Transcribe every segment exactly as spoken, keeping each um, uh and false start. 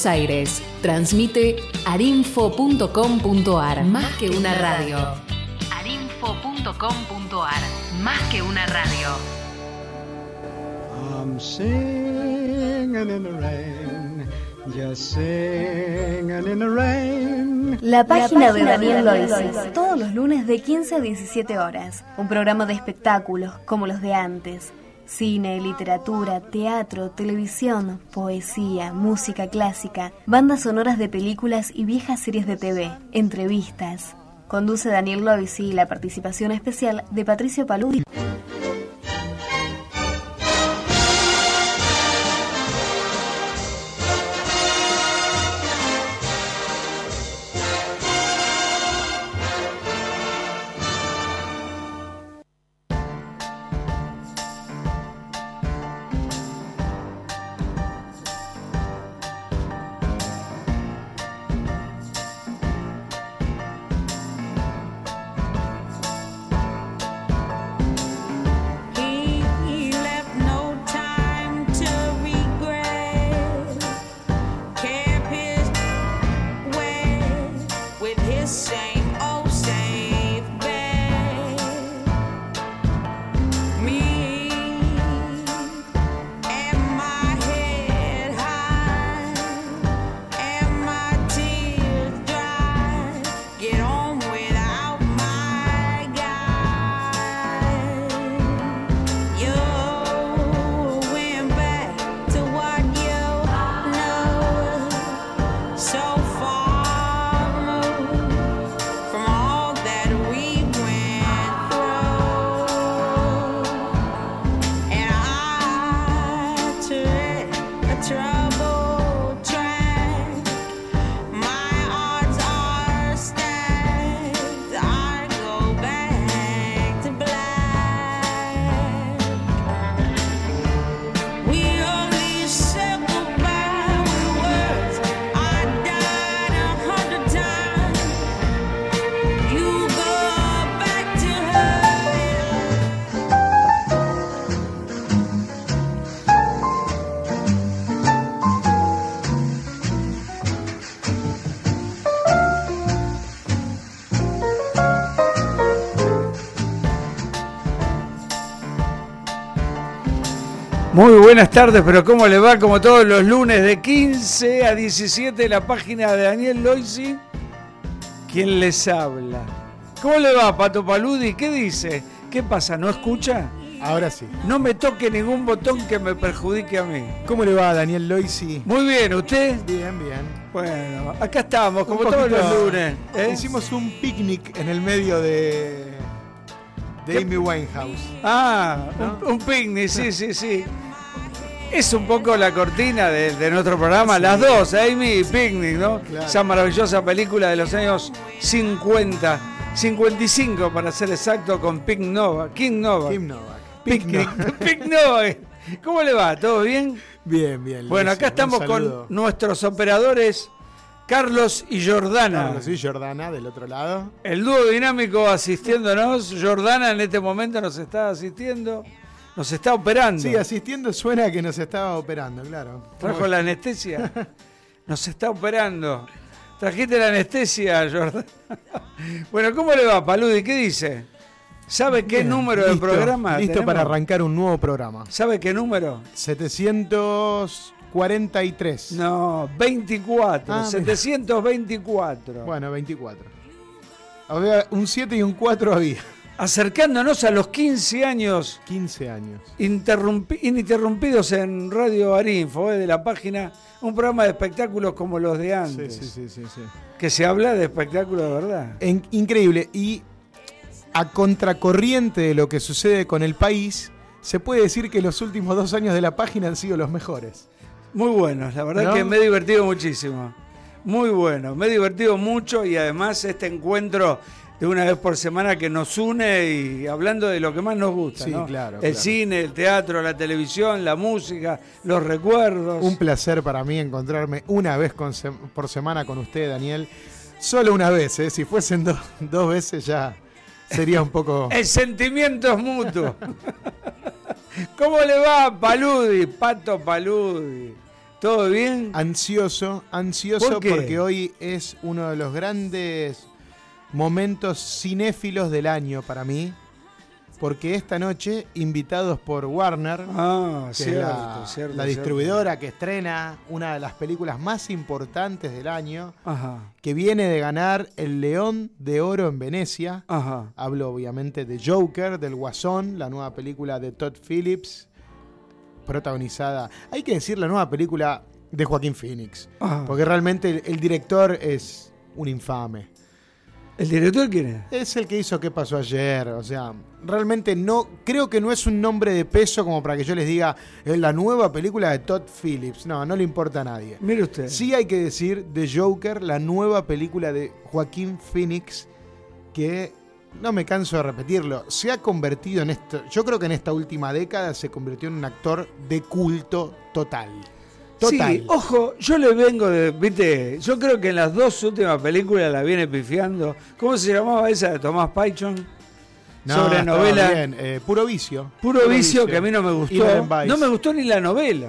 Aires. Transmite arinfo punto com punto ar. Más que una radio. arinfo punto com punto ar. Más que una radio. I'm singing in the rain, just singing in the rain. La página, La página de Daniel Loisis, todos los lunes de quince a diecisiete horas. Un programa de espectáculos como los de antes. Cine, literatura, teatro, televisión, poesía, música clásica, bandas sonoras de películas y viejas series de T V, entrevistas. Conduce Daniel Loisi y la participación especial de Patricio Paludi. Muy buenas tardes, pero ¿cómo le va? Como todos los lunes de quince a diecisiete, la página de Daniel Loisi, quien les habla. ¿Cómo le va, Pato Paludi? ¿Qué dice? ¿Qué pasa? ¿No escucha? Ahora sí. No me toque ningún botón que me perjudique a mí. ¿Cómo le va, Daniel Loisi? Muy bien, ¿usted? Bien, bien. Bueno, acá estamos, como todos los lunes. ¿eh? Hicimos un picnic en el medio de, de Amy Winehouse. Ah, ¿no? un, un picnic, sí, sí, sí. Es un poco la cortina de, de nuestro programa, sí. Las dos, Amy y Picnic, ¿no? Claro. Esa maravillosa película de los años cincuenta, cincuenta y cinco para ser exacto, con Pink Nova, King Nova. Kim Novak. Picnic, Pink Nova. ¿Cómo le va? ¿Todo bien? Bien, bien. Bueno, acá estamos con nuestros operadores Carlos y Jordana. Carlos y Jordana del otro lado. El dúo dinámico asistiéndonos. Jordana en este momento nos está asistiendo. Nos está operando. Sí, asistiendo suena que nos estaba operando, claro. ¿Trajo la anestesia? Nos está operando. ¿Trajiste la anestesia, Jordana? Bueno, ¿cómo le va, Paludi? ¿Qué dice? ¿Sabe qué Bien, número listo, de programa Listo tenemos? para arrancar un nuevo programa. ¿Sabe qué número? setecientos cuarenta y tres. No, veinticuatro. Ah, setecientos veinticuatro. Bueno, veinticuatro. Había un siete y un cuatro había. Acercándonos a los quince años. quince años. Interrumpi- ininterrumpidos en Radio Arinfo, eh, de la página, un programa de espectáculos como los de antes. Sí, sí, sí, sí, sí. Que se habla de espectáculos de verdad. En, increíble. Y a contracorriente de lo que sucede con el país, se puede decir que los últimos dos años de la página han sido los mejores. Muy buenos, la verdad, ¿no? Que me he divertido muchísimo. Muy bueno, me he divertido mucho y además este encuentro de una vez por semana que nos une y hablando de lo que más nos gusta, sí, ¿no? claro, el claro. cine, el teatro, la televisión, la música, los recuerdos. Un placer para mí encontrarme una vez con se- por semana con usted, Daniel. Solo una vez, ¿eh? Si fuesen do- dos veces ya sería un poco... El sentimiento es mutuo. ¿Cómo le va, Paludi? Pato Paludi. ¿Todo bien? Ansioso, ansioso ¿Por qué? Porque hoy es uno de los grandes momentos cinéfilos del año para mí. Porque esta noche, invitados por Warner, Ah, que cierto, es la, cierto. la cierto. distribuidora que estrena una de las películas más importantes del año, Ajá, que viene de ganar el León de Oro en Venecia. ajá. Hablo obviamente de Joker, del Guasón, la nueva película de Todd Phillips, protagonizada, hay que decir, la nueva película de Joaquín Phoenix, Ajá. porque realmente el, el director es un infame. ¿El director quién es? Es el que hizo ¿Qué pasó ayer? O sea, realmente no, creo que no es un nombre de peso como para que yo les diga, es la nueva película de Todd Phillips. No, no le importa a nadie. Mire usted. Sí hay que decir The Joker, la nueva película de Joaquín Phoenix, que no me canso de repetirlo, se ha convertido en esto, yo creo que en esta última década se convirtió en un actor de culto total. Total. Sí, ojo, yo le vengo de, viste, yo creo que en las dos últimas películas la viene pifiando. ¿Cómo se llamaba esa de Tomás Pynchon? No, Sobre estaba novela. bien, eh, Puro Vicio. Puro, vicio, que a mí no me gustó. Inherent Vice. No me gustó ni la novela.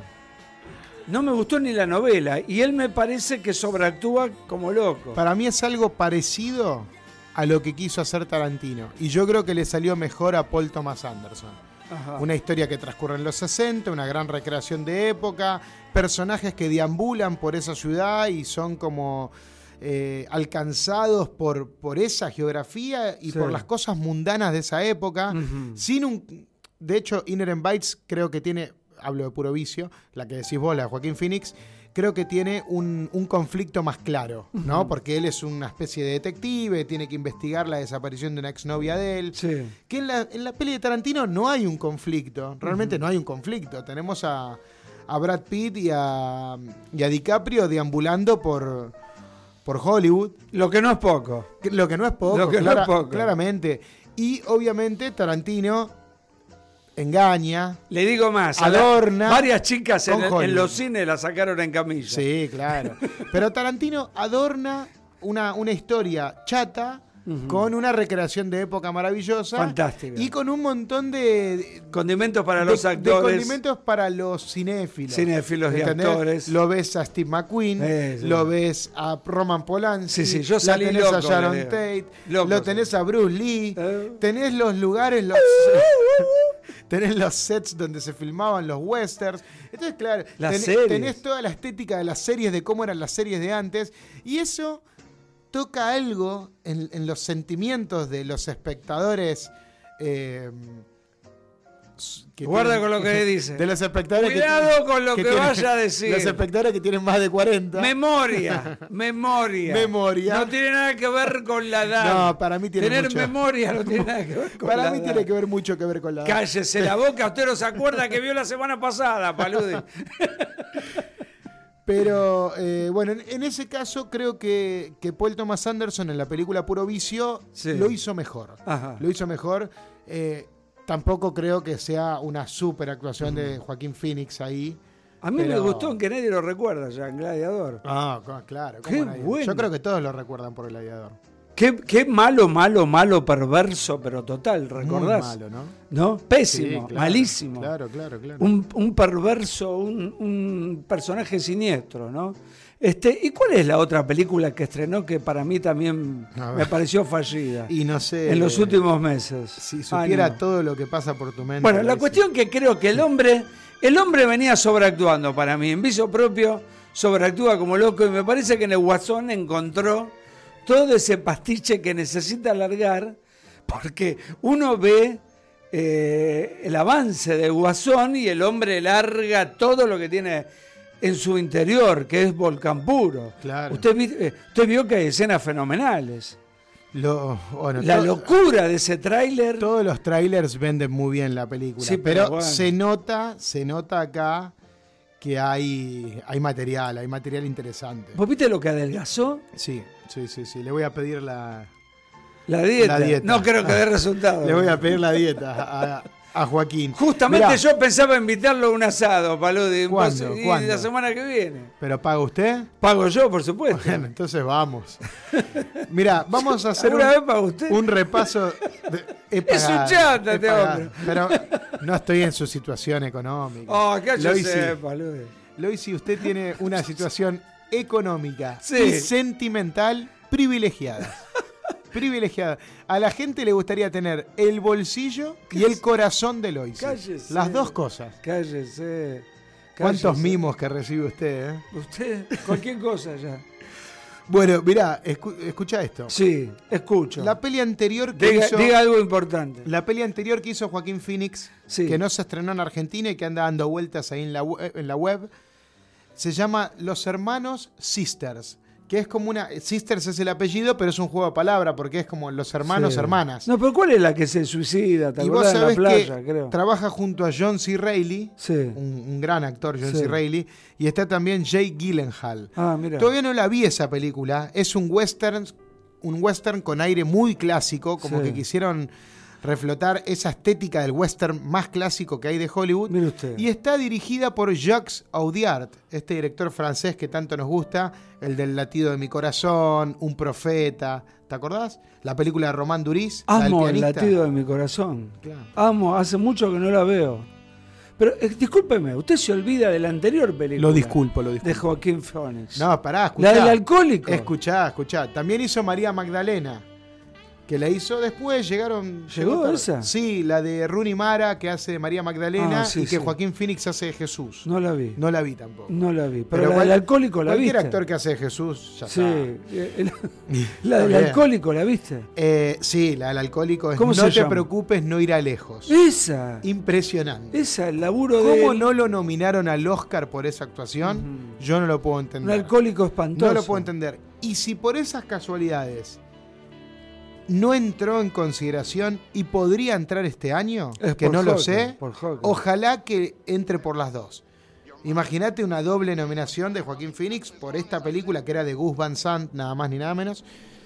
No me gustó ni la novela. Y él me parece que sobreactúa como loco. Para mí es algo parecido a lo que quiso hacer Tarantino. Y yo creo que le salió mejor a Paul Thomas Anderson. Ajá. Una historia que transcurre en los sesenta, una gran recreación de época, personajes que deambulan por esa ciudad y son como eh, alcanzados por, por esa geografía y Sí. por las cosas mundanas de esa época. Ujú. Sin un, de hecho, Inherent Vice creo que tiene, hablo de Puro Vicio, la que decís vos, la de Joaquín Phoenix, creo que tiene un, un conflicto más claro, ¿no? Porque él es una especie de detective, tiene que investigar la desaparición de una exnovia de él. Sí. Que en la, en la peli de Tarantino no hay un conflicto, realmente uh-huh. no hay un conflicto. Tenemos a, a Brad Pitt y a, y a DiCaprio deambulando por, por Hollywood. Lo que no es poco. Lo que no es poco, Lo que clara- no es poco. claramente. Y obviamente Tarantino engaña. Le digo más. a la- Adorna varias chicas en, con el- en Hollywood. los cines la sacaron en camilla. Sí, claro. Pero Tarantino adorna una, una historia chata uh-huh. con una recreación de época maravillosa. Fantástica. Y con un montón de... Condimentos para de, los de actores. condimentos para los cinéfilos. Cinéfilos y ¿Entendés? actores. Lo ves a Steve McQueen, Eh, sí. lo ves a Roman Polanski, Sí, sí, yo salí la tenés loco, a Sharon le digo. Tate, Loco, lo tenés sí. a Bruce Lee, Eh. tenés los lugares, los... tenés los sets donde se filmaban los westerns. Entonces, claro, Las tenés, series. tenés toda la estética de las series, de cómo eran las series de antes, y eso toca algo en, en los sentimientos de los espectadores. Eh, que Guarda tienen- con lo que dice. De los espectadores que Cuidado tienen- con lo que tienen- vaya a decir. Los espectadores que tienen más de cuarenta. Memoria, memoria. Memoria. No tiene nada que ver con la edad. No, para mí tiene Tener mucho. memoria no tiene nada que ver con Para la mí edad. tiene que ver mucho que ver con la edad. Cállese la boca, usted no se acuerda que vio la semana pasada, Paludi. Pero eh, bueno, en, en ese caso creo que, que Paul Thomas Anderson en la película Puro Vicio Sí. lo hizo mejor. Ajá. Lo hizo mejor. Eh, tampoco creo que sea una super actuación de Joaquín Phoenix ahí. A mí me Pero- gustó, aunque nadie lo recuerda ya, en Gladiador. Ah, co- claro. ¿cómo Qué nadie? bueno. Yo creo que todos lo recuerdan por El Gladiador. Qué, qué malo, malo, malo, perverso, pero total, ¿recordás? Muy malo, ¿no? ¿No? Pésimo, Sí, claro, malísimo. Claro, claro, claro. Un, un perverso, un, un personaje siniestro, ¿no? Este, ¿y cuál es la otra película que estrenó que para mí también A ver. me pareció fallida? Y no sé. en los eh, últimos meses. Si supiera Años. todo lo que pasa por tu mente. Bueno, la Alexis. cuestión que creo que el hombre, el hombre venía sobreactuando para mí. En vicio propio sobreactúa como loco y me parece que en el Guasón encontró todo ese pastiche que necesita alargar porque uno ve eh, el avance del Guasón y el hombre larga todo lo que tiene en su interior, que es volcán puro. Claro. Usted, vi- eh, usted vio que hay escenas fenomenales. Lo- bueno, La to- locura de ese tráiler. Todos los trailers venden muy bien la película. Sí, pero pero bueno. se nota, se nota acá que hay, hay material, hay material interesante. ¿Vos viste lo que adelgazó? Sí, sí, sí, sí. Le voy a pedir la. La dieta. La dieta. No creo que dé resultado. Le voy a pedir la dieta a, a Joaquín. Justamente Mirá, yo pensaba invitarlo a un asado, Paludi. ¿Cuándo? Y ¿Cuándo? la semana que viene. ¿Pero paga usted? Pago yo, por supuesto. Bueno, entonces vamos. Mira, vamos a hacer un, ¿Alguna vez paga usted? un repaso. De, he Es un pagado, chanta he este pagado, hombre. Pero no estoy en su situación económica. Oh, Lo cállese, hice. Paludi. Loisi, usted tiene una situación económica Sí. y sentimental privilegiada. Privilegiada. A la gente le gustaría tener el bolsillo y el corazón de Loisi. Cállese. Las dos cosas. Cállese. ¿Cuántos cállese. mimos que recibe usted, eh? Usted, cualquier cosa ya. Bueno, mirá, escu- escucha esto. Sí, escucho. La peli anterior que diga, hizo... diga algo importante. La peli anterior que hizo Joaquín Phoenix, Sí. que no se estrenó en Argentina y que anda dando vueltas ahí en la, we- en la web, se llama Los Hermanos Sisters, que es como una... Sisters es el apellido, pero es un juego de palabra, porque es como los hermanos, Sí. hermanas. No, pero ¿cuál es la que se suicida? ¿Te Y vos acordás? En la sabés playa, que creo. trabaja junto a John C. Reilly, Sí. un, un gran actor, John Sí. C. Reilly, y está también Jake Gyllenhaal. Ah, mira. Todavía no la vi esa película, es un western, un western con aire muy clásico, como Sí. que quisieron reflotar esa estética del western más clásico que hay de Hollywood. Mire usted. Y está dirigida por Jacques Audiard, este director francés que tanto nos gusta, el del latido de mi corazón, Un profeta, ¿te acordás? La película de Román Duris, la del Amo el pianista. latido de mi corazón. Claro. Amo, hace mucho que no la veo. Pero eh, discúlpeme, usted se olvida de la anterior película. Lo disculpo, lo disculpo. De Joaquín Phoenix. No, pará, escuchá. La del alcohólico. Escuchá, escuchá. También hizo María Magdalena, que la hizo después, llegaron... ¿Llegó tarde. esa? Sí, la de Rooney Mara, que hace de María Magdalena, Ah, sí, y que sí. Joaquín Phoenix hace de Jesús. No la vi. No la vi tampoco. No la vi. Pero, Pero la cual- del alcohólico la Cualquier viste. actor que hace de Jesús, ya Sí. está. eh, el- Está la del bien. alcohólico la viste. Eh, sí, la del alcohólico es ¿Cómo No se te llama? preocupes, no irá lejos. Esa. Impresionante. Esa, el laburo de. ¿Cómo él. no lo nominaron al Oscar por esa actuación? Ujú. Yo no lo puedo Un entender. alcohólico espantoso. No lo puedo entender. Y si por esas casualidades no entró en consideración y podría entrar este año, Es que por no lo Hawker, sé, por Hawker. ojalá que entre por las dos. Imagínate una doble nominación de Joaquín Phoenix por esta película que era de Gus Van Sant, nada más ni nada menos,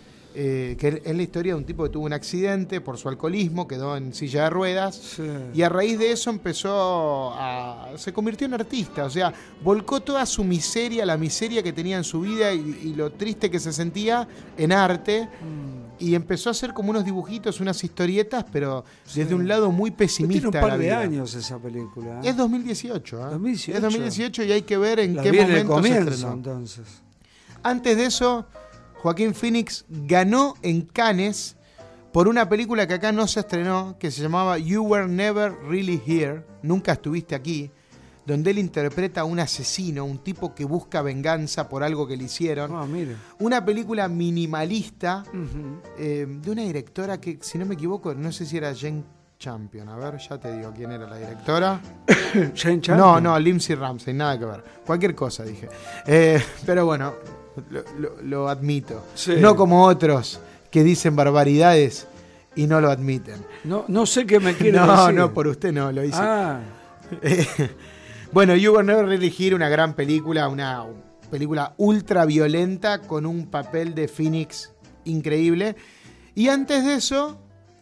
eh, que es la historia de un tipo que tuvo un accidente por su alcoholismo, quedó en silla de ruedas. Sí. Y a raíz de eso empezó a... se convirtió en artista, o sea, volcó toda su miseria, la miseria que tenía en su vida y, y lo triste que se sentía en arte. Mm. Y empezó a hacer como unos dibujitos, unas historietas, pero desde un lado muy Pero pesimista tiene un par la de vida. años esa película. ¿eh? Es dos mil dieciocho, ¿eh? dos mil dieciocho. Es dos mil dieciocho y hay que ver en La qué vi en el momento se comienzo, estrenó. entonces. Antes de eso, Joaquín Phoenix ganó en Cannes por una película que acá no se estrenó, que se llamaba You Were Never Really Here, Nunca Estuviste Aquí, donde él interpreta a un asesino, un tipo que busca venganza por algo que le hicieron. Ah, mire. Una película minimalista Ujú. eh, de una directora que, si no me equivoco, no sé si era Jane Champion. A ver, ya te digo quién era la directora. Jane No, Champion. no, Lindsay Ramsey, nada que ver. Cualquier cosa, dije. Eh, pero bueno, lo, lo- lo admito. Sí. No como otros que dicen barbaridades y no lo admiten. No, no sé qué me quiere No, decir. no, por usted no, lo hice. Ah, Eh, bueno, You Were Never Really Here, una gran película, una película ultra violenta con un papel de Phoenix increíble. Y antes de eso,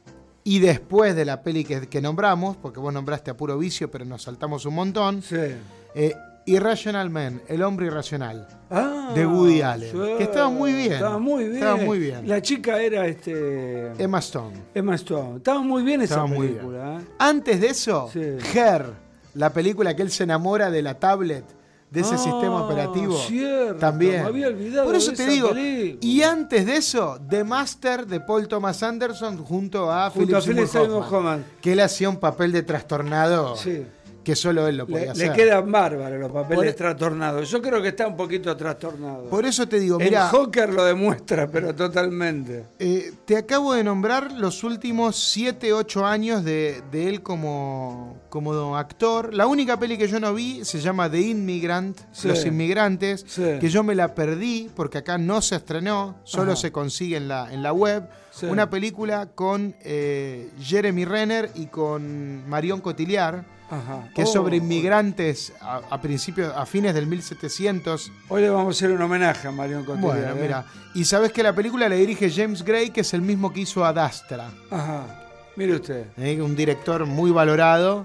y después de la peli que, que nombramos, porque vos nombraste a Puro Vicio, pero nos saltamos un montón, sí. eh, Irrational Man, El Hombre Irracional. Ah, De Woody Allen, sí. que estaba muy bien. Estaba muy bien. Estaba muy bien. La chica era este Emma Stone. Emma Stone. Estaba muy bien esa Estaba muy película. ¿eh? Antes de eso, Sí. Her, la película que él se enamora de la tablet, de ese Ah, sistema operativo. cierto, También. me había olvidado Por eso de te esa digo, película. y antes de eso, The Master de Paul Thomas Anderson junto a Junto Philip a Philip Seymour Seymour Hoffman, Hoffman. que él hacía un papel de trastornado Sí. que solo él lo podía Le, hacer. le quedan bárbaros los papeles Por- trastornados. Yo creo que está un poquito trastornado. Por eso te digo, El mira, Joker lo demuestra, pero totalmente. eh, te acabo de nombrar los últimos siete, ocho años de, de él como, como actor. La única peli que yo no vi se llama The Immigrant, Sí. Los Inmigrantes, Sí. que yo me la perdí porque acá no se estrenó, solo Ajá. se consigue en la, en la web. Sí. Una película con eh, Jeremy Renner y con Marion Cotillard, Ajá. que es Oh, sobre inmigrantes a, a principios, a fines del mil setecientos. Hoy le vamos a hacer un homenaje a Marion Cotillard. Bueno, ¿eh? mira. Y sabes que la película la dirige James Gray, que es el mismo que hizo Ad Astra. Ajá. Mire usted. ¿eh? Un director muy valorado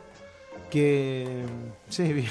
que... Sí, bien.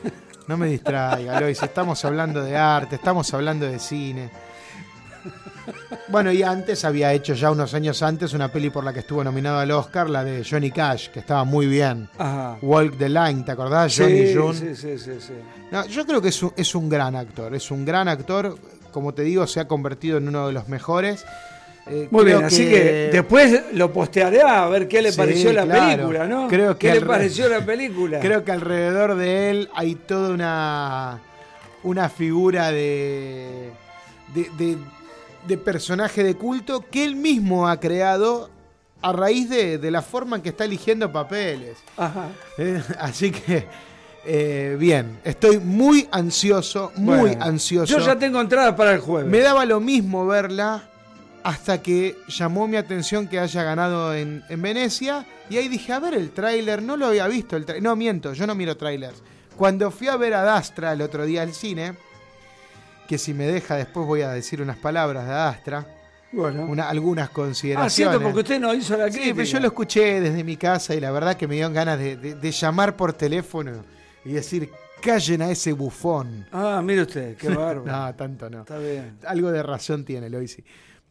No me distraiga, Lois. Estamos hablando de arte, estamos hablando de cine. Bueno, y antes había hecho ya unos años antes una peli por la que estuvo nominado al Oscar, la de Johnny Cash, que estaba muy bien. Ajá. Walk the Line, ¿te acordás? Sí, Johnny June. sí, sí, sí, sí. No, yo creo que es un, es un gran actor, es un gran actor, como te digo, se ha convertido en uno de los mejores. Eh, Muy creo bien, así que después lo postearé a ver qué le Sí, pareció la claro. película, ¿no? Creo que ¿Qué le alre- pareció la película? Creo que alrededor de él hay toda una, una figura de, de, de, de personaje de culto que él mismo ha creado a raíz de, de la forma en que está eligiendo papeles. Ajá. Eh, así que, eh, bien, estoy muy ansioso, muy Bueno, ansioso. Yo ya tengo entradas para el jueves. Me daba lo mismo verla hasta que llamó mi atención que haya ganado en, en Venecia. Y ahí dije, a ver el tráiler, no lo había visto. El tráiler. No, miento, yo no miro trailers. Cuando fui a ver a Dastra el otro día al cine, que si me deja después voy a decir unas palabras de Dastra, Bueno. una, algunas Ah, consideraciones. cierto, porque usted no hizo la crítica. Sí, pero yo lo escuché desde mi casa y la verdad que me dieron ganas de, de, de llamar por teléfono y decir, callen a ese bufón. Ah, mire usted, qué bárbaro. No, tanto no. Está bien. Algo de razón tiene, Loisi.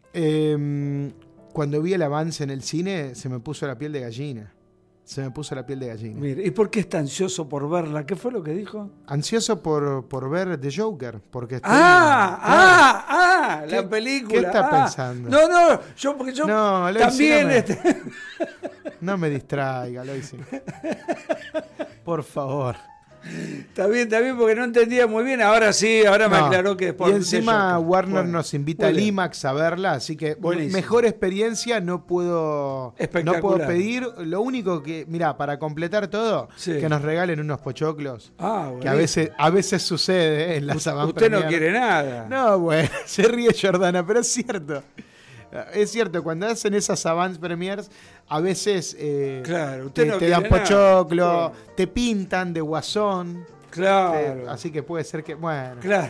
Eh, cuando vi el avance en el cine, se me puso la piel de gallina. Se me puso la piel de gallina. Mire, ¿y por qué está ansioso por verla? ¿Qué fue lo que dijo? Ansioso por, por ver The Joker, porque estoy... Ah, Claro. ah, ah, ¿Qué- la película. qué está ah. pensando? No, no, yo porque yo No, Loisi, también no me- este, No me distraiga, Loisi. Por favor. está bien, está bien porque no entendía muy bien. Ahora sí, ahora me No. aclaró que es por Y encima The Joker. Warner Bueno, nos invita muy al bien. IMAX a verla, así que Buenísimo. mejor experiencia no puedo, no Espectacular. puedo pedir. Lo único que, mira, para completar todo, Sí. que nos regalen unos pochoclos. Ah, Que a buenísimo. veces, a veces sucede ¿eh? en la U- Saban Usted no Premier. quiere nada. No, bueno, se ríe Jordana, pero es cierto. Es cierto, cuando hacen esas Savants Premiers, a veces eh, Claro, usted te, no te dan quiere nada. pochoclo, Sí. te pintan de guasón. Claro. eh, así que puede ser que, bueno. Claro.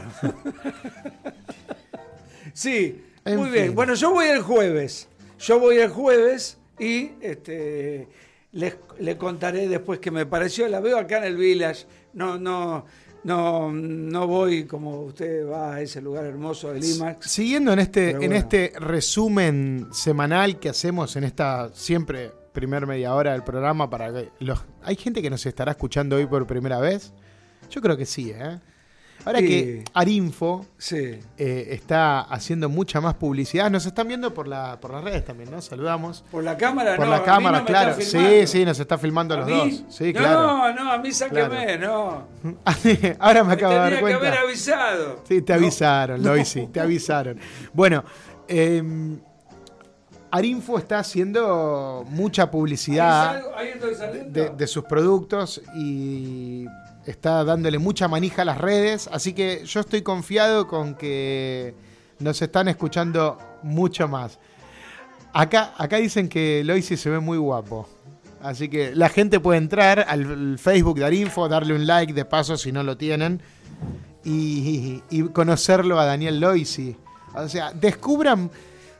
Sí, En muy bien. fin. Bueno, yo voy el jueves. Yo voy el jueves y este les, le contaré después qué me pareció. La veo acá en el Village. No, no, no, no voy como usted va a ese lugar hermoso del IMAX. Siguiendo en este, Pero en bueno. este resumen semanal que hacemos en esta siempre primer media hora del programa para que los, hay gente que nos estará escuchando hoy por primera vez. Yo creo que sí, ¿eh? Ahora Sí. que Arinfo Sí. eh, está haciendo mucha más publicidad, nos están viendo por la por las redes también, ¿no? Saludamos. Por la cámara, Por no. la a mí cámara, no me claro. está Sí, filmando. sí, nos está filmando ¿A los mí? dos. Sí, no, claro. no, a mí sáqueme, no. Ahora me Me acabo de dar tenía que cuenta. haber avisado. Sí, te No. avisaron, Loisi, te avisaron. Bueno, eh, Arinfo está haciendo mucha publicidad Ahí salgo, ahí estoy saliendo. de, de sus productos y está dándole mucha manija a las redes, así que yo estoy confiado con que nos están escuchando mucho más. Acá, acá dicen que Loisi se ve muy guapo. Así que la gente puede entrar al Facebook de Arinfo, darle un like de paso si no lo tienen y, y conocerlo a Daniel Loisi. O sea, descubran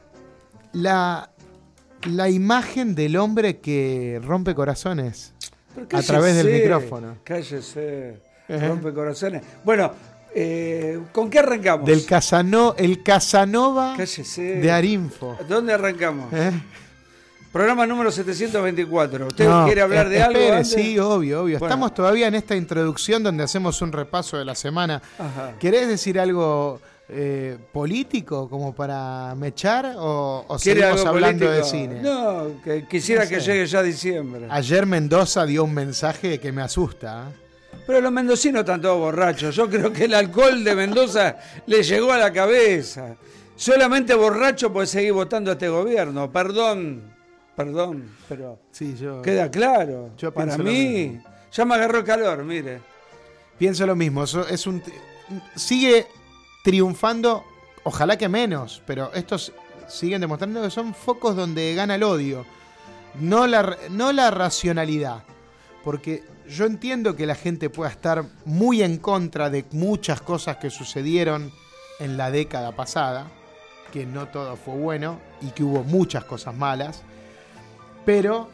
la, la imagen del hombre que rompe corazones Pero a través del cállese, micrófono. Cállese, Ajá. rompe corazones. Bueno, eh, ¿con qué arrancamos? Del Casano, el Casanova Cállese. de Arinfo. ¿Dónde arrancamos? ¿Eh? Programa número setecientos veinticuatro. ¿Usted No, quiere hablar eh, de algo? espere, antes? sí, obvio, obvio. Bueno. Estamos todavía en esta introducción donde hacemos un repaso de la semana. Ajá. ¿Querés decir algo eh, político como para mechar o, o ¿Quiere seguimos algo hablando político? de cine? No, que quisiera No que sé. llegue ya diciembre. Ayer Mendoza dio un mensaje que me asusta. ¿eh? Pero los mendocinos están todos borrachos. Yo creo que el alcohol de Mendoza le llegó a la cabeza. Solamente borracho puede seguir votando a este gobierno. Perdón, perdón, pero Sí, yo queda claro. Yo Para pienso lo mí, mismo. ya me agarró calor, mire. pienso lo mismo. Eso es un sigue triunfando, ojalá que menos, pero estos siguen demostrando que son focos donde gana el odio, no la, no la racionalidad. Porque yo entiendo que la gente pueda estar muy en contra de muchas cosas que sucedieron en la década pasada, que no todo fue bueno y que hubo muchas cosas malas, pero,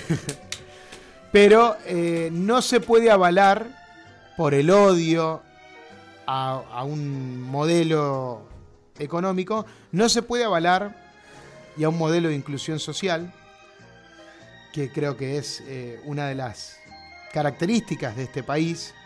pero eh, no se puede avalar por el odio a, a un modelo económico, no se puede avalar y a un modelo de inclusión social, que creo que es eh, una de las características de este país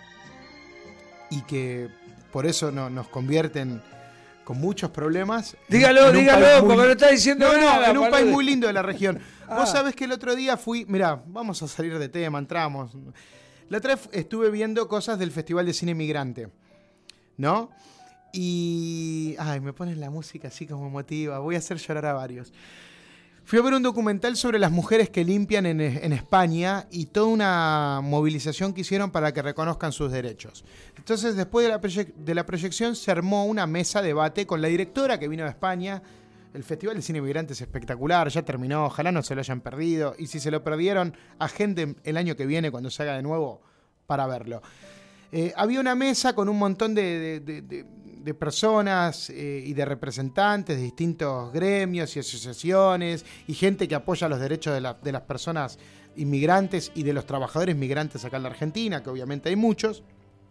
y que por eso no, nos convierten con muchos problemas. Dígalo, en un dígalo, país muy- porque no está diciendo No, no, nada, en un Pablo. país muy lindo de la región. Ah. Vos sabés que el otro día fui, mirá, vamos a salir de tema, entramos. La otra vez estuve viendo cosas del Festival de Cine Migrante, ¿no? Y... Ay, me ponen la música así como emotiva, voy a hacer llorar a varios. Fui a ver un documental sobre las mujeres que limpian en, en España y toda una movilización que hicieron para que reconozcan sus derechos. Entonces, después de la, proyec- de la proyección, se armó una mesa de debate con la directora que vino de España. El Festival de Cine Migrante es espectacular, ya terminó, ojalá no se lo hayan perdido. Y si se lo perdieron, agenden el año que viene cuando se haga de nuevo para verlo. Eh, había una mesa con un montón de, de, de, de, de personas eh, y de representantes de distintos gremios y asociaciones y gente que apoya los derechos de, la, de las personas inmigrantes y de los trabajadores migrantes acá en la Argentina, que obviamente hay muchos.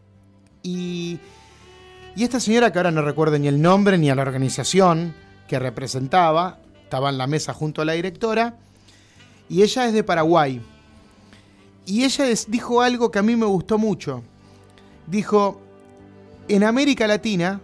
Y, y esta señora, que ahora no recuerdo ni el nombre ni a la organización que representaba, estaba en la mesa junto a la directora, y ella es de Paraguay. Y ella des- dijo algo que a mí me gustó mucho. Dijo, en América Latina,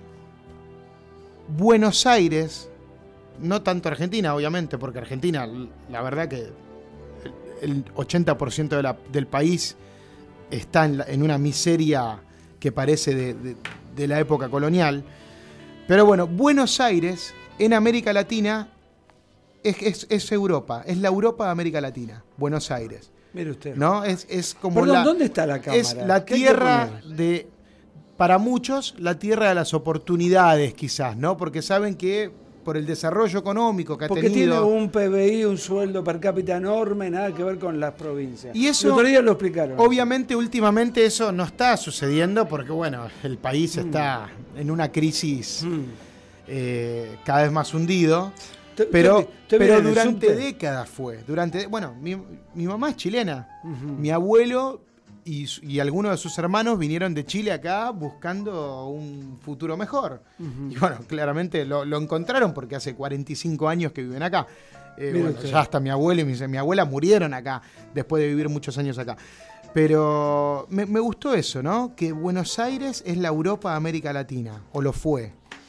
Buenos Aires, no tanto Argentina, obviamente, porque Argentina, la verdad que el ochenta por ciento de la, del país está en, la, en una miseria que parece de, de, de la época colonial. Pero bueno, Buenos Aires, en América Latina, es, es, es Europa, es la Europa de América Latina, Buenos Aires. Mire usted. ¿No? Es, es como Perdón, la, ¿dónde está la cámara? es la ¿Qué hay que tierra poner? de, para muchos, la tierra de las oportunidades quizás, ¿no? Porque saben que por el desarrollo económico que ha Porque tenido... tiene un P B I, un sueldo per cápita enorme, nada que ver con las provincias. Y eso, el otro día lo explicaron. Obviamente, últimamente eso no está sucediendo porque, bueno, el país mm. está en una crisis mm. eh, cada vez más hundido. Te, pero te, te pero durante décadas fue. Durante, bueno, mi, mi mamá es chilena. Uh-huh. Mi abuelo y, y algunos de sus hermanos vinieron de Chile acá buscando un futuro mejor. Uh-huh. Y bueno, claramente lo, lo encontraron porque hace cuarenta y cinco años que viven acá. Eh, bueno, ya hasta mi abuelo y mi, mi abuela murieron acá después de vivir muchos años acá. Pero me, me gustó eso, ¿no? Que Buenos Aires es la Europa de América Latina, o lo fue.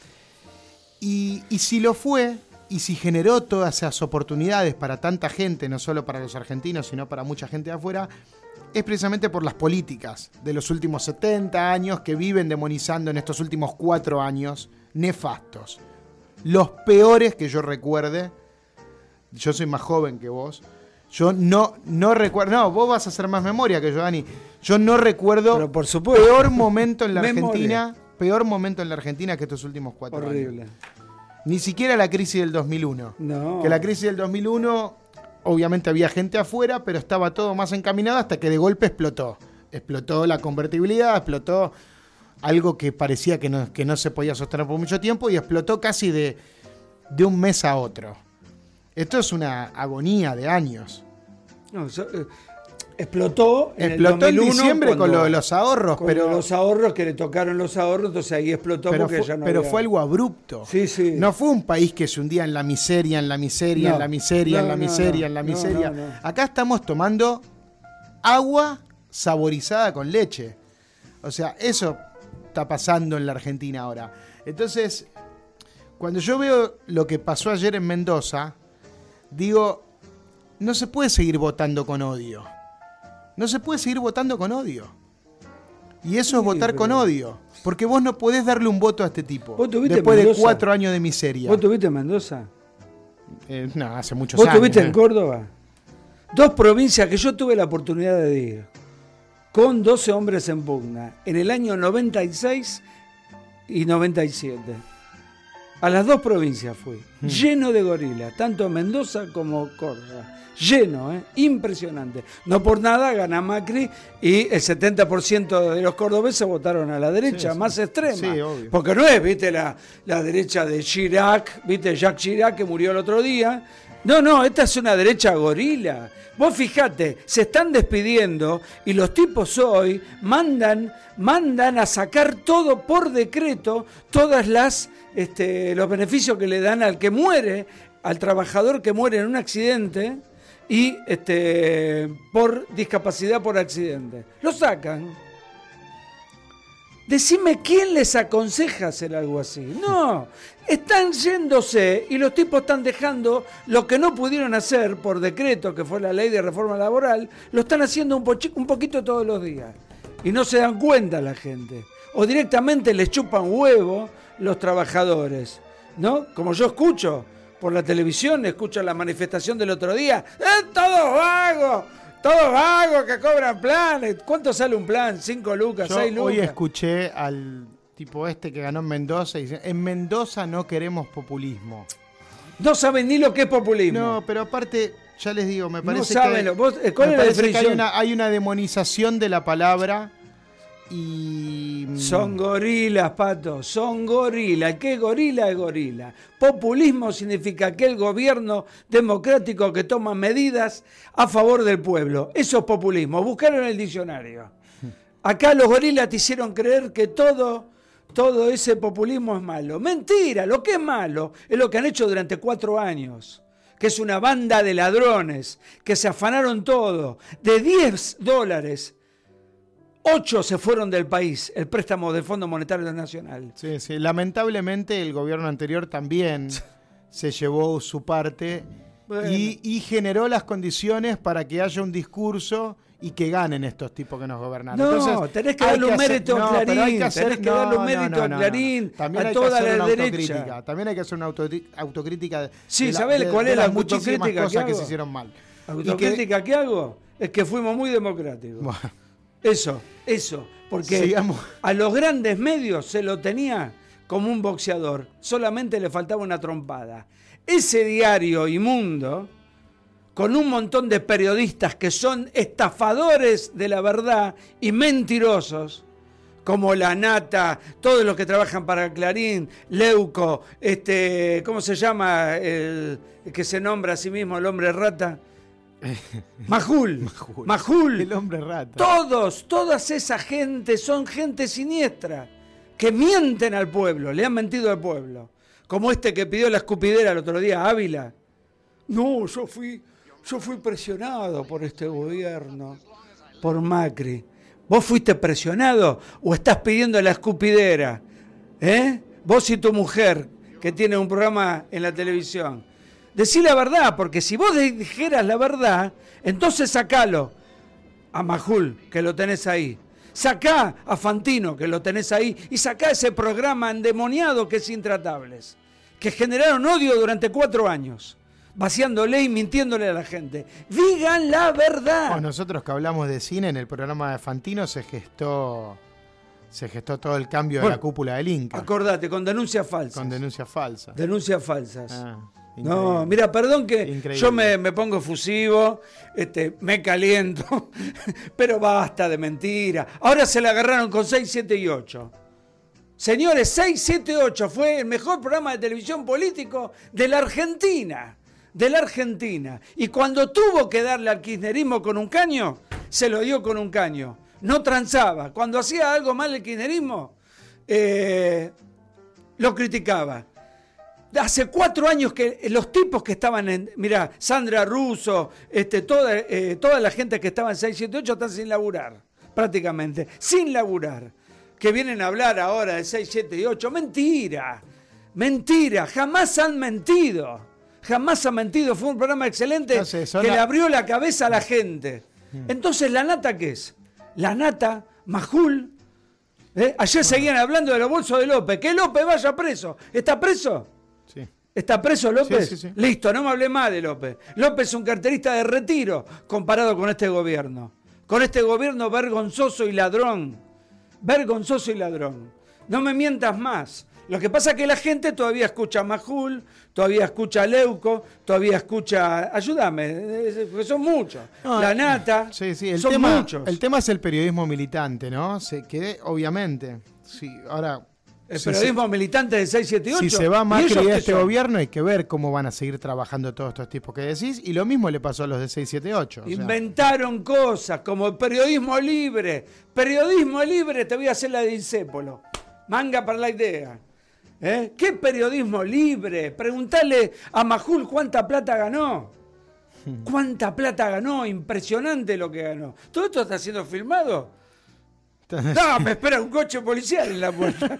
Y, y si lo fue... Y si generó todas esas oportunidades para tanta gente, no solo para los argentinos, sino para mucha gente de afuera, es precisamente por las políticas de los últimos setenta años que viven demonizando en estos últimos cuatro años nefastos. Los peores que yo recuerde. Yo soy más joven que vos. Yo no, no recuerdo... No, vos vas a hacer más memoria que yo, Dani. Yo no recuerdo Pero por supuesto. peor momento en la Memoria. Argentina, peor momento en la Argentina que estos últimos cuatro Horrible. años. Ni siquiera la crisis del dos mil uno. No. Que la crisis del dos mil uno, obviamente había gente afuera, pero estaba todo más encaminado hasta que de golpe explotó. Explotó la convertibilidad, explotó algo que parecía que no, que no se podía sostener por mucho tiempo y explotó casi de, de un mes a otro. Esto es una agonía de años. No, so, eh, explotó en explotó el dos mil uno en diciembre cuando, con lo de los ahorros, con pero los ahorros que le tocaron los ahorros, entonces ahí explotó pero porque fue, ya no pero había... fue algo abrupto. Sí, sí. No fue un país que se hundía en la miseria, en la miseria, No. en la miseria, No, en la no, miseria, no. en la No, miseria. no, no. Acá estamos tomando agua saborizada con leche. O sea, eso está pasando en la Argentina ahora. Entonces, cuando yo veo lo que pasó ayer en Mendoza, digo, no se puede seguir votando con odio. No se puede seguir votando con odio. Y eso Sí, es votar pero- con odio. Porque vos no podés darle un voto a este tipo. ¿Vos tuviste Después de Mendoza? cuatro años de miseria. ¿Vos tuviste en Mendoza? Eh, no, hace muchos ¿Vos años. tuviste eh. en Córdoba? Dos provincias que yo tuve la oportunidad de ir, con doce hombres en pugna, en el año noventa y seis y noventa y siete. A las dos provincias fui, Hmm. lleno de gorilas, tanto Mendoza como Córdoba. Lleno, ¿eh? Impresionante. No por nada gana Macri y el setenta por ciento de los cordobeses votaron a la derecha, Sí, sí. más extrema. Sí, obvio. Porque no es, viste, la, la derecha de Chirac, viste, Jacques Chirac, que murió el otro día, No, no, esta es una derecha gorila. Vos fijate, se están despidiendo y los tipos hoy mandan, mandan a sacar todo por decreto, todas las este, los beneficios que le dan al que muere, al trabajador que muere en un accidente y este, por discapacidad por accidente. Lo sacan. Decime quién les aconseja hacer algo así. No, están yéndose y los tipos están dejando lo que no pudieron hacer por decreto, que fue la ley de reforma laboral, lo están haciendo un, pochi- un poquito todos los días. Y no se dan cuenta la gente. O directamente les chupan huevo los trabajadores, ¿no? Como yo escucho por la televisión, escucho la manifestación del otro día. ¡Eh, todos vagos! Todos vagos que cobran planes. ¿Cuánto sale un plan? ¿Cinco lucas? Yo ¿Seis lucas? hoy escuché al tipo este que ganó en Mendoza y dice, en Mendoza no queremos populismo. No saben ni lo que es populismo. No, pero aparte, ya les digo, me parece no saben que, lo, vos, ¿cuál me es la parece que hay definición? una, hay una demonización de la palabra y... Son gorilas, Pato, son gorilas. ¿Qué gorila es gorila? Populismo significa aquel gobierno democrático que toma medidas a favor del pueblo. Eso es populismo. Buscaron en el diccionario. Acá los gorilas te hicieron creer que todo, todo ese populismo es malo. Mentira, lo que es malo es lo que han hecho durante cuatro años. Que es una banda de ladrones que se afanaron todo. De diez dólares... Ocho se fueron del país, el préstamo del Fondo Monetario Nacional. Sí, sí. Lamentablemente el gobierno anterior también se llevó su parte bueno. y, y generó las condiciones para que haya un discurso y que ganen estos tipos que nos gobernaron. No, Entonces, tenés que darle un mérito a Clarín, hay que hacer, tenés que no, darle un no, mérito no, no, a Clarín, También a hay toda que hacer la una derecha. Autocrítica. También hay que hacer una autocrítica, autocrítica de, sí, de la, ¿sabés de, cuál de es la las muchísimas autocrítica cosas que, que hago? se hicieron mal. La autocrítica que... que hago es que fuimos muy democráticos. Bueno. Eso, eso, porque Sigamos. a los grandes medios se lo tenía como un boxeador, solamente le faltaba una trompada. Ese diario inmundo, con un montón de periodistas que son estafadores de la verdad y mentirosos, como la Nata, todos los que trabajan para Clarín, Leuco, este, ¿cómo se llama el, el que se nombra a sí mismo el hombre rata? Majul, Majul, Majul, el hombre rata. Todos, todas esa gente son gente siniestra que mienten al pueblo, le han mentido al pueblo. Como este que pidió la escupidera el otro día, Ávila. No, yo fui, yo fui presionado por este gobierno, por Macri. ¿Vos fuiste presionado o estás pidiendo la escupidera? ¿Eh? Vos y tu mujer, que tiene un programa en la televisión. Decí la verdad, porque si vos dijeras la verdad, entonces sacalo a Majul, que lo tenés ahí. Sacá a Fantino, que lo tenés ahí. Y sacá ese programa endemoniado que es Intratables, que generaron odio durante cuatro años, vaciándole y mintiéndole a la gente. Digan la verdad. Bueno, nosotros que hablamos de cine, en el programa de Fantino se gestó... Se gestó todo el cambio bueno, de la cúpula del Inca. Acordate, con denuncias falsas. Con denuncias falsas. Denuncias falsas. Ah. Increíble. No, mira, perdón que Increíble. yo me, me pongo efusivo, este, me caliento, pero basta de mentira. Ahora se la agarraron con seis, siete y ocho. Señores, seis, siete, ocho fue el mejor programa de televisión político de la Argentina. De la Argentina. Y cuando tuvo que darle al kirchnerismo con un caño, se lo dio con un caño. No transaba. Cuando hacía algo mal el kirchnerismo, eh, lo criticaba. Hace cuatro años que los tipos que estaban en... Mirá, Sandra Russo, este, toda, eh, toda la gente que estaba en seis, siete, ocho están sin laburar, prácticamente. Sin laburar. Que vienen a hablar ahora de seis, siete y ocho. Mentira. Mentira. Jamás han mentido. Jamás han mentido. Fue un programa excelente no sé, que la... le abrió la cabeza a la gente. Entonces, ¿la nata qué es? La nata, Majul. ¿eh? Ayer bueno. seguían hablando de los bolsos de López. Que López vaya preso. ¿Está preso? Sí. ¿Está preso López? Sí, sí, sí. Listo, no me hablé más de López. López es un carterista de retiro comparado con este gobierno. Con este gobierno vergonzoso y ladrón. Vergonzoso y ladrón. No me mientas más. Lo que pasa es que la gente todavía escucha a Majul, todavía escucha a Leuco, todavía escucha... Ayúdame, porque son muchos. No, la Nata, sí, sí, el son tema, muchos. El tema es el periodismo militante, ¿no? Se, que obviamente, sí, ahora El Si periodismo se- militante de seis siete ocho. Si se va ¿Y Macri ellos de qué este son? gobierno, hay que ver cómo van a seguir trabajando todos estos tipos que decís. Y lo mismo le pasó a los de seis siete ocho. o sea. Inventaron cosas como el periodismo libre. Periodismo libre, te voy a hacer la de Discépolo. Manga para la idea. ¿Eh? ¿Qué periodismo libre? Preguntale a Majul cuánta plata ganó. ¿Cuánta plata ganó? Impresionante lo que ganó. ¿Todo esto está siendo filmado? No, me espera un coche policial en la puerta.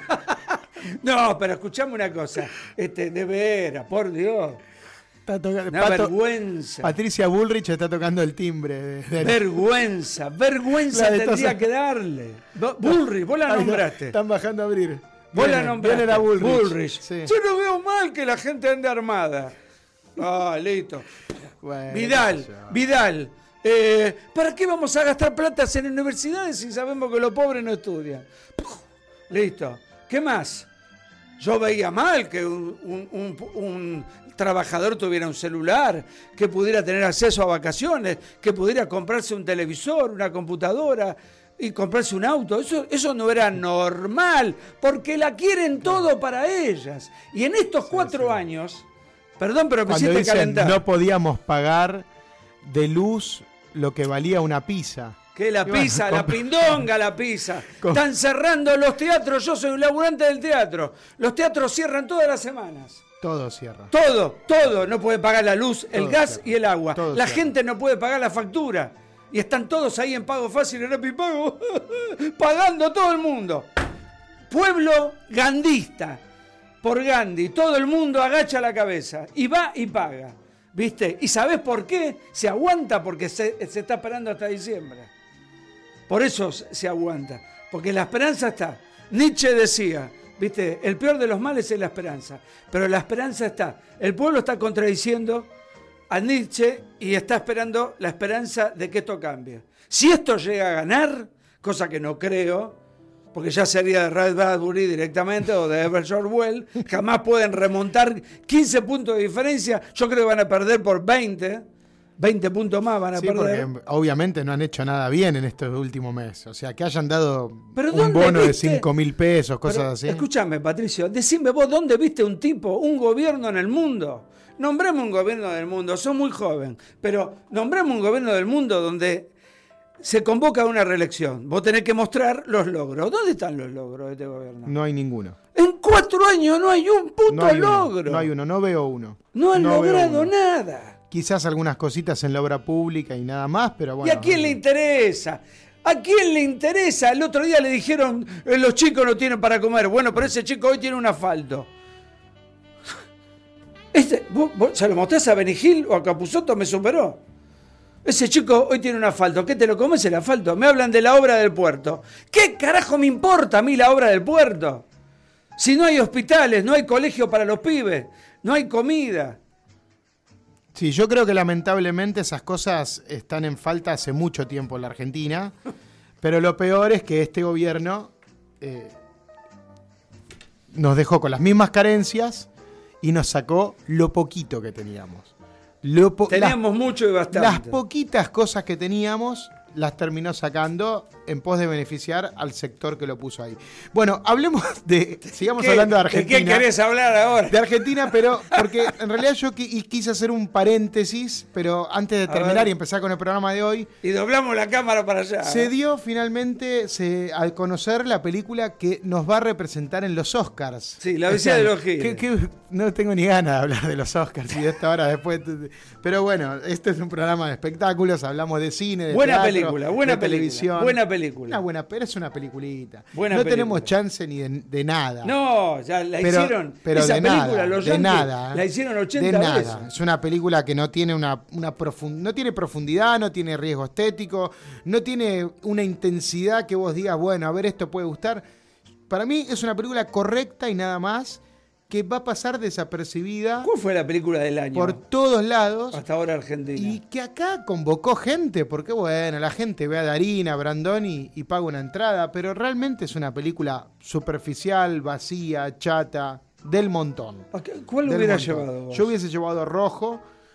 No, pero escuchame una cosa. Este, de veras, por Dios. Está toca- Una Pato- vergüenza. Patricia Bullrich está tocando el timbre. de- de- Vergüenza, vergüenza La de tendría todos- que darle. Bo- Bullrich, vos la Ahí va, nombraste. Están bajando a abrir. Vos la Viene- nombraste. viene la Bullrich. Bullrich. Sí. Yo no veo mal que la gente ande armada. Ah, listo. Bueno, Vidal, qué sé yo. Vidal. eh, ¿Para qué vamos a gastar platas en universidades si sabemos que los pobres no estudian? Puf, listo. ¿Qué más? Yo veía mal que un, un- un- un trabajador tuviera un celular, que pudiera tener acceso a vacaciones, que pudiera comprarse un televisor, una computadora y comprarse un auto. Eso, eso no era normal, porque la quieren todo para ellas. Y en estos cuatro años, perdón, pero me Cuando hiciste dicen calentar. no podíamos pagar de luz lo que valía una pizza. Que la Y bueno, pizza, la comp- pindonga, la pizza. Com- Están cerrando los teatros, yo soy un laburante del teatro. Los teatros cierran todas las semanas. Todo cierra. Todo, todo. No puede pagar la luz, el Todo gas cierra. y el agua. Todo La cierra. gente no puede pagar la factura. Y están todos ahí en pago fácil, en Rappi Pago, pagando todo el mundo. Pueblo gandista, por Gandhi. Todo el mundo agacha la cabeza y va y paga. ¿Viste? ¿Y sabés por qué? Se aguanta porque se, se está esperando hasta diciembre. Por eso se aguanta. Porque la esperanza está. Nietzsche decía, ¿viste? El peor de los males es la esperanza. Pero la esperanza está. El pueblo está contradiciendo a Nietzsche y está esperando la esperanza de que esto cambie. Si esto llega a ganar, cosa que no creo, porque ya sería de Ray Bradbury directamente o de Herbert George Wells, jamás pueden remontar quince puntos de diferencia. Yo creo que van a perder por veinte. veinte puntos más van a Sí, perder. porque obviamente no han hecho nada bien en estos últimos meses. O sea, que hayan dado ¿Pero un dónde bono de viste? cinco mil pesos, cosas Pero, así. Escúchame, Patricio, decime vos, ¿dónde viste un tipo, un gobierno en el mundo? Nombremos un gobierno del mundo, sos muy joven, pero nombremos un gobierno del mundo donde se convoca una reelección. Vos tenés que mostrar los logros. ¿Dónde están los logros de este gobierno? No hay ninguno. En cuatro años no hay un puto No hay logro. uno. No hay uno, no veo uno. No han No veo logrado uno. nada. Quizás algunas cositas en la obra pública y nada más, pero ¿Y bueno. a quién le interesa? ¿A quién le interesa? El otro día le dijeron, eh, los chicos no tienen para comer. Bueno, pero ese chico hoy tiene un asfalto. Este, ¿vos, vos se lo mostrás a Benigil o a Capusotto? Me superó. Ese chico hoy tiene un asfalto. ¿Qué te lo comes el asfalto? Me hablan de la obra del puerto. ¿Qué carajo me importa a mí la obra del puerto? Si no hay hospitales, no hay colegio para los pibes, no hay comida. Sí, yo creo que lamentablemente esas cosas están en falta hace mucho tiempo en la Argentina, pero lo peor es que este gobierno eh, nos dejó con las mismas carencias y nos sacó lo poquito que teníamos. Lo po- Teníamos las, mucho y bastante. las poquitas cosas que teníamos las terminó sacando en pos de beneficiar al sector que lo puso ahí. Bueno, hablemos de... Sigamos ¿Qué- hablando de ¿De Argentina. qué querés hablar ahora? De Argentina, pero porque en realidad yo qui- y quise hacer un paréntesis, pero antes de A terminar ver. y empezar con el programa de hoy, Y doblamos la cámara para allá. se dio finalmente se, al conocer la película que nos va a representar en los Oscars. Sí, La Odisea de los que- Giles. que no tengo ni ganas de hablar de los Oscars y de esta hora después. Pero bueno, este es un programa de espectáculos, hablamos de cine, de Buena teatro, película, buena de película, televisión. buena película. Una buena, pero es una peliculita. Buena no película. tenemos chance ni de, de nada. No, ya la Pero- hicieron. pero esa de película, nada, los de Yankees, nada, la hicieron ochenta de nada. veces. Es una película que no tiene una, una profund- no tiene profundidad, no tiene riesgo estético, no tiene una intensidad que vos digas, bueno, a ver, esto puede gustar. Para mí es una película correcta y nada más, que va a pasar desapercibida ¿Cuál fue la película del año? por todos lados. Hasta ahora Argentina. Y que acá convocó gente, porque bueno, la gente ve a Darín, a Brandoni y paga una entrada, pero realmente es una película superficial, vacía, chata, del montón. ¿A qué- ¿Cuál Del hubiera montón. llevado vos? Yo hubiese llevado rojo,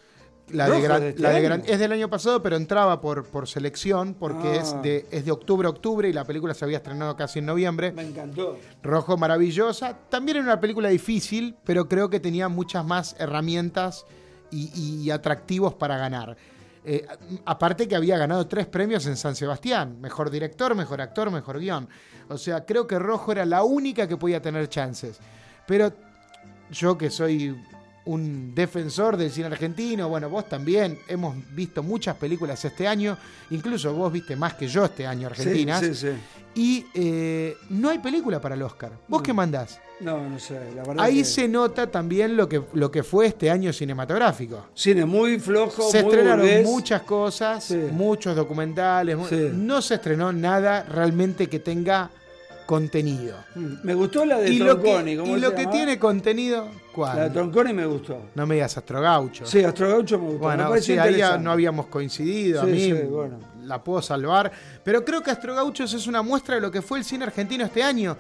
La de ¿Rojo gran, de este la de año? gran- es del año pasado, pero entraba por, por selección, porque Ah. es, de, es de octubre a octubre y la película se había estrenado casi en noviembre. Me encantó. Rojo, maravillosa. También era una película difícil, pero creo que tenía muchas más herramientas y, y atractivos para ganar. Eh, aparte que había ganado tres premios en San Sebastián. Mejor director, mejor actor, mejor guión. O sea, creo que Rojo era la única que podía tener chances. Pero yo que soy un defensor del cine argentino, bueno, vos también, hemos visto muchas películas este año, incluso vos viste más que yo este año argentinas, Sí, sí, sí. y eh, no hay película para el Oscar. ¿Vos No. qué mandás? No, no sé, la verdad. Ahí que se nota también lo que, lo que fue este año cinematográfico. Cine muy flojo, Se muy estrenaron burgués. muchas cosas, Sí. muchos documentales, mu- Sí. no se estrenó nada realmente que tenga contenido. Mm, Me gustó la de Y lo Tronconi. que, ¿cómo y se lo que llamaba? tiene contenido, ¿cuál? La de Tronconi me gustó. No me digas Astrogaucho. Sí, Astrogaucho me gustó. me Bueno, pareció sí, ahí ya interesante. no habíamos coincidido. Sí, a mí sí, bueno. la puedo salvar. Pero creo que Astrogauchos es una muestra de lo que fue el cine argentino este año.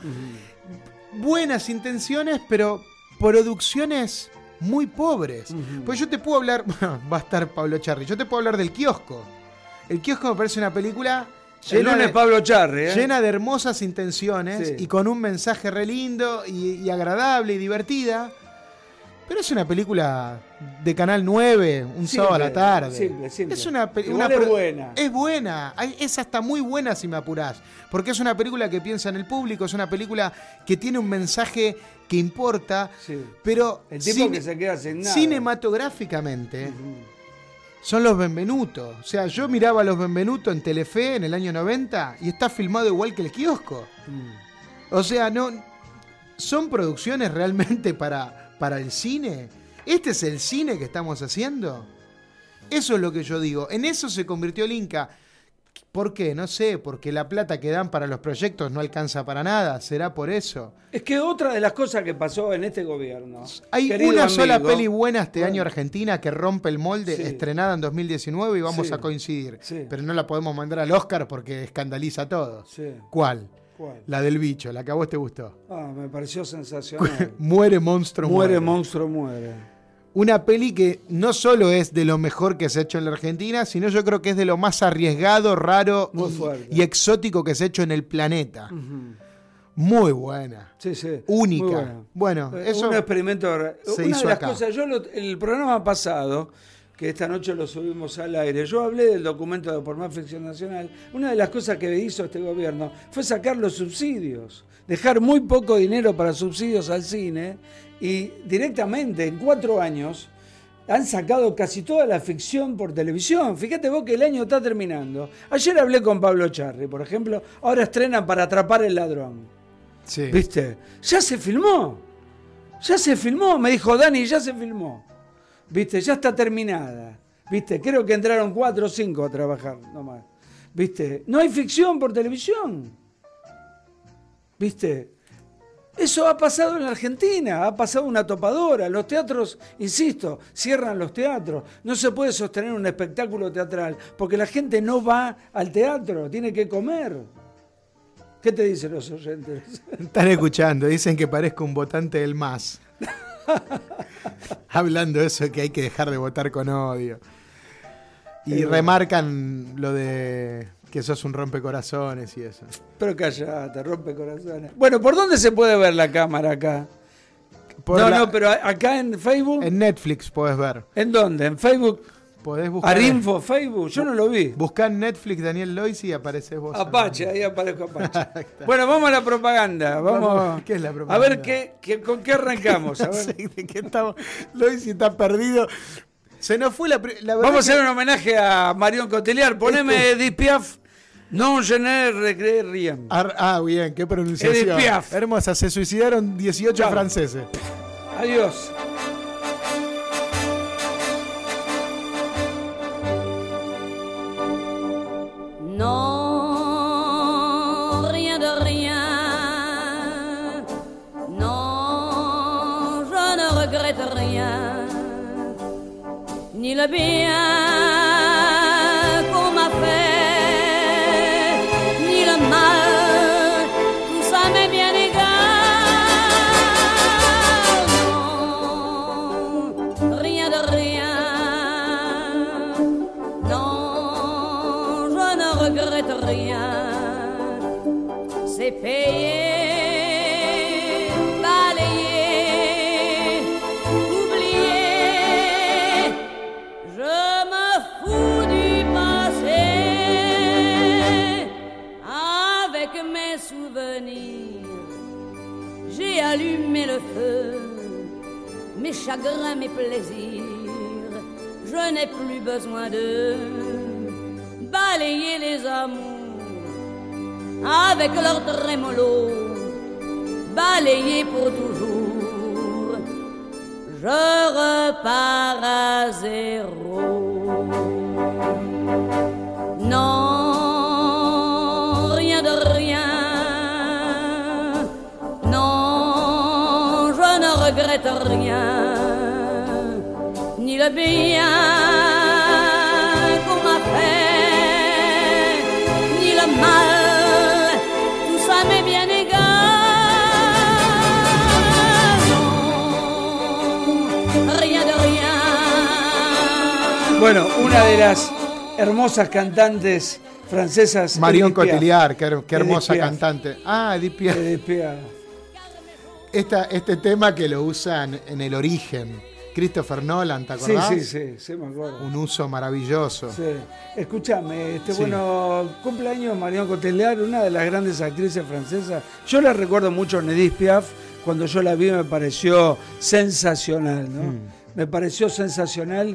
Buenas intenciones, pero producciones muy pobres. Ujú. Pues yo te puedo hablar, bueno, va a estar Pablo Charri, yo te puedo hablar del Kiosco. El Kiosco me parece una película El llena lunes de, Pablo Charri, ¿eh? llena de hermosas intenciones Sí. y con un mensaje re lindo y, y agradable y divertida. Pero es una película de Canal nueve, un Simple, sábado a la tarde. simple, simple. Es una, pe- Igual una es pro- buena. Es buena. Hay- Es hasta muy buena si me apurás. Porque es una película que piensa en el público, es una película que tiene un mensaje que importa, Sí. pero El tipo cine- que se queda sin nada. cinematográficamente Ujú. son los Benvenuto. O sea, yo miraba a los Benvenuto en Telefe en el año noventa y está filmado igual que el Kiosco. Mm. O sea, no son producciones realmente para, para el cine. ¿Este es el cine que estamos haciendo? Eso es lo que yo digo. En eso se convirtió el Inca. ¿Por qué? No sé, porque la plata que dan para los proyectos no alcanza para nada. ¿Será por eso? Es que otra de las cosas que pasó en este gobierno. Hay querido una sola amigo, peli buena este bueno, año Argentina que rompe el molde, Sí. estrenada en dos mil diecinueve y vamos Sí. a coincidir. Sí. Pero no la podemos mandar al Oscar porque escandaliza a todos. Sí. ¿Cuál? ¿Cuál? La del bicho, la que a vos te gustó. Ah, me pareció sensacional. Muere monstruo, muere. Muere, monstruo, muere. Una peli que no solo es de lo mejor que se ha hecho en la Argentina, sino yo creo que es de lo más arriesgado, raro Muy y, fuerte. y exótico que se ha hecho en el planeta. Ujú. Muy buena. Sí, sí. Única. Muy buena. Bueno, Eh, eso un experimento. se Una hizo de las acá. cosas, yo lo- el programa pasado, que esta noche lo subimos al aire, yo hablé del documento de Por Más Ficción Nacional. Una de las cosas que hizo este gobierno fue sacar los subsidios, dejar muy poco dinero para subsidios al cine y directamente en cuatro años han sacado casi toda la ficción por televisión. Fíjate vos que el año está terminando. Ayer hablé con Pablo Charri, por ejemplo, ahora estrenan Para Atrapar el Ladrón. sí. ¿Viste? Ya se filmó. Ya se filmó, me dijo Dani, ya se filmó. ¿Viste? Ya está terminada. ¿Viste? Creo que entraron cuatro o cinco a trabajar nomás. ¿Viste? No hay ficción por televisión. ¿Viste? Eso ha pasado en la Argentina, ha pasado una topadora. Los teatros, insisto, cierran los teatros. No se puede sostener un espectáculo teatral porque la gente no va al teatro, tiene que comer. ¿Qué te dicen los oyentes? Están escuchando, dicen que parezco un votante del M A S. Hablando de eso, que hay que dejar de votar con odio. Y Eh, remarcan lo de que sos un rompecorazones y eso. Pero callate, rompe corazones. Bueno, ¿por dónde se puede ver la cámara acá? Por no, la- no, pero a- acá en Facebook. ¿En, En Netflix podés ver. dónde? ¿En Facebook? Podés buscar. ¿Arinfo Facebook? Yo no lo vi. Buscá en Netflix Daniel Loisi y apareces vos. Apache, ahí aparezco Apache. Bueno, vamos a la propaganda. Vamos. Vamos, ¿qué es la A propaganda? ver qué, qué- con qué arrancamos. A No ver. sé de qué estamos. Loisi está perdido. Se nos fue la, pri- la verdad. Vamos a que- hacer un homenaje a Marion Cotillard. Poneme Edith Piaf. Non je ne regrette rien. Ar- Ah, bien, qué Edith pronunciación. Piaf. Hermosa, se suicidaron dieciocho Chao. franceses. Adiós. Non, rien de rien. Non, je ne regrette rien. Ni le bien qu'on m'a fait, ni le mal, tout ça m'est bien égal. Non, rien de rien. mes chagrins, mes plaisirs. Je n'ai plus besoin de balayer les amours avec leur trémolo, balayer pour toujours. Je repars à zéro. Non, rien de rien. Non, je ne regrette rien. Ni le bien qu'on m'a fait, ni le mal, tout ça m'est bien égal. Non, rien de rien. Bueno, una de las hermosas cantantes francesas. Marion Edith Piaf. Cotillard, qué, qué hermosa Edith Piaf. cantante. Ah, Edith Piaf. Edith Piaf. Esta, este tema que lo usan en El Origen. Christopher Nolan, ¿te Sí, acordás? sí, sí, sí, me acuerdo. Un uso maravilloso. Sí. Escúchame, este, Sí. bueno, cumpleaños Marion Cotillard, una de las grandes actrices francesas. Yo la recuerdo mucho en Edith Piaf. Cuando yo la vi me pareció sensacional, ¿no? Mm. Me pareció sensacional.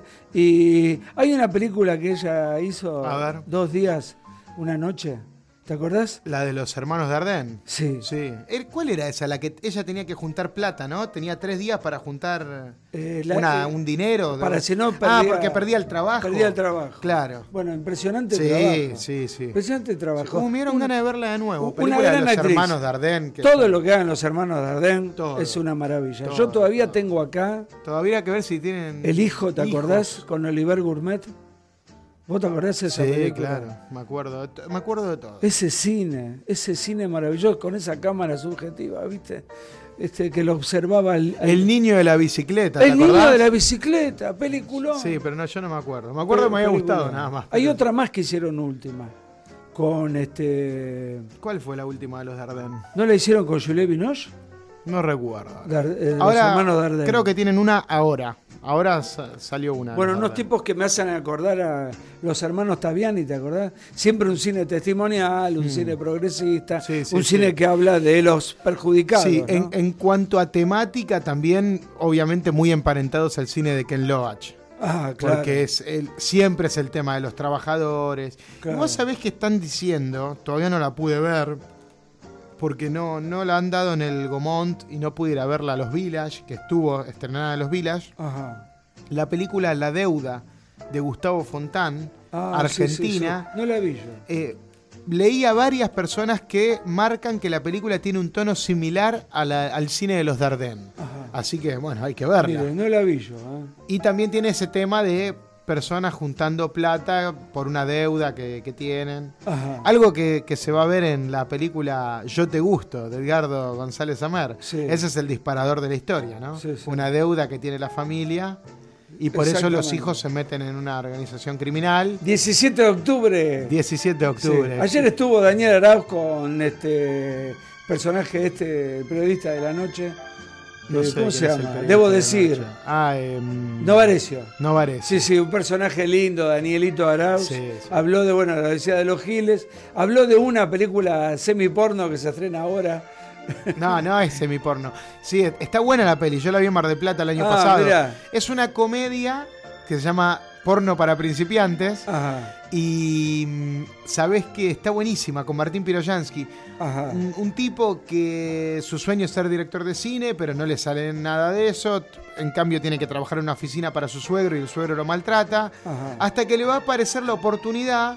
Y hay una película que ella hizo, A ver. Dos días, una noche. ¿Te acordás? La de los hermanos Dardenne. Sí. Sí. Eh, ¿Cuál era esa? La que ella tenía que juntar plata, ¿no? Tenía tres días para juntar Eh, la- una- eh, un dinero. para si no Ah, perdía- porque perdía el trabajo. Perdía el trabajo. Claro. Bueno, impresionante Sí, trabajo. sí, sí. Impresionante trabajo. Como me dieron Una- ganas de verla de nuevo. una Película gran de los actriz. hermanos Dardenne. Que Todo son- lo que hagan los hermanos Dardenne Todo. es una maravilla. Todo, Yo todavía todo. tengo acá Todavía hay que ver si tienen. El Hijo, ¿te hijos. acordás? Con Oliver Gourmet. ¿Vos te acordás de esa Sí, película? claro. Me acuerdo. de to- Me acuerdo de todo. Ese cine, ese cine maravilloso con esa cámara subjetiva, ¿viste? Este, que lo observaba el, El niño de la bicicleta. ¿te el niño acordás? de la bicicleta, peliculón. Sí, pero no, yo no me acuerdo. Me acuerdo que me había Peliculón. gustado nada más. Hay pero- otra más que hicieron última. Con este. ¿Cuál fue la última de los Dardenne? ¿No la hicieron con Juliette Binoche? No recuerdo. Dar- eh, los Ahora hermanos Dardenne. creo que tienen una ahora. Ahora sa- salió una. Bueno, de unos Dardenne. tipos que me hacen acordar a los hermanos Taviani, ¿te acordás? Siempre un cine testimonial, un cine progresista, Sí, sí, un sí. cine que habla de los perjudicados. Sí, ¿no? en, en cuanto a temática también, obviamente muy emparentados al cine de Ken Loach. Ah, claro. Porque es el, siempre es el tema de los trabajadores. Claro. Y vos sabés que están diciendo, todavía no la pude ver, porque no, no la han dado en el Gaumont y no pude ir a verla a los Village, que estuvo estrenada en los Village. Ajá. La película La Deuda, de Gustavo Fontán, Ah, Argentina. sí, sí, sí. No la vi yo. Eh, leí a varias personas que marcan que la película tiene un tono similar a la- al cine de los Dardenne. Ajá. Así que, bueno, hay que verla. Mire, no la vi yo. ¿eh? Y también tiene ese tema de personas juntando plata por una deuda que, que tienen. Ajá. Algo que, que se va a ver en la película Yo te gusto, de Edgardo González Amer. Sí. Ese es el disparador de la historia, ¿no? Sí, sí. Una deuda que tiene la familia y por eso los Exactamente. hijos se meten en una organización criminal. diecisiete de octubre. diecisiete de octubre. Sí. Ayer estuvo Daniel Arauz con este personaje, este periodista de la noche. No Eh, sé ¿Cómo quién se es el llama? periodista Debo de la decir. noche. Ah, em, Novarecio. Novarecio. Sí, sí, un personaje lindo, Danielito Arauz. Sí, sí. Habló de, bueno, la Odisea de los Giles. Habló de una película semiporno que se estrena ahora. No, no es semiporno. Sí, está buena la peli. Yo la vi en Mar del Plata el año Ah, pasado. mirá. Es una comedia que se llama Porno para principiantes. Ajá, Y mm, sabés que está buenísima con Martín Piroyansky. ajá. Un, un tipo que su sueño es ser director de cine, pero no le sale nada de eso. En cambio tiene que trabajar en una oficina para su suegro y el suegro lo maltrata. Ajá. Hasta que le va a aparecer la oportunidad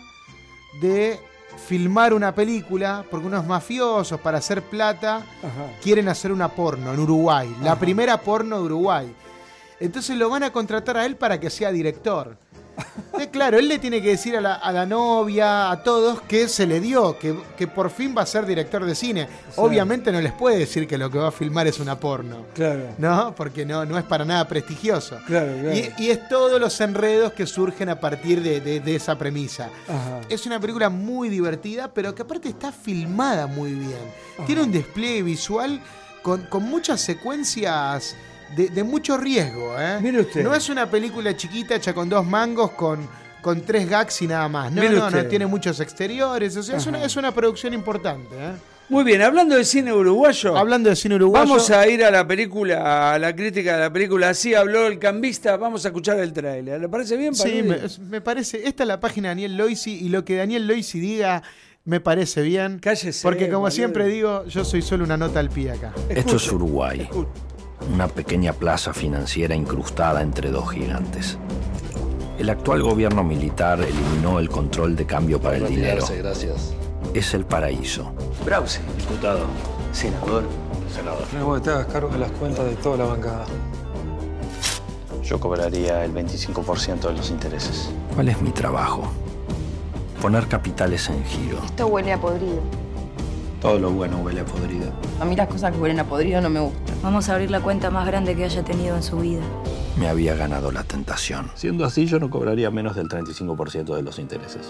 de filmar una película, porque unos mafiosos para hacer plata Ajá. quieren hacer una porno en Uruguay, la Ajá. primera porno de Uruguay. Entonces lo van a contratar a él para que sea director. Eh, claro, él le tiene que decir a la, a la novia, a todos, que se le dio, que, que por fin va a ser director de cine. Obviamente no les puede decir que lo que va a filmar es una porno, Claro, ¿no? Porque no, no es para nada prestigioso. claro, claro. Y, y es todos los enredos que surgen a partir de, de- de esa premisa. Ajá. Es una película muy divertida, pero que aparte está filmada muy bien. Tiene un despliegue visual con, con muchas secuencias de, de mucho riesgo. ¿eh? Mire usted. No es una película chiquita hecha con dos mangos, con, con tres gags y nada más. No, Mire no, no, usted. tiene muchos exteriores. O sea, es Ajá. una, es una producción importante. ¿eh? Muy bien, hablando de cine uruguayo. Hablando de cine uruguayo. Vamos a ir a la película, a la crítica de la película. Así habló el cambista. Vamos a escuchar el tráiler. ¿Le parece bien, Sí, Paludi? me, me parece. Esta es la página de Daniel Loisi y lo que Daniel Loisi diga me parece bien. Cállese. Porque como Paludi. siempre digo, yo soy solo una nota al pie acá. Esto es Uruguay, Escuche. una pequeña plaza financiera incrustada entre dos gigantes. El actual gobierno militar eliminó el control de cambio para el dinero. Gracias. Es el paraíso. Brause, diputado, senador. Senador. Luego te hagas cargo de las cuentas de toda la bancada. Yo cobraría el veinticinco por ciento de los intereses. ¿Cuál es mi trabajo? Poner capitales en giro. Esto huele a podrido. Todo lo bueno huele a podrido. A mí las cosas que huelen a podrido no me gustan. Vamos a abrir la cuenta más grande que haya tenido en su vida. Me había ganado la tentación. Siendo así, yo no cobraría menos del treinta y cinco por ciento de los intereses.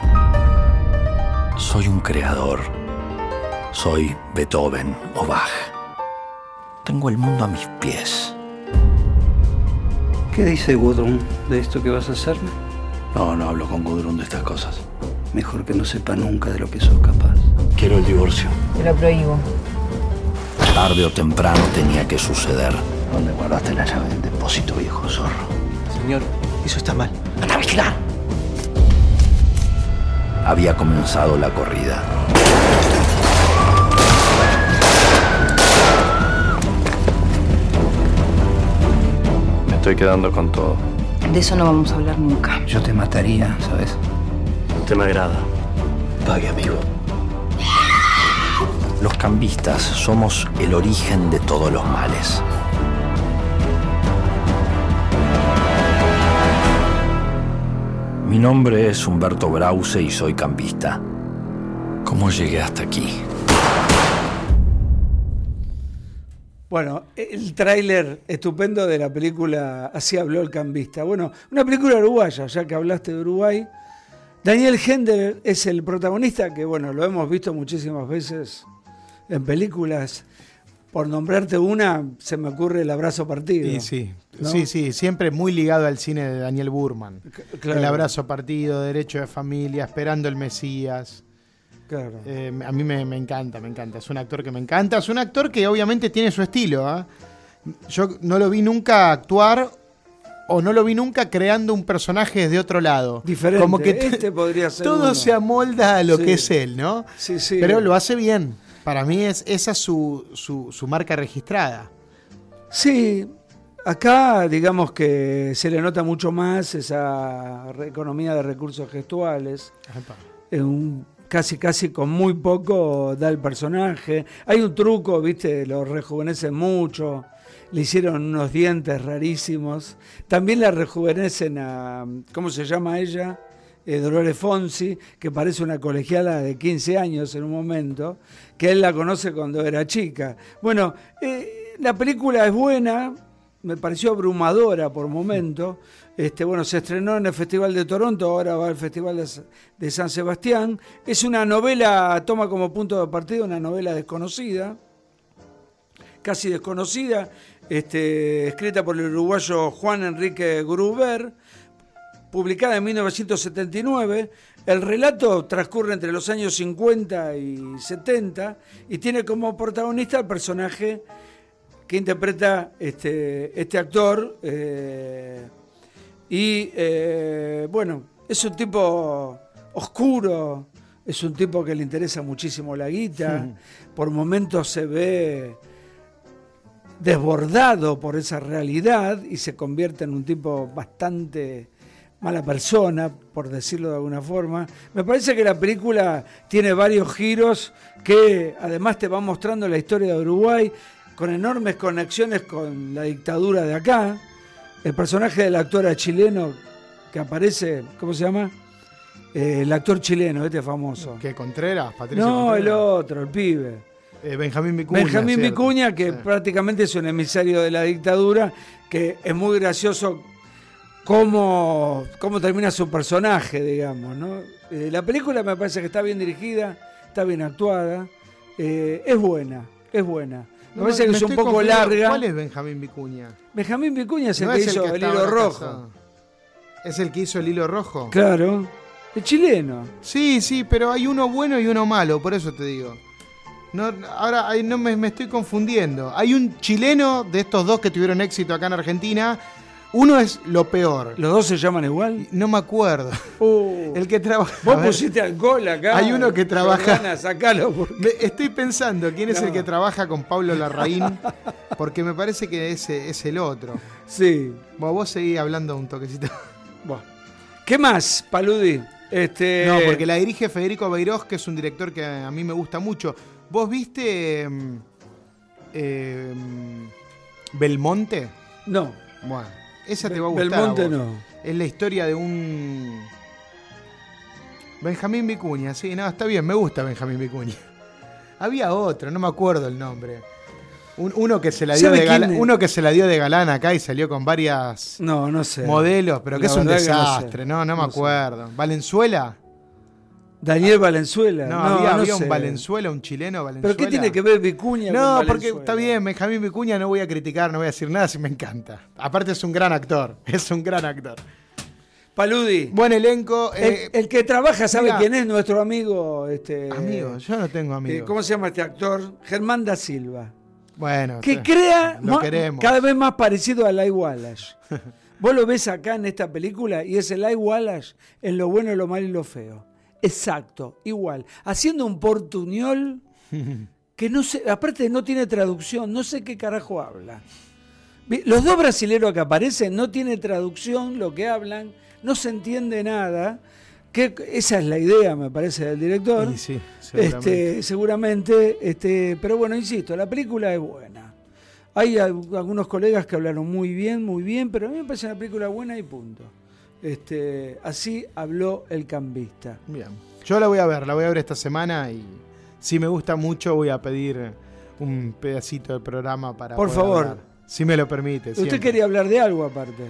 Soy un creador. Soy Beethoven o Bach. Tengo el mundo a mis pies. ¿Qué dice Gudrun de esto que vas a hacerme? No, no hablo con Gudrun de estas cosas. Mejor que no sepa nunca de lo que sos capaz. Quiero el divorcio. Te lo prohíbo. Tarde o temprano tenía que suceder. ¿Dónde guardaste la llave del depósito, viejo zorro? Señor, eso está mal. ¡Anda a vigilar! Había comenzado la corrida. Me estoy quedando con todo. De eso no vamos a hablar nunca. Yo te mataría, ¿sabes? Usted me agrada. Pague, amigo. Los cambistas somos el origen de todos los males. Mi nombre es Humberto Brause y soy cambista. ¿Cómo llegué hasta aquí? Bueno, el tráiler estupendo de la película Así habló el cambista. Bueno, una película uruguaya, ya que hablaste de Uruguay. Daniel Hendler es el protagonista, que bueno, lo hemos visto muchísimas veces en películas. Por nombrarte una, se me ocurre El abrazo partido. Sí, sí, ¿no? sí, sí, siempre muy ligado al cine de Daniel Burman. C- claro. El abrazo partido, Derecho de familia, Esperando el Mesías. Claro. Eh, a mí me, me encanta, me encanta. Es un actor que me encanta. Es un actor que obviamente tiene su estilo. ¿eh? Yo no lo vi nunca actuar o no lo vi nunca creando un personaje desde otro lado. Diferente. Como que t- este podría ser todo uno. se amolda a lo Sí. que es él, ¿no? Sí, sí. Pero lo hace bien. Para mí es esa es su, su, su marca registrada. Sí, acá digamos que se le nota mucho más esa re- economía de recursos gestuales. En un, casi casi con muy poco da el personaje. Hay un truco, viste, lo rejuvenecen mucho. Le hicieron unos dientes rarísimos. También la rejuvenecen a, ¿cómo se llama ella? Eh, Dolores Fonsi, que parece una colegiala de quince años en un momento, que él la conoce cuando era chica. Bueno, eh, la película es buena, me pareció abrumadora por momento. Este, bueno, se estrenó en el Festival de Toronto, ahora va al Festival de, de San Sebastián. Es una novela, toma como punto de partida una novela desconocida, casi desconocida, este, escrita por el uruguayo Juan Enrique Gruber, publicada en mil novecientos setenta y nueve. El relato transcurre entre los años cincuenta y setenta y tiene como protagonista el personaje que interpreta este, este actor. Eh, y eh, bueno, es un tipo oscuro, es un tipo que le interesa muchísimo la guita. Sí. Por momentos se ve desbordado por esa realidad y se convierte en un tipo bastante mala persona, por decirlo de alguna forma. Me parece que la película tiene varios giros que además te va mostrando la historia de Uruguay con enormes conexiones con la dictadura de acá. El personaje del actor chileno que aparece, ¿cómo se llama? Eh, el actor chileno, este famoso. ¿Qué, Contreras? Patricio No, Contreras. el otro, el pibe. Eh, Benjamín Vicuña. Benjamín ¿cierto? Vicuña, que Sí. prácticamente es un emisario de la dictadura, que es muy gracioso cómo, cómo termina su personaje, digamos, ¿no? Eh, la película me parece que está bien dirigida, está bien actuada, eh, es buena, es buena. Me No, parece que me es un estoy poco confundiendo. larga. ¿Cuál es Benjamín Vicuña? Benjamín Vicuña es el ¿No que es hizo que el estaba hilo en la rojo. casa? ¿Es el que hizo el hilo rojo? Claro, el chileno. Sí, sí, pero hay uno bueno y uno malo, por eso te digo. No, ahora ay, no me, me estoy confundiendo. Hay un chileno de estos dos que tuvieron éxito acá en Argentina. Uno es Lo Peor. ¿Los dos se llaman igual? No me acuerdo. Uh, el que trabaja. Vos pusiste alcohol acá. Hay uno que trabaja. Perdona, sacalo porque... me, estoy pensando quién es no. el que trabaja con Pablo Larraín, porque me parece que ese es el otro. Sí. Bueno, vos seguís hablando un toquecito. Bueno. ¿Qué más, Paludi? Este... No, porque la dirige Federico Beirós, que es un director que a mí me gusta mucho. ¿Vos viste eh, eh, Belmonte? No. Bueno, esa te va a gustar. Belmonte a vos. no. Es la historia de un Benjamín Vicuña, sí, no, está bien, me gusta Benjamín Vicuña. Había otro, no me acuerdo el nombre. Un, uno que se la dio de galán, uno que se la dio de galán acá y salió con varias no, no sé. modelos, pero que la es un desastre, no, sé. no, no, no me no acuerdo. Sé. ¿Valenzuela? Daniel Valenzuela. No, no había, no había sé. un Valenzuela, un chileno Valenzuela. ¿Pero qué tiene que ver Vicuña no, con porque está bien, Benjamín Vicuña no voy a criticar, no voy a decir nada si me encanta. Aparte es un gran actor, es un gran actor. Paludi. Buen elenco. Eh, el, el que trabaja sabe mira, quién es nuestro amigo. Este, amigo, yo no tengo amigos. Eh, ¿Cómo se llama este actor? Germán da Silva. Bueno. Que crea lo ma, queremos. Cada vez más parecido a Eli Wallace. Vos lo ves acá en esta película y es Eli Wallace en lo bueno, lo malo y lo feo. Exacto, igual. Haciendo un portuñol que no sé, aparte no tiene traducción, no sé qué carajo habla. Los dos brasileros que aparecen no tiene traducción lo que hablan, no se entiende nada. Que esa es la idea, me parece, del director. Sí, sí, seguramente. Este, seguramente este, pero bueno, insisto, la película es buena. Hay algunos colegas que hablaron muy bien, muy bien, pero a mí me parece una película buena y punto. Este, así habló el cambista. Bien. Yo la voy a ver, la voy a ver esta semana y si me gusta mucho voy a pedir un pedacito del programa para Por poder favor. hablar, si me lo permite. Usted siempre. quería hablar de algo aparte.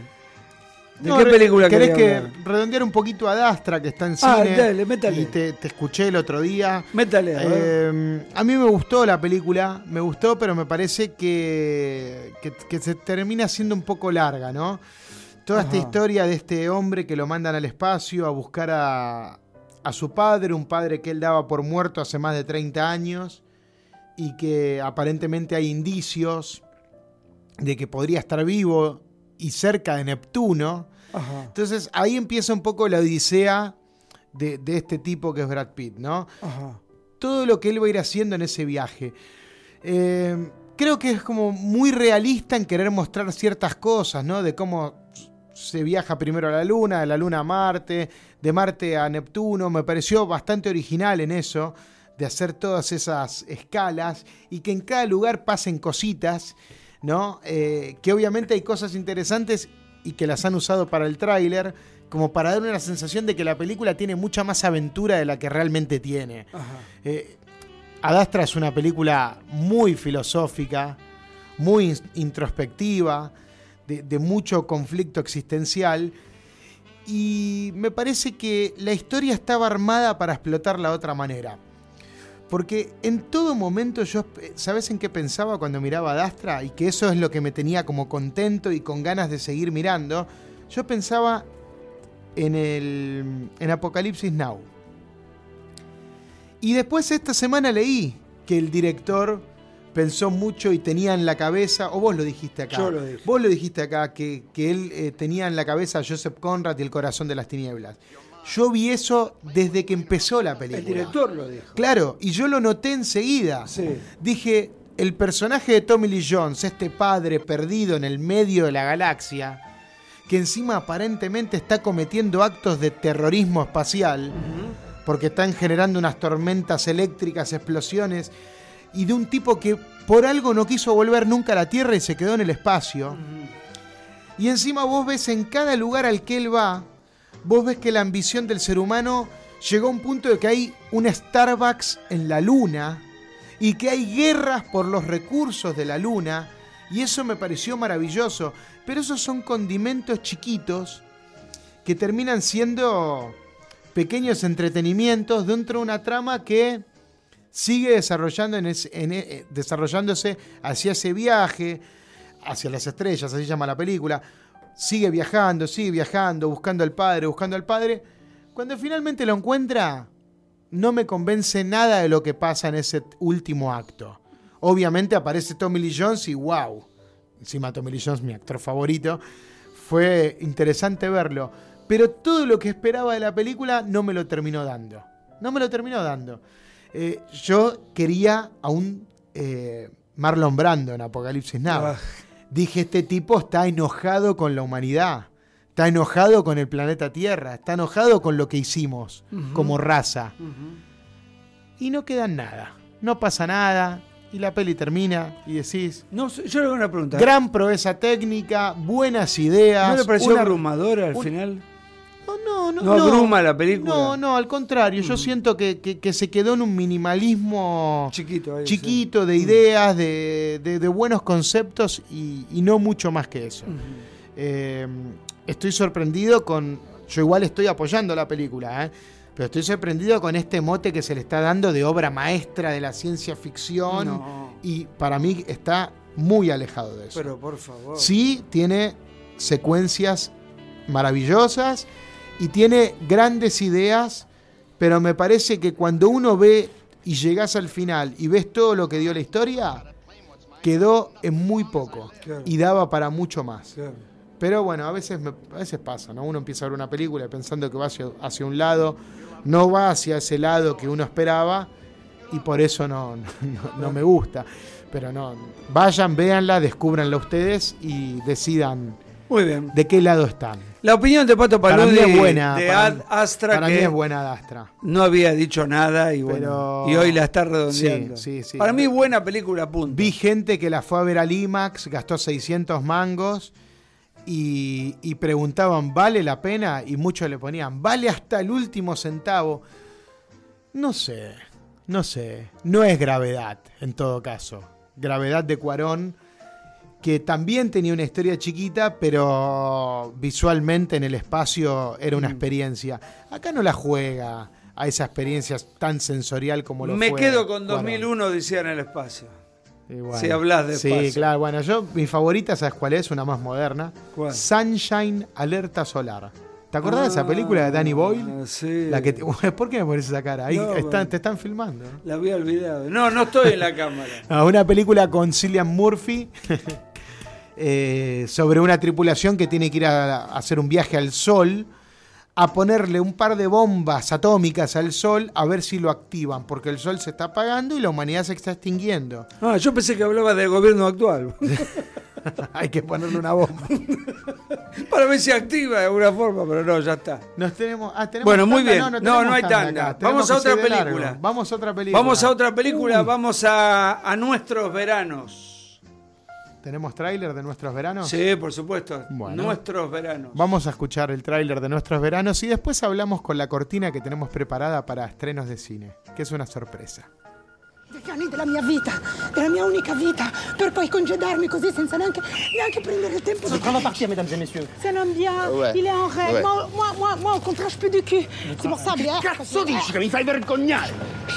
¿De no, qué película querés quería que hablar? redondear un poquito a Dastra, que está en Ah, cine? dale, métale. Y te, te escuché el otro día. Métale. A, eh, a mí me gustó la película, me gustó, pero me parece que, que, que se termina siendo un poco larga, ¿no? Toda Ajá. esta historia de este hombre que lo mandan al espacio a buscar a, a su padre, un padre que él daba por muerto hace más de treinta años y que aparentemente hay indicios de que podría estar vivo y cerca de Neptuno. Ajá. Entonces ahí empieza un poco la odisea de, de este tipo que es Brad Pitt, ¿no? Ajá. Todo lo que él va a ir haciendo en ese viaje. Eh, creo que es como muy realista en querer mostrar ciertas cosas, ¿no? De cómo se viaja primero a la Luna, de la Luna a Marte, de Marte a Neptuno. Me pareció bastante original en eso, de hacer todas esas escalas y que en cada lugar pasen cositas, ¿no? Eh, que obviamente hay cosas interesantes y que las han usado para el tráiler, como para dar una sensación de que la película tiene mucha más aventura de la que realmente tiene. Eh, Ad Astra es una película muy filosófica, muy introspectiva, de, de mucho conflicto existencial, y me parece que la historia estaba armada para explotarla de otra manera. Porque en todo momento yo, ¿sabes en qué pensaba cuando miraba Ad Astra? Y que eso es lo que me tenía como contento y con ganas de seguir mirando. Yo pensaba en, el, en Apocalipsis Now. Y después esta semana leí que el director pensó mucho y tenía en la cabeza, o vos lo dijiste acá. Yo lo dije. Vos lo dijiste acá, que, que él eh, tenía en la cabeza a Joseph Conrad y El corazón de las tinieblas. Yo vi eso desde que empezó la película. El director lo dijo. Claro, y yo lo noté enseguida. Sí. Dije, el personaje de Tommy Lee Jones, este padre perdido en el medio de la galaxia, que encima aparentemente está cometiendo actos de terrorismo espacial, uh-huh. porque están generando unas tormentas eléctricas, explosiones, y de un tipo que por algo no quiso volver nunca a la Tierra y se quedó en el espacio. Uh-huh. Y encima vos ves en cada lugar al que él va, vos ves que la ambición del ser humano llegó a un punto de que hay un Starbucks en la Luna y que hay guerras por los recursos de la Luna, y eso me pareció maravilloso. Pero esos son condimentos chiquitos que terminan siendo pequeños entretenimientos dentro de una trama que sigue desarrollando en ese, en, eh, desarrollándose hacia ese viaje, hacia las estrellas, así se llama la película. Sigue viajando, sigue viajando, buscando al padre, buscando al padre. Cuando finalmente lo encuentra, no me convence nada de lo que pasa en ese último acto. Obviamente aparece Tommy Lee Jones y wow, encima Tommy Lee Jones, mi actor favorito, fue interesante verlo. Pero todo lo que esperaba de la película no me lo terminó dando. No me lo terminó dando. Eh, yo quería a un eh, Marlon Brando en Apocalipsis Now. Ah. Dije, este tipo está enojado con la humanidad. Está enojado con el planeta Tierra. Está enojado con lo que hicimos uh-huh. como raza. Uh-huh. Y no queda nada. No pasa nada. Y la peli termina y decís... No, yo le hago una pregunta. Gran proeza técnica, buenas ideas. ¿No le pareció una, abrumadora al un, final? No, no, no. ¿No abruma la película? No, no, al contrario. Mm. Yo siento que, que, que se quedó en un minimalismo chiquito, ahí, chiquito sí. de ideas, de, de, de buenos conceptos y, y no mucho más que eso. Mm. Eh, estoy sorprendido con... Yo igual estoy apoyando la película, ¿eh? Pero estoy sorprendido con este mote que se le está dando de obra maestra de la ciencia ficción. No. Y para mí está muy alejado de eso. Pero por favor. Sí, tiene secuencias maravillosas y tiene grandes ideas, pero me parece que cuando uno ve y llegas al final y ves todo lo que dio la historia, quedó en muy poco. Claro. Y daba para mucho más. Claro. Pero bueno, a veces, me, a veces pasa, ¿no? Uno empieza a ver una película pensando que va hacia, hacia un lado, no va hacia ese lado que uno esperaba y por eso no, no, no, no me gusta. Pero no, vayan, véanla, descúbranla ustedes y decidan muy bien de qué lado están. La opinión de Pato Paludi es buena, de para, Ad Astra, para que mí es buena Ad Astra. No había dicho nada y, Pero... bueno, y hoy la está redondeando. Sí, sí, sí. Para mí buena película, punto. Vi gente que la fue a ver al IMAX, gastó seiscientos mangos y, y preguntaban, ¿vale la pena? Y muchos le ponían, ¿vale hasta el último centavo? No sé, no sé. No es Gravedad, en todo caso. Gravedad de Cuarón, que también tenía una historia chiquita, pero visualmente en el espacio era una experiencia. Acá no la juega a esa experiencia tan sensorial como lo Me fue. Me quedo con Cuarón. dos mil uno, Odisea en el espacio. Bueno, si hablas de espacio. Sí, claro. Bueno, yo, mi favorita, ¿sabes cuál es? Una más moderna. ¿Cuál? Sunshine Alerta Solar. ¿Te acordás ah, de esa película de Danny Boyle? Sí. La que te, ¿Por qué me pones esa cara? Ahí no, están, te están filmando, ¿no? La había olvidado. No, no estoy en la cámara. No, una película con Cillian Murphy eh, sobre una tripulación que tiene que ir a, a hacer un viaje al sol, a ponerle un par de bombas atómicas al sol a ver si lo activan, porque el sol se está apagando y la humanidad se está extinguiendo. Ah, yo pensé que hablaba del gobierno actual. Hay que ponerle una bomba. Para ver si activa de alguna forma, pero no, ya está. Nos tenemos, ah, ¿tenemos bueno, muy tanda? bien. No, no, no, no hay tanda. tanda. Acá. Vamos a otra película. Largo. Vamos a otra película. Vamos a otra película. Uy. Vamos a, a Nuestros Veranos. ¿Tenemos tráiler de Nuestros Veranos? Sí, por supuesto. Bueno, Nuestros Veranos. Vamos a escuchar el tráiler de Nuestros Veranos y después hablamos con la cortina que tenemos preparada para estrenos de cine, que es una sorpresa. Degli anni della mia vita, della mia unica vita, per poi congedarmi così senza neanche, neanche prendere il tempo. On va partir, mesdames et messieurs. Ça n'aime bien, ouais. Il est en rêve. Ouais. Moi, moi, moi, moi, on contrage plus du cul. C'est pour ça, bien. Che cazzo dici che mi fai vergognare?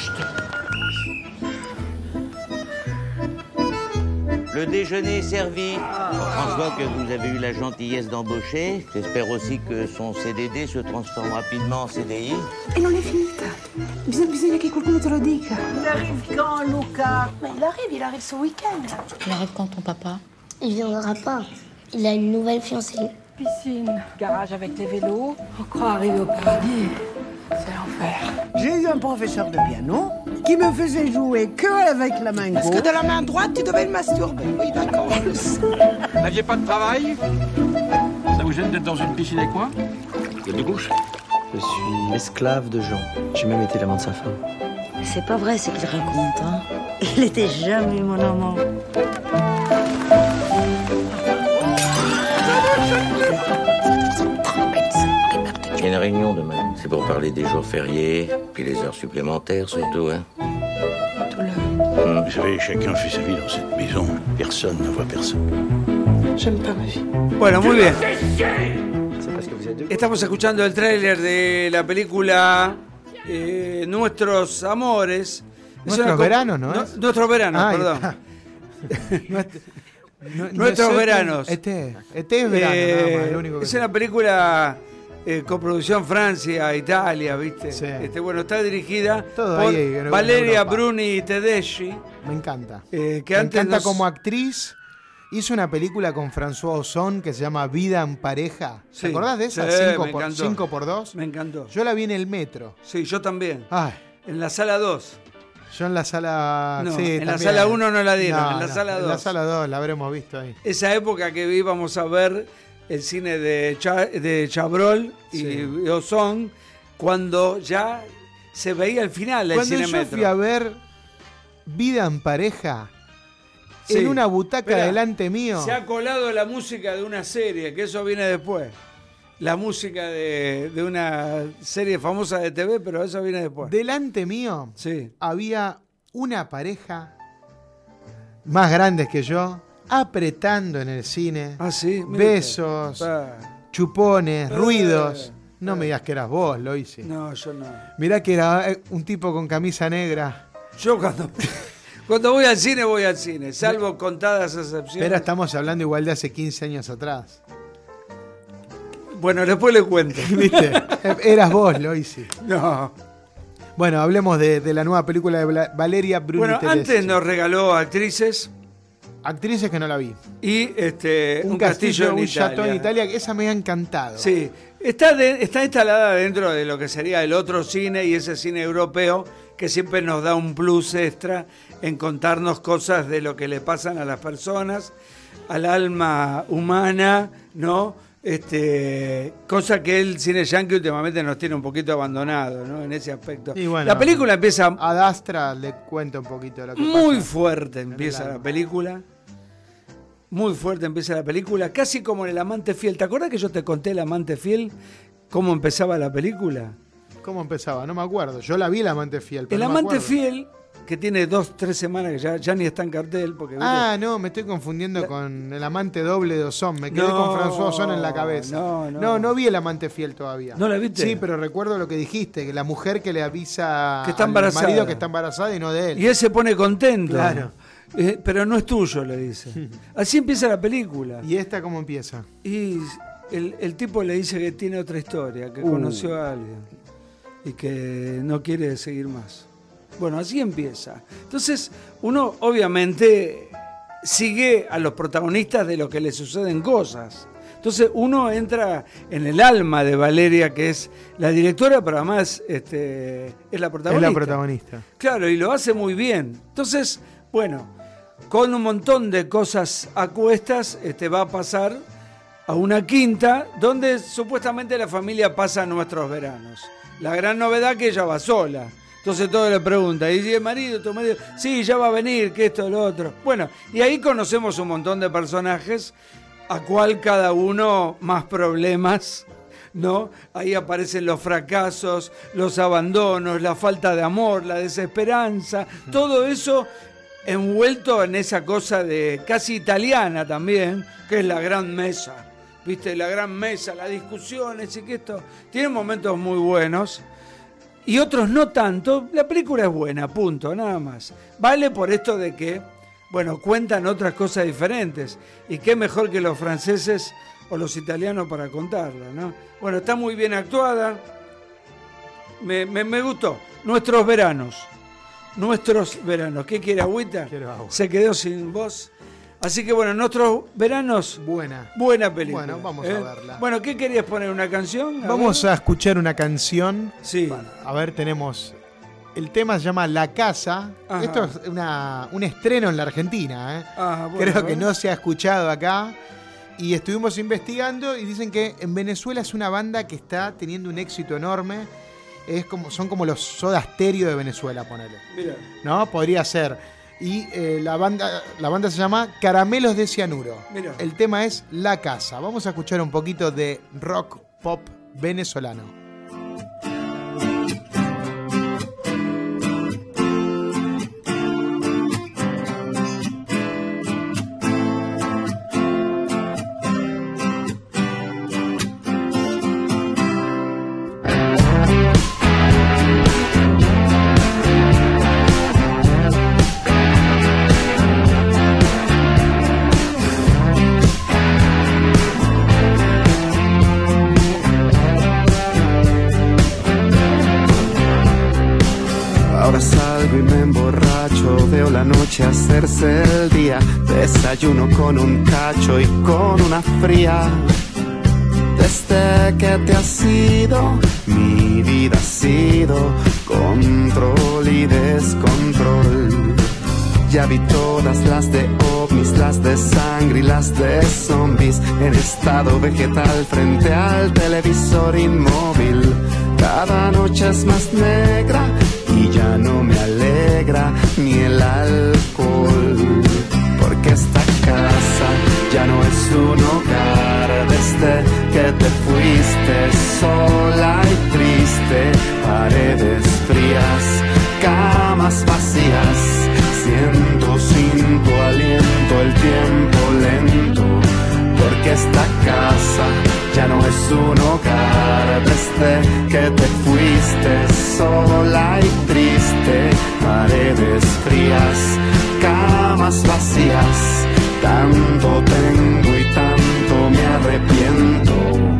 Le déjeuner est servi. François, que vous avez eu la gentillesse d'embaucher. J'espère aussi que son C D D se transforme rapidement en C D I. E non è finita. Bisogna, bisogna che qualcuno te lo dica. Il arrive quand, Luca? Mais il arrive, il arrive ce week-end. Il arrive quand, ton papa? Il viendra pas. Il a une nouvelle fiancée. Piscine, garage avec les vélos. On croit arriver au paradis. C'est l'enfer. J'ai eu un professeur de piano qui me faisait jouer que avec la main gauche. Parce que de la main droite, tu devais le masturber. Oui, d'accord. N'aviez pas de travail? Ça vous gêne d'être dans une piscine avec moi? Vous êtes de gauche? Je suis esclave de Jean. J'ai même été l'amant de sa femme. C'est pas vrai ce qu'il raconte, hein. Il était jamais mon amant. Il y a une réunion demain. C'est pour parler des jours fériés, puis les heures supplémentaires surtout, hein. Tout le... Mmh. Vous savez, chacun fait sa vie dans cette maison. Personne ne voit personne. J'aime pas ma vie. Bueno, muy bien. Estamos escuchando el tráiler de la película eh, Nuestros Amores. Nuestros Veranos, ¿no? No, nuestros Veranos, ah, perdón. Nuestro, no, Nuestros no Veranos. Este, este es verano, eh, nada más, lo único que es sé. una película eh, coproducción Francia, Italia, ¿viste? Sí. Este, bueno, está dirigida Todo por ahí en Valeria Europa. Bruni Tedeschi. Me encanta. Eh, que Me antes encanta nos- como actriz. Hizo una película con François Ozon que se llama Vida en Pareja. ¿Te Sí, acordás de esa? sí, cinco me por, encantó. cinco por dos. Me encantó. Yo la vi en el metro. Sí, yo también. Ay, En la sala dos. yo en la sala... No, sí, en la también. sala uno no la dieron, No, en la no, sala En la dos. sala dos la habremos visto ahí. Esa época que íbamos a ver el cine de, Cha- de Chabrol y Sí. Ozon, cuando ya se veía el final del Cuando cine yo metro. fui a ver Vida en Pareja, Sí. en una butaca Esperá, delante mío... Se ha colado la música de una serie, que eso viene después. La música de, de una serie famosa de T V, pero eso viene después. Delante mío Sí. había una pareja más grandes que yo apretando en el cine. Ah, sí. mire Besos, usted. Ah, chupones, Eh, ruidos. No eh. me digas que eras vos, Loisi. no, yo no. Mirá que era eh, un tipo con camisa negra. Yo cuando, cuando voy al cine, voy al cine, salvo contadas excepciones. Pero estamos hablando igual de hace quince años atrás. Bueno, después le cuento. ¿Viste? Eras vos, Loisi. No. Bueno, hablemos de, de la nueva película de Vla- Valeria Bruni Bueno, Tedeschi. antes nos regaló actrices Actrices que no la vi. y este, Un, un, castillo, castillo, un en chateau en Italia. Italia, esa me ha encantado. Sí, está, de- está instalada dentro de lo que sería el otro cine y ese cine europeo que siempre nos da un plus extra en contarnos cosas de lo que le pasan a las personas, al alma humana, ¿no? Este, cosa que el cine yankee últimamente nos tiene un poquito abandonado, ¿no? En ese aspecto. Y bueno, la película empieza Ad Astra le cuento un poquito de lo que muy pasa. fuerte, empieza la película. Muy fuerte empieza la película, casi como en El amante fiel. ¿Te acuerdas que yo te conté El amante fiel? ¿Cómo empezaba la película? ¿Cómo empezaba? No me acuerdo. Yo la vi, El amante fiel. Pero El no me amante acuerdo. fiel, que tiene dos, tres semanas que ya, ya ni está en cartel. Porque, Ah, no, me estoy confundiendo con El amante doble de Ozon. Me quedé No, con François Ozon en la cabeza. no, no. no, no vi El amante fiel todavía. ¿No la viste? Sí, pero recuerdo lo que dijiste, que la mujer que le avisa Que está al embarazada. marido que está embarazada y no de él. Y él se pone contento. Claro. Eh, pero no es tuyo, le dice. Así empieza la película. ¿Y esta cómo empieza? Y el, el tipo le dice que tiene otra historia, que Uh. conoció a alguien y que no quiere seguir más. Bueno, así empieza. Entonces, uno obviamente sigue a los protagonistas de lo que le suceden cosas. Entonces, uno entra en el alma de Valeria, que es la directora, pero además este, es la protagonista. Es la protagonista. Claro, y lo hace muy bien. Entonces, bueno, con un montón de cosas a cuestas, este, va a pasar a una quinta donde supuestamente la familia pasa nuestros veranos. La gran novedad que ella va sola. Entonces todo le pregunta, ¿y el marido, tu marido? Sí, ya va a venir, que esto, lo otro. Bueno, y ahí conocemos un montón de personajes, a cual cada uno más problemas, ¿no? Ahí aparecen los fracasos, los abandonos, la falta de amor, la desesperanza, todo eso envuelto en esa cosa de casi italiana también, que es la gran mesa. ¿Viste? La gran mesa, las discusiones y que esto tiene momentos muy buenos y otros no tanto. La película es buena, punto, nada más. Vale por esto de que, bueno, cuentan otras cosas diferentes y qué mejor que los franceses o los italianos para contarla, ¿no? Bueno, está muy bien actuada. Me, me, me gustó. Nuestros veranos. Nuestros veranos. ¿Qué quiere, agüita? Quiero agua. Se quedó sin voz. Así que bueno, nuestros veranos. Buena. Buena película. Bueno, vamos ¿eh? a verla. Bueno, ¿qué querías poner? ¿Una canción? A Vamos ver. a escuchar una canción. Sí. A ver, tenemos. El tema se llama La Casa. Ajá. Esto es una, un estreno en la Argentina. ¿eh? Ah, bueno, Creo que bueno. no se ha escuchado acá. Y estuvimos investigando y dicen que en Venezuela es una banda que está teniendo un éxito enorme. Es como, son como los Soda Stereo de Venezuela, ponele. Mira. ¿No? Podría ser. Y eh, la, banda, la banda se llama Caramelos de Cianuro. Mira. El tema es La Casa. Vamos a escuchar un poquito de rock pop venezolano. Thank noche hacerse el día, desayuno con un cacho y con una fría. Desde que te has ido, mi vida ha sido control y descontrol. Ya vi todas las de ovnis, las de sangre y las de zombies, en estado vegetal frente al televisor inmóvil. Cada noche es más negra y ya no me alegra ni el alcohol, porque esta casa ya no es un hogar desde que te fuiste, sola y triste, paredes frías, camas vacías. Siento sin tu aliento el tiempo lento, porque esta casa ya no es un hogar desde que te fuiste, sola y triste, paredes frías, camas vacías. Tanto tengo y tanto me arrepiento.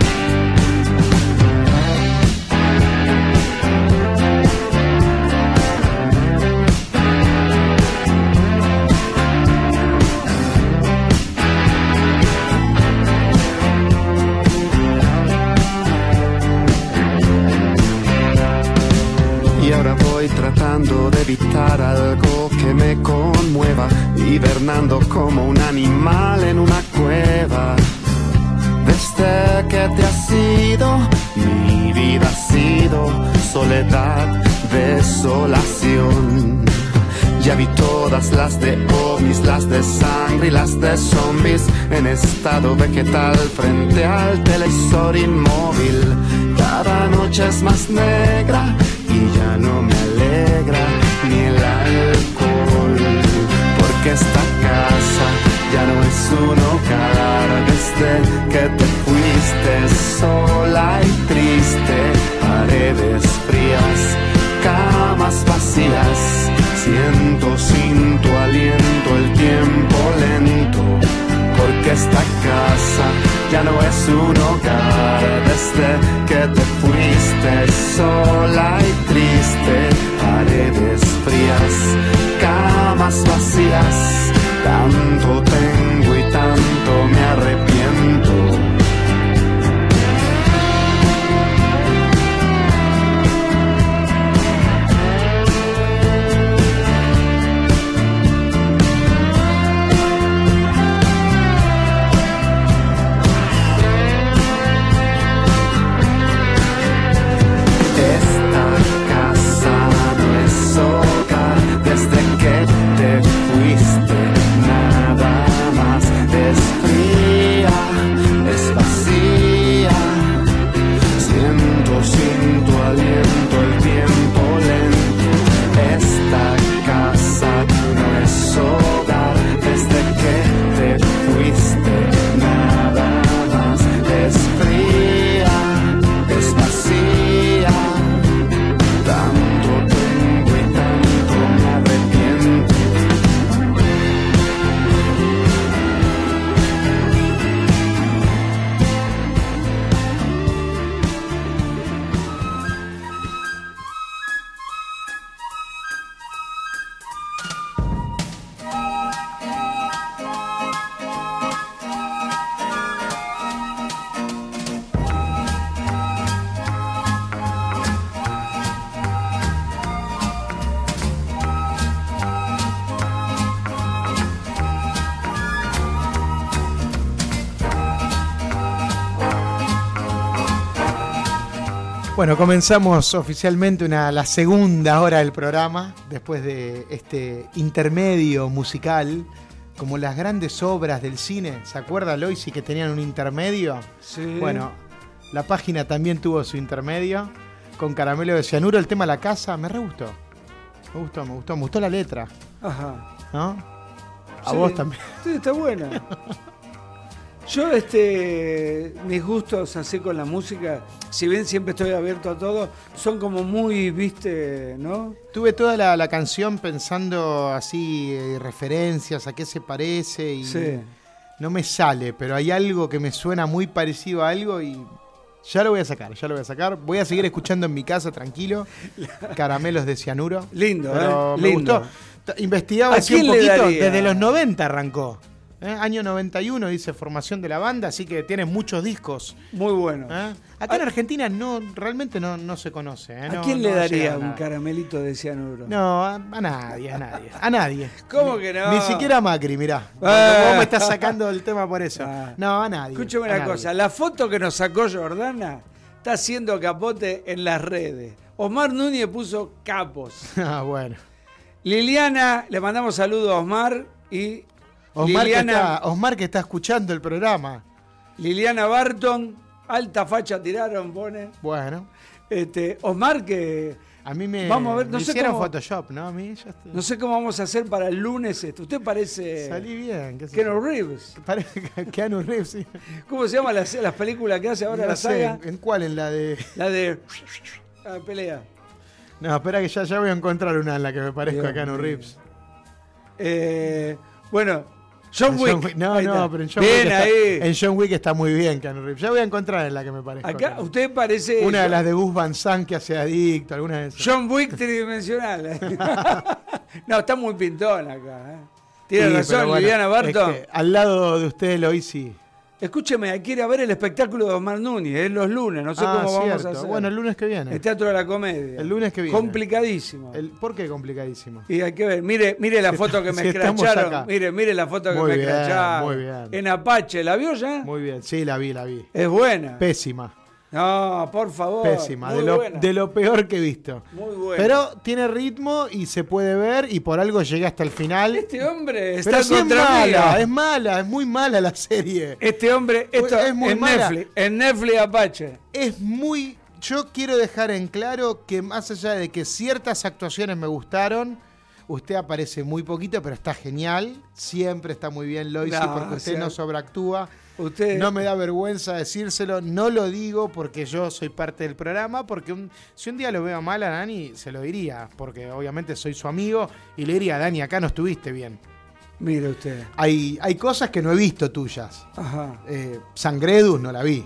Tratando de evitar algo que me conmueva, hibernando como un animal en una cueva. Desde que te has ido, mi vida ha sido soledad, desolación. Ya vi todas las de ovnis, las de sangre y las de zombies, en estado vegetal frente al televisor inmóvil. Cada noche es más negra y ya no me alegra ni el alcohol, porque esta casa ya no es un hogar desde que te fuiste, sola y triste, paredes frías, camas vacías. Siento sin tu aliento el tiempo lento, porque esta casa ya no es un hogar desde que te fuiste, sola y triste, paredes frías, camas vacías. Tanto tengo y tanto me arrepiento. Bueno, comenzamos oficialmente una, la segunda hora del programa, después de este intermedio musical, como las grandes obras del cine. ¿Se acuerda, Loisy, que tenían un intermedio? Sí. Bueno, la página también tuvo su intermedio, con Caramelo de Cianuro. El tema La Casa, me re gustó. Me gustó, me gustó, me gustó la letra. Ajá. ¿No? A Sí, vos también. Sí, está buena. Yo, este, mis gustos así con la música, si bien siempre estoy abierto a todo, son como muy, viste, ¿no? Tuve toda la, la canción pensando así, eh, referencias, a qué se parece y Sí. no me sale, pero hay algo que me suena muy parecido a algo y ya lo voy a sacar, ya lo voy a sacar. Voy a seguir escuchando en mi casa tranquilo, Caramelos de Cianuro. Lindo, pero ¿eh? me Lindo. gustó. Investigaba ¿A así un quién le poquito, daría? desde los noventa arrancó. ¿Eh? Año noventa y uno dice formación de la banda, así que tiene muchos discos. Muy bueno. ¿Eh? Acá en Argentina no, realmente no, no se conoce. ¿eh? ¿A No, quién no le ha daría llegado un nada. caramelito de cianuro? No, a, a nadie, a nadie. A nadie. ¿Cómo que no? Ni siquiera a Macri, mirá. Ah. Vos me estás sacando del tema por eso. Ah. No, a nadie. Escúchame a una nadie. cosa, la foto que nos sacó Jordana está haciendo capote en las redes. Osmar Núñez puso capos. Ah, bueno. Liliana, le mandamos saludos a Osmar y Osmar, Liliana, que está, Osmar que está escuchando el programa. Liliana Barton, alta facha tiraron, pone. Bueno. Este, Osmar que A mí me, vamos a ver, no me sé hicieron cómo, Photoshop, ¿no? A mí ya estoy- no sé cómo vamos a hacer para el lunes esto. Usted parece Salí bien. ¿Qué sé Keanu yo? Reeves. Parece que Keanu Reeves, sí. ¿Cómo se llama las, las películas que hace ahora No la sé, saga? ¿en cuál? En la de... La de la pelea. No, espera que ya, ya voy a encontrar una en la que me parezco Dios a Keanu mío. Reeves. Eh, bueno, John En Wick. No, Ahí no, está. pero en John, Bien Wick está, ahí. en John Wick está muy bien Keanu Reeves. Ya voy a encontrar en la que me parezco. a Acá Keanu. usted parece Una de las de Gus Van Sant que hace adicto, alguna de esas. John Wick tridimensional. No, está muy pintón acá. ¿eh? Tiene Sí, razón, pero bueno, Liliana Barton. es que al lado de usted lo hice. Escúcheme, quiere ver el espectáculo de Osmar Núñez, es los lunes, no sé Ah, cómo vamos cierto. a hacer. Bueno, el lunes que viene. El Teatro de la Comedia. El lunes que viene. Complicadísimo. El- ¿Por qué complicadísimo? Y hay que ver, mire, mire la Si foto está- que me si estamos escracharon. acá. Mire, mire la foto que Muy me bien, escracharon. muy bien. En Apache, ¿la vio ya? Muy bien, sí, la vi, la vi. Es buena. Pésima, No, por favor. pésima. Muy De lo, buena. de lo peor que he visto. Muy buena. Pero tiene ritmo y se puede ver y por algo llegué hasta el final. Este hombre está Pero sí es contra mala, mí. es mala, es muy mala la serie. Este hombre, esto Es muy en mala. Netflix, en Netflix Apache. Es muy... Yo quiero dejar en claro que más allá de que ciertas actuaciones me gustaron, usted aparece muy poquito, pero está genial. Siempre está muy bien Loisy No, porque usted o sea, no sobreactúa. Usted No me da vergüenza decírselo, no lo digo porque yo soy parte del programa, porque un- si un día lo veo mal a Dani, se lo diría, porque obviamente soy su amigo y le diría, Dani, acá no estuviste bien. Mire usted. Hay, hay cosas que no he visto tuyas. Ajá. Eh, Sangredus no la vi.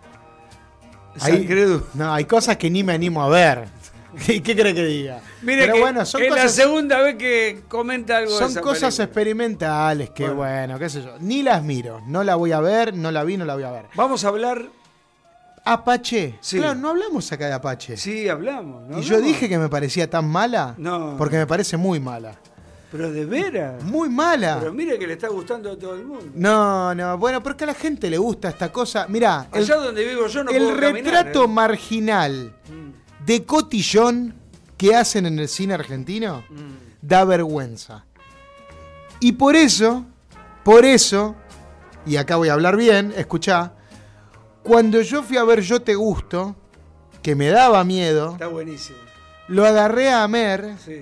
Hay- Sangredus. No, hay cosas que ni me animo a ver. ¿Qué, qué cree que diga? Mire Pero que bueno, son es la cosas, segunda vez que comenta algo de son esa cosas película. experimentales que, Bueno. bueno. qué sé yo. Ni las miro. No la voy a ver, no la vi, no la voy a ver. Vamos a hablar. Apache. Sí. Claro, no hablamos acá de Apache. Sí, hablamos. ¿no? ¿Y yo hablamos? dije que me parecía tan mala? No. Porque me parece muy mala. Pero de veras. Muy mala. Pero mire que le está gustando a todo el mundo. No, no, bueno, porque a la gente le gusta esta cosa. Mirá, el, Allá donde vivo yo no el puedo caminar, retrato ¿eh? marginal de cotillón que hacen en el cine argentino Mm. da vergüenza. Y por eso, por eso, y acá voy a hablar bien, escuchá, cuando yo fui a ver Yo Te Gusto, que me daba miedo, Está buenísimo. lo agarré a Amer Sí.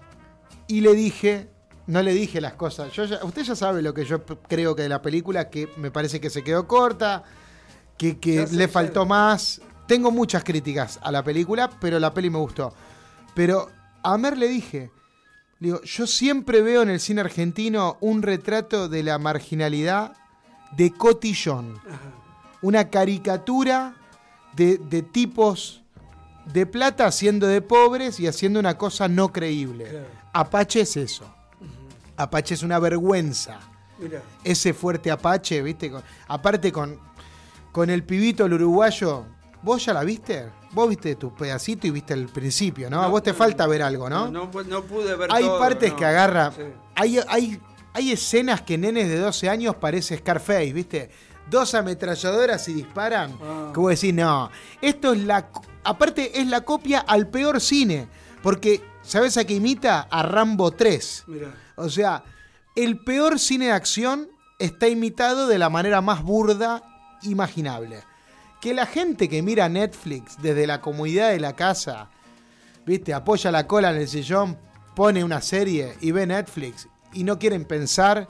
y le dije, no le dije las cosas, yo ya- usted ya sabe lo que yo p- creo que de la película, que me parece que se quedó corta, que, que Ya sé, le ya. faltó más. Tengo muchas críticas a la película, pero la peli me gustó. Pero a Amer le dije, le digo, yo siempre veo en el cine argentino un retrato de la marginalidad de cotillón. Una caricatura de, de tipos de plata haciendo de pobres y haciendo una cosa no creíble. Claro. Apache es eso. Apache es una vergüenza. Mira. Ese fuerte Apache, ¿viste? Con- aparte con, con el pibito, el uruguayo. ¿Vos ya la viste? Vos viste tu pedacito y viste el principio, ¿no? A vos te falta ver algo, ¿no? No, no, no pude ver Hay todo, partes no. que agarra. Sí. Hay, hay, hay escenas que nenes de doce años parece Scarface, ¿viste? Dos ametralladoras y disparan. Ah. Que vos decís, no. Esto es la. Aparte, es la copia al peor cine. Porque, ¿sabés a qué imita? A Rambo tres. Mira. O sea, el peor cine de acción está imitado de la manera más burda imaginable. Que la gente que mira Netflix desde la comodidad de la casa, ¿viste? Apoya la cola en el sillón, pone una serie y ve Netflix y no quieren pensar.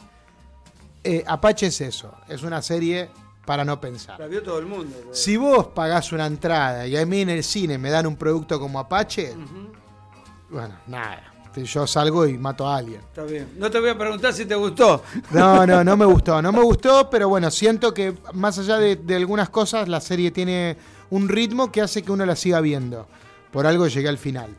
Eh, Apache es eso, es una serie para no pensar. La vio todo el mundo. pero- Si vos pagás una entrada y a mí en el cine me dan un producto como Apache, Ujú. bueno, nada. Yo salgo y mato a alguien. Está bien. No te voy a preguntar si te gustó. No, no, no me gustó, no me gustó, pero bueno, siento que más allá de, de algunas cosas, la serie tiene un ritmo que hace que uno la siga viendo. Por algo llegué al final.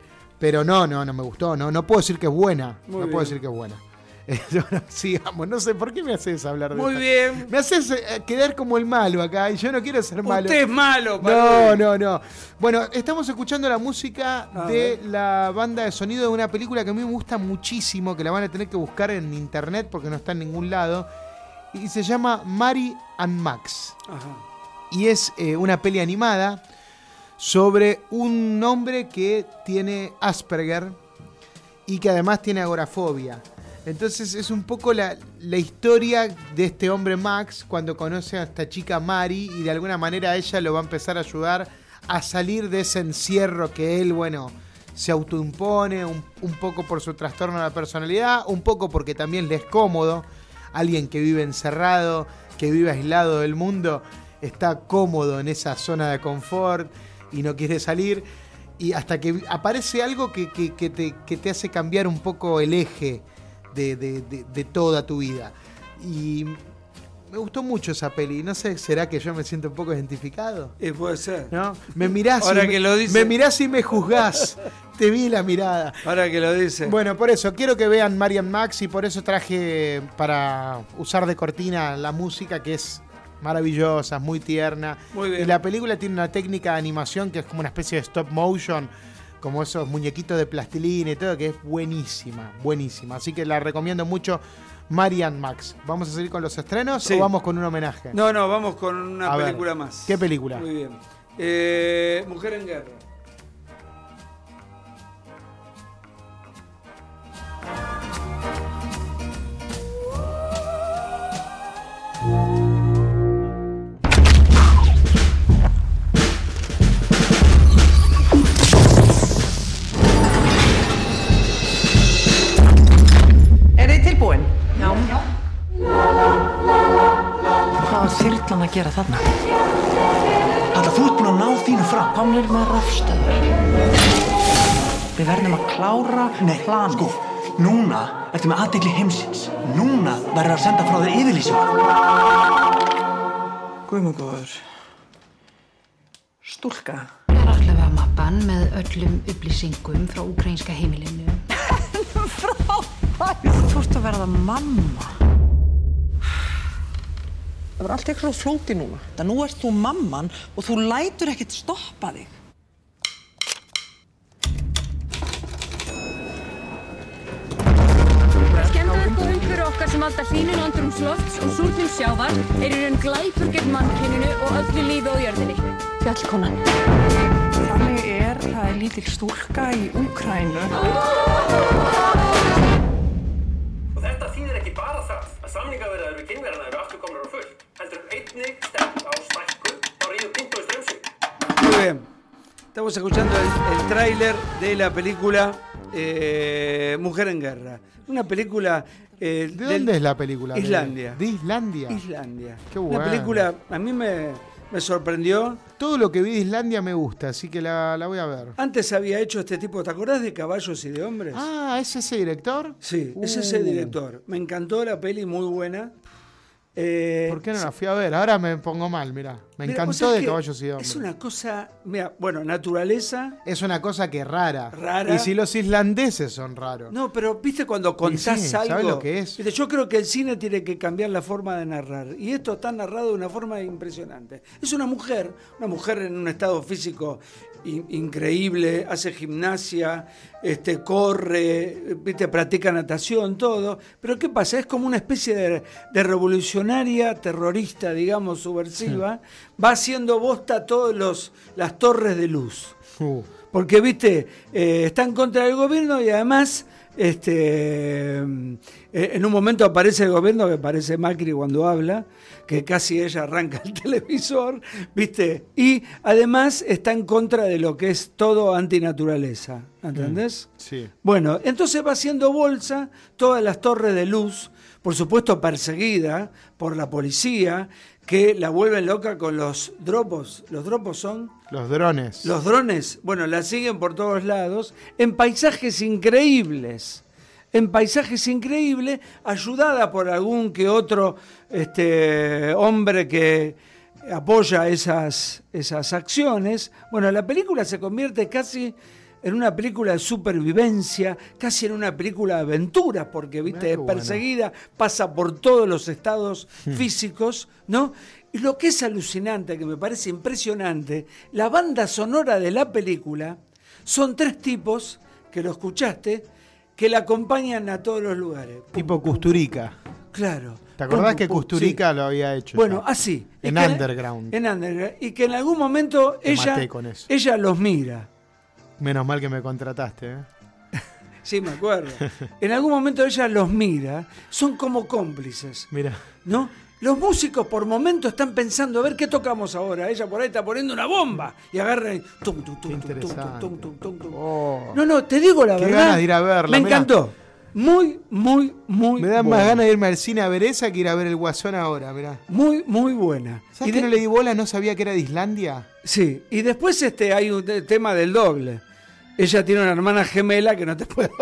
Pero no, no, no me gustó. No, no puedo decir que es buena. Muy no bien. puedo decir que es buena. Bueno, sigamos. No sé, ¿por qué me haces hablar de Muy esta? bien. Me haces eh, quedar como el malo acá y yo no quiero ser malo. Usted es malo, No, Parodi. no, no. Bueno, estamos escuchando la música A de ver. la banda de sonido de una película que a mí me gusta muchísimo, que la van a tener que buscar en internet porque no está en ningún lado. Y se llama Mary and Max. Ajá. Y es eh, una peli animada sobre un hombre que tiene Asperger y que además tiene agorafobia. Entonces es un poco la, la historia de este hombre Max cuando conoce a esta chica Mary y de alguna manera ella lo va a empezar a ayudar a salir de ese encierro que él, bueno, se autoimpone, un, un poco por su trastorno de la personalidad, un poco porque también le es cómodo. Alguien que vive encerrado, que vive aislado del mundo, está cómodo en esa zona de confort y no quiere salir. Y hasta que aparece algo que, que, que, te, que te hace cambiar un poco el eje de, de, de, de toda tu vida. Y me gustó mucho esa peli. No sé, ¿será que yo me siento un poco identificado? Eh, puede ser. ¿No? Me mirás, Ahora y que me, lo dice. me mirás y me juzgás. Te vi la mirada. Ahora que lo dice. Bueno, por eso, quiero que vean Mary and Max y por eso traje para usar de cortina la música que es maravillosa, muy tierna. Muy bien. Y la película tiene una técnica de animación que es como una especie de stop motion, como esos muñequitos de plastilina y todo, que es buenísima, buenísima. Así que la recomiendo mucho, Mary and Max. ¿Vamos a seguir con los estrenos Sí. o vamos con un homenaje? No, no, vamos con una A ver, película más. ¿qué película? Muy bien. Eh, Mujer en Guerra. Er þið tilbúin? Já. Hvað var þyrlan að gera þarna? Alla, þú ert búin að ná þínu fram. Komnir með rafstöðvar. Við verðum að klára Nei, planið. sko, núna ertu með athygli heimsins. Núna verður að senda frá þér yfirlýsingu. Guð minn góður. Stúlka. Hér ætlum við að mappan með öllum upplýsingum frá úkraínska heimilinu. Frábært! Þú ert að verða mamma. Það var allt eitthvað flókið núna. Það nú ert þú mamman og þú lætur ekkert stoppa þig. Skemmdarverk og umhverfi okkar sem valda hlýnun andrúmslofts og súrnun sjávar er í raun glæpur gegn mannkyninu og öllu lífi á jörðinni. Fjallkonan. Þannig er, það er lítil stúlka í Úkraínu. Og þetta þýðir ekki bara það að samningaviðræður við kynverjana eru aftur komnar á fullt, heldur einnig stefnt á stækkun á Río Tinto y Straumsvík. Muy bien. Estamos escuchando el, el tráiler de la película eh, Mujer en Guerra. Una película... Eh, ¿De dónde es la película? Islandia. ¿De Islandia? Islandia. Qué Una bueno. película, a mí me, me sorprendió. Todo lo que vi de Islandia me gusta, así que la, la voy a ver. Antes había hecho este tipo, ¿te acordás de Caballos y de Hombres? Ah, ¿es ese director? Sí, es Uh. ese director. Me encantó la peli, muy buena. Eh, ¿Por qué no la fui a ver? Ahora me pongo mal, mirá. Me Mirá, vos encantó sabés de que Caballos y de Hombres. Es una cosa, mira, bueno, naturaleza. Es una cosa que es rara. Rara. Y si los islandeses son raros. No, pero viste cuando contás sí, algo. ¿sabés lo que es? Viste, yo creo que el cine tiene que cambiar la forma de narrar. Y esto está narrado de una forma impresionante. Es una mujer, una mujer en un estado físico in- increíble, hace gimnasia, este, corre, viste, practica natación, todo. Pero ¿qué pasa? Es como una especie de, de revolucionaria, terrorista, digamos, subversiva. Va haciendo bosta todos los las torres de luz. Uh. Porque, viste, eh, está en contra del gobierno y además, este, eh, en un momento aparece el gobierno, que parece Macri cuando habla, que casi ella arranca el televisor, viste, y además está en contra de lo que es todo antinaturaleza, ¿entendés? Sí. Bueno, entonces va haciendo bolsa todas las torres de luz, por supuesto perseguida por la policía, que la vuelven loca con los dropos. Los dropos son... Los drones. Los drones, bueno, la siguen por todos lados, en paisajes increíbles. En paisajes increíbles, ayudada por algún que otro este, hombre que apoya esas, esas acciones. Bueno, la película se convierte casi en una película de supervivencia, casi en una película de aventuras, porque, viste, es perseguida, bueno. pasa por todos los estados físicos, ¿no? Y lo que es alucinante, que me parece impresionante, la banda sonora de la película son tres tipos, que lo escuchaste, que la acompañan a todos los lugares. Tipo Kusturica. Claro. ¿Te acordás pum, que pum, Kusturica sí. lo había hecho? Bueno, ya? así. En que, Underground. En Underground. Y que en algún momento Te ella, maté con eso. ella los mira. Menos mal que me contrataste, ¿eh? Sí, me acuerdo. En algún momento ella los mira, son como cómplices. Mira. ¿No? Los músicos por momento están pensando, a ver qué tocamos ahora. Ella por ahí está poniendo una bomba y agarra y... Tum, tum, tum, tum, tum, tum, tum, tum, tum. Oh. No, no, te digo la Qué verdad. ganas de ir a verla. Me mirá. encantó. Muy, muy, muy Me dan buena. más ganas de irme al cine a ver esa que ir a ver El Guasón ahora, mirá. Muy, muy buena. ¿Sabes Y que de- no le di bola? No sabía que era de Islandia. Sí, y después este hay un te- tema del doble. Ella tiene una hermana gemela que no te puedo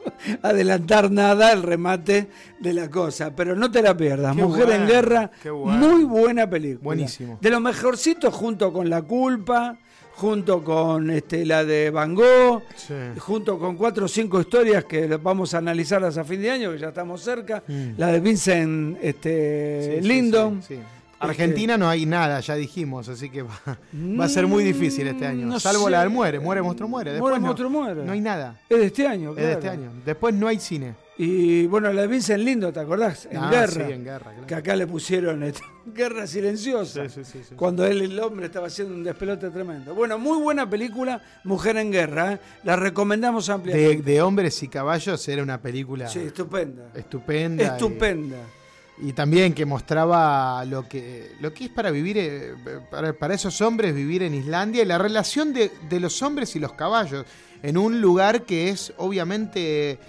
adelantar nada el remate de la cosa, pero no te la pierdas. Qué Mujer bueno, en Guerra, qué bueno. muy buena película. Buenísimo. De lo mejorcito junto con La Culpa, junto con este la de Van Gogh, Sí. junto con cuatro o cinco historias que vamos a analizarlas a fin de año, que ya estamos cerca. Mm. La de Vincent este, Sí, sí, Lindon. sí, sí. Argentina no hay nada, ya dijimos, así que va, va a ser muy difícil este año. No Salvo sé. la del Muere, Muere, Monstruo, Muere. Después Muere, no, Monstruo, Muere. No hay nada. Es de este año, Es claro. de este año. Después no hay cine. Y bueno, la de Vincent Lindo, ¿te acordás? En Ah, Guerra. sí, En Guerra, claro. Que acá le pusieron este, Guerra Silenciosa. Sí, sí, sí, sí. Cuando él, el hombre, estaba haciendo un despelote tremendo. Bueno, muy buena película, Mujer en Guerra. ¿eh? La recomendamos De, ampliamente. de Hombres y Caballos era una película Sí, estupenda. estupenda. y- Estupenda. Y, también que mostraba lo que, lo que es para vivir, eh, para, para esos hombres vivir en Islandia y la relación de, de los hombres y los caballos en un lugar que es obviamente...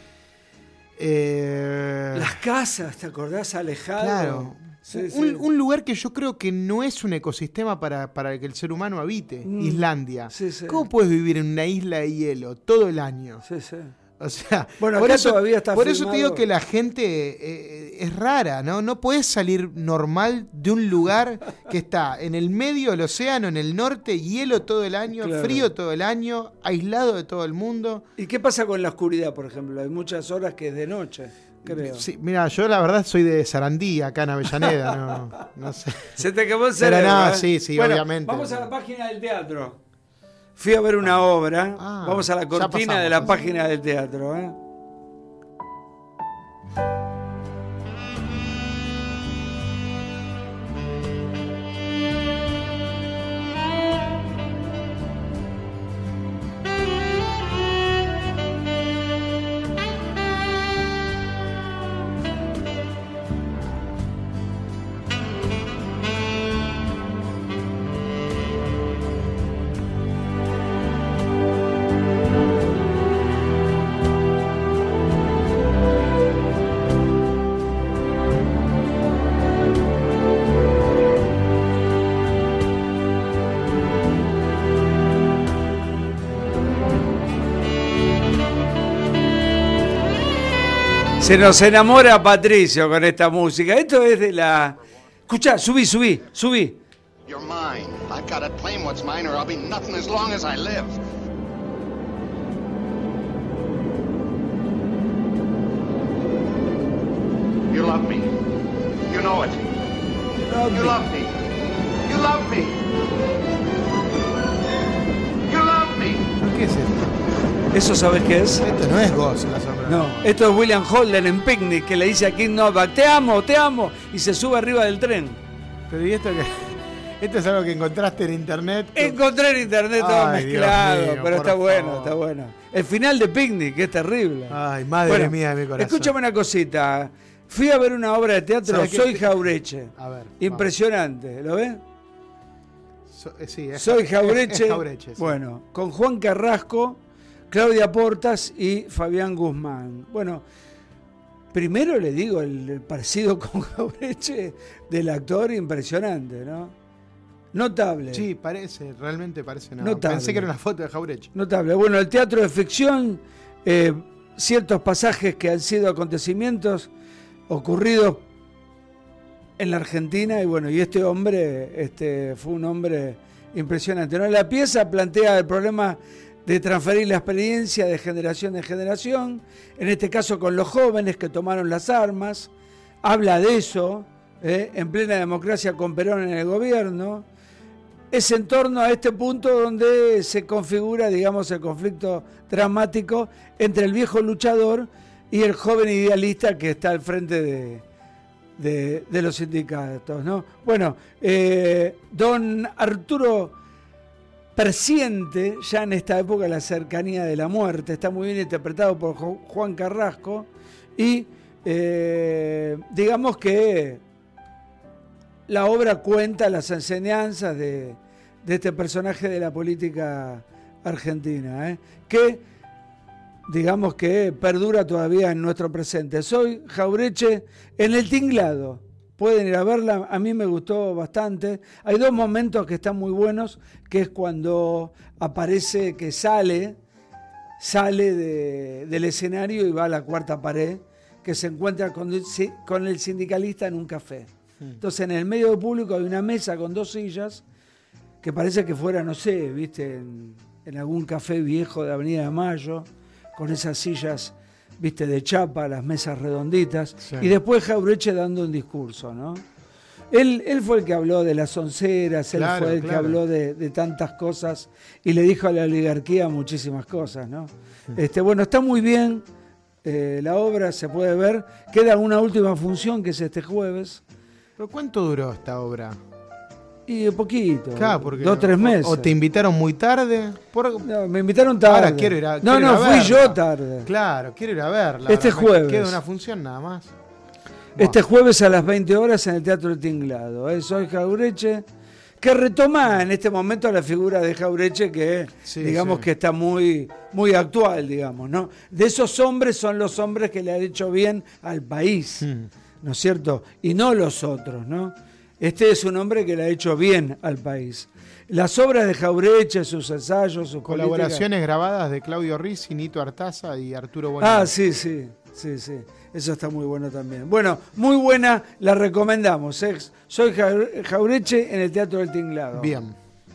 eh, Las casas, ¿te acordás? Alejado. Claro. Sí, un, sí. un lugar que yo creo que no es un ecosistema para, para que el ser humano habite, Mm. Islandia. Sí, sí. ¿Cómo puedes vivir en una isla de hielo todo el año? Sí, sí. O sea, Bueno, por, acá eso, todavía está por eso te filmado. digo que la gente eh, es rara, ¿no? No puedes salir normal de un lugar que está en el medio del océano, en el norte, hielo todo el año, Claro. frío todo el año, aislado de todo el mundo. ¿Y qué pasa con la oscuridad, por ejemplo? Hay muchas horas que es de noche, creo. Sí, mira, yo la verdad soy de Sarandí, acá en Avellaneda, no, no sé. Se te quemó el Pero cerebro. no, ¿eh? sí, sí, Bueno, obviamente. Vamos a la página del teatro. Fui a ver una obra. Ah, vamos a la ya cortina pasamos, de la ¿no? página del teatro. ¿eh? Se nos enamora Patricio con esta música. Esto es de la... Escuchá, subí, subí, subí. You're mine. I've got to claim what's mine or I'll be nothing as long as I live. You love me. You know it. You love me. You love me. You love me. ¿Qué es esto? ¿Eso sabes qué es? Esto no es Ghost, la sombra. No, esto es William Holden en Picnic, que le dice a King Novak, te amo, te amo, y se sube arriba del tren. Pero ¿y esto qué? Esto es algo que encontraste en internet. Encontré en internet todo Ay, Dios mezclado, mío, pero por está bueno, favor. está bueno. El final de Picnic es terrible. Ay, madre Bueno, mía de mi corazón. Escúchame una cosita. Fui a ver una obra de teatro, ¿Sabes qué? Soy Jaureche. A ver. Impresionante, ¿lo ves? So- eh, sí, es, Soy es- Jaureche. es Jaureche, sí. Bueno, con Juan Carrasco, Claudia Portas y Fabián Guzmán. Bueno, primero le digo el, el parecido con Jaureche del actor impresionante, ¿no? Notable. Sí, parece, realmente parece. No. Notable. Pensé que era una foto de Jaureche. Notable. Bueno, el teatro de ficción, eh, ciertos pasajes que han sido acontecimientos ocurridos en la Argentina y bueno, y este hombre este, fue un hombre impresionante, ¿no? La pieza plantea el problema de transferir la experiencia de generación en generación, en este caso con los jóvenes que tomaron las armas, habla de eso, ¿eh? En plena democracia con Perón en el gobierno. Es en torno a este punto donde se configura, digamos, el conflicto dramático entre el viejo luchador y el joven idealista que está al frente de, de, de los sindicatos, ¿no? Bueno, eh, don Arturo persiente ya en esta época la cercanía de la muerte, está muy bien interpretado por Juan Carrasco y eh, digamos que la obra cuenta las enseñanzas de, de este personaje de la política argentina, ¿eh? que digamos que perdura todavía en nuestro presente. Soy Jaureche en El Tinglado. Pueden ir a verla, a mí me gustó bastante. Hay dos momentos que están muy buenos, que es cuando aparece que sale, sale de, del escenario y va a la cuarta pared, que se encuentra con, con el sindicalista en un café. Entonces en el medio del público hay una mesa con dos sillas, que parece que fuera, no sé, viste, en, en algún café viejo de Avenida de Mayo, con esas sillas, viste, de chapa, las mesas redonditas, sí. Y después Jaureche dando un discurso, ¿no? Él, él fue el que habló de las onceras, él claro, fue el claro. que habló de, de tantas cosas y le dijo a la oligarquía muchísimas cosas, ¿no? Sí. Este, bueno, está muy bien, eh, la obra se puede ver, queda una última función que es este jueves. ¿Pero cuánto duró esta obra? Y un poquito, claro, porque dos o tres meses. O, o te invitaron muy tarde. Por... No, me invitaron tarde. Ahora quiero ir a No, no, fui yo tarde. Claro, quiero ir a verla. Este ahora, jueves. Queda una función nada más. Este wow. jueves a las veinte horas en el Teatro del Tinglado. ¿eh? Soy Jaureche, que retoma en este momento la figura de Jaureche, que sí, digamos sí. que está muy, muy actual, digamos, ¿no? De esos hombres son los hombres que le han hecho bien al país, hmm. ¿no es cierto? Y no los otros, ¿no? Este es un hombre que le ha hecho bien al país. Las obras de Jaureche, sus ensayos, sus colaboraciones políticas... grabadas de Claudio Rizzi, Nito Artaza y Arturo Bonilla. Ah, sí, sí, sí, sí. Eso está muy bueno también. Bueno, muy buena, la recomendamos. ¿eh? Soy Jaureche en el Teatro del Tinglado. Bien.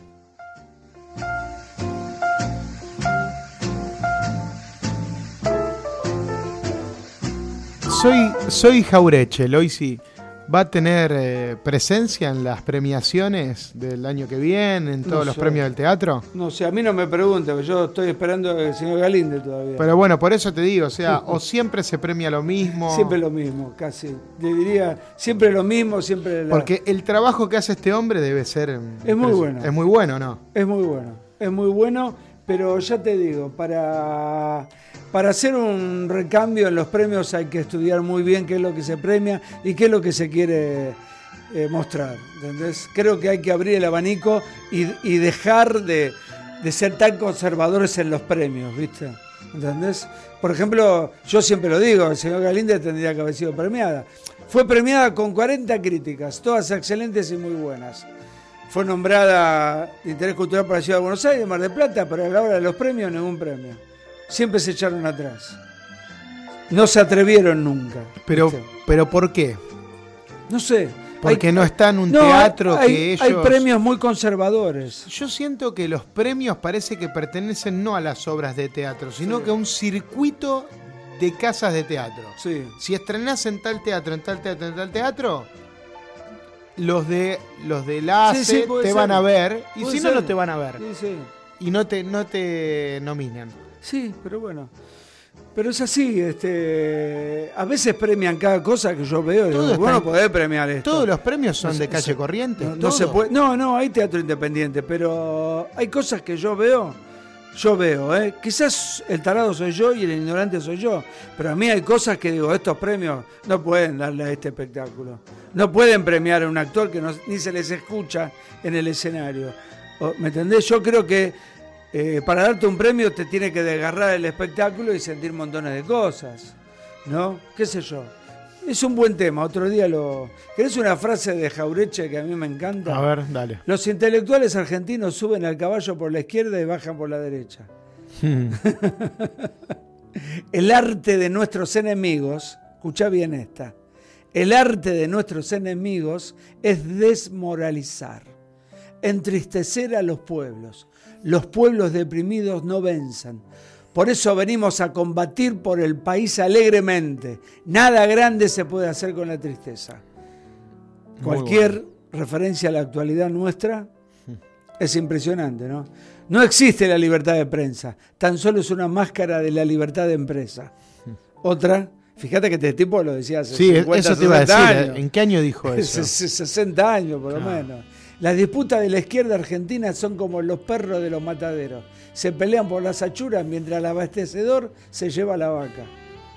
Soy, soy Jaureche, Loisi. ¿Va a tener eh, presencia en las premiaciones del año que viene, en todos no los sé. premios del teatro? No sé, a mí no me pregunte, porque yo estoy esperando al señor Galinde todavía. Pero bueno, por eso te digo, o sea, o siempre se premia lo mismo. Siempre lo mismo, casi. Le diría, siempre lo mismo, siempre... La... Porque el trabajo que hace este hombre debe ser... Es muy bueno. Es muy bueno, ¿no? Es muy bueno, es muy bueno, pero ya te digo, para... Para hacer un recambio en los premios hay que estudiar muy bien qué es lo que se premia y qué es lo que se quiere eh, mostrar. ¿Entendés? Creo que hay que abrir el abanico y, y dejar de, de ser tan conservadores en los premios, ¿viste? ¿Entendés? Por ejemplo, yo siempre lo digo, el señor Galinde tendría que haber sido premiada. Fue premiada con cuarenta críticas, todas excelentes y muy buenas. Fue nombrada de Interés Cultural para la Ciudad de Buenos Aires, Mar del Plata, pero a la hora de los premios, ningún premio. Siempre se echaron atrás. No se atrevieron nunca. Pero, pero ¿por qué? No sé. Porque hay, no está en un no, teatro hay, que ellos... Hay premios muy conservadores. Yo siento que los premios parece que pertenecen no a las obras de teatro, sino sí. que a un circuito de casas de teatro. Sí. Si estrenás en tal teatro, en tal teatro, en tal teatro, los de los de la A C sí, sí, te ser. van a ver, y si ser. no, no te van a ver. Sí, sí. Y no te, no te nominan. Sí, pero bueno. Pero es así, este, a veces premian cada cosa que yo veo. Digo, vos no podés premiar esto. Todos los premios son no de calle se, corriente. No, no se puede. No, no, hay teatro independiente, pero hay cosas que yo veo. Yo veo, ¿eh? Quizás el tarado soy yo y el ignorante soy yo, pero a mí hay cosas que digo, estos premios no pueden darle a este espectáculo. No pueden premiar a un actor que no, ni se les escucha en el escenario. ¿Me entendés? Yo creo que Eh, para darte un premio te tiene que desgarrar el espectáculo y sentir montones de cosas, ¿no? ¿Qué sé yo? Es un buen tema, otro día lo... ¿Querés una frase de Jaureche que a mí me encanta? A ver, dale. Los intelectuales argentinos suben al caballo por la izquierda y bajan por la derecha. El arte de nuestros enemigos, escuchá bien esta, el arte de nuestros enemigos es desmoralizar. entristecer a los pueblos. Los pueblos deprimidos no vencen. Por eso venimos a combatir por el país alegremente. Nada grande se puede hacer con la tristeza. Cualquier bueno. referencia a la actualidad nuestra es impresionante, ¿no? No existe la libertad de prensa, tan solo es una máscara de la libertad de empresa. Otra, fíjate que este tipo lo decía hace sí, cincuenta, eso te iba a decir, años. ¿En qué año dijo eso? sesenta años por lo ah. menos. Las disputas de la izquierda argentina son como los perros de los mataderos. Se pelean por las achuras mientras el abastecedor se lleva la vaca.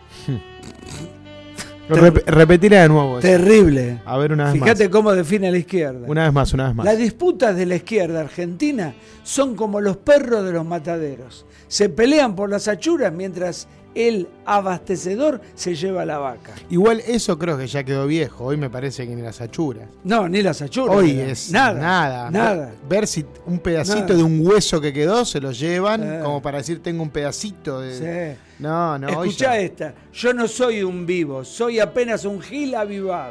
Rep- repetirá de nuevo. Eso. Terrible. A ver, una vez Fíjate más. cómo define la izquierda. Una vez más, una vez más. Las disputas de la izquierda argentina son como los perros de los mataderos. Se pelean por las achuras mientras el abastecedor se lleva la vaca. Igual eso creo que ya quedó viejo. Hoy me parece que ni las achuras. No, ni las achuras. Hoy mira. es nada. Nada. Nada. Ver si un pedacito nada. de un hueso que quedó se lo llevan eh. como para decir tengo un pedacito de... Sí. No, no. Escuchá hoy ya... esta. Yo no soy un vivo, soy apenas un gil avivado.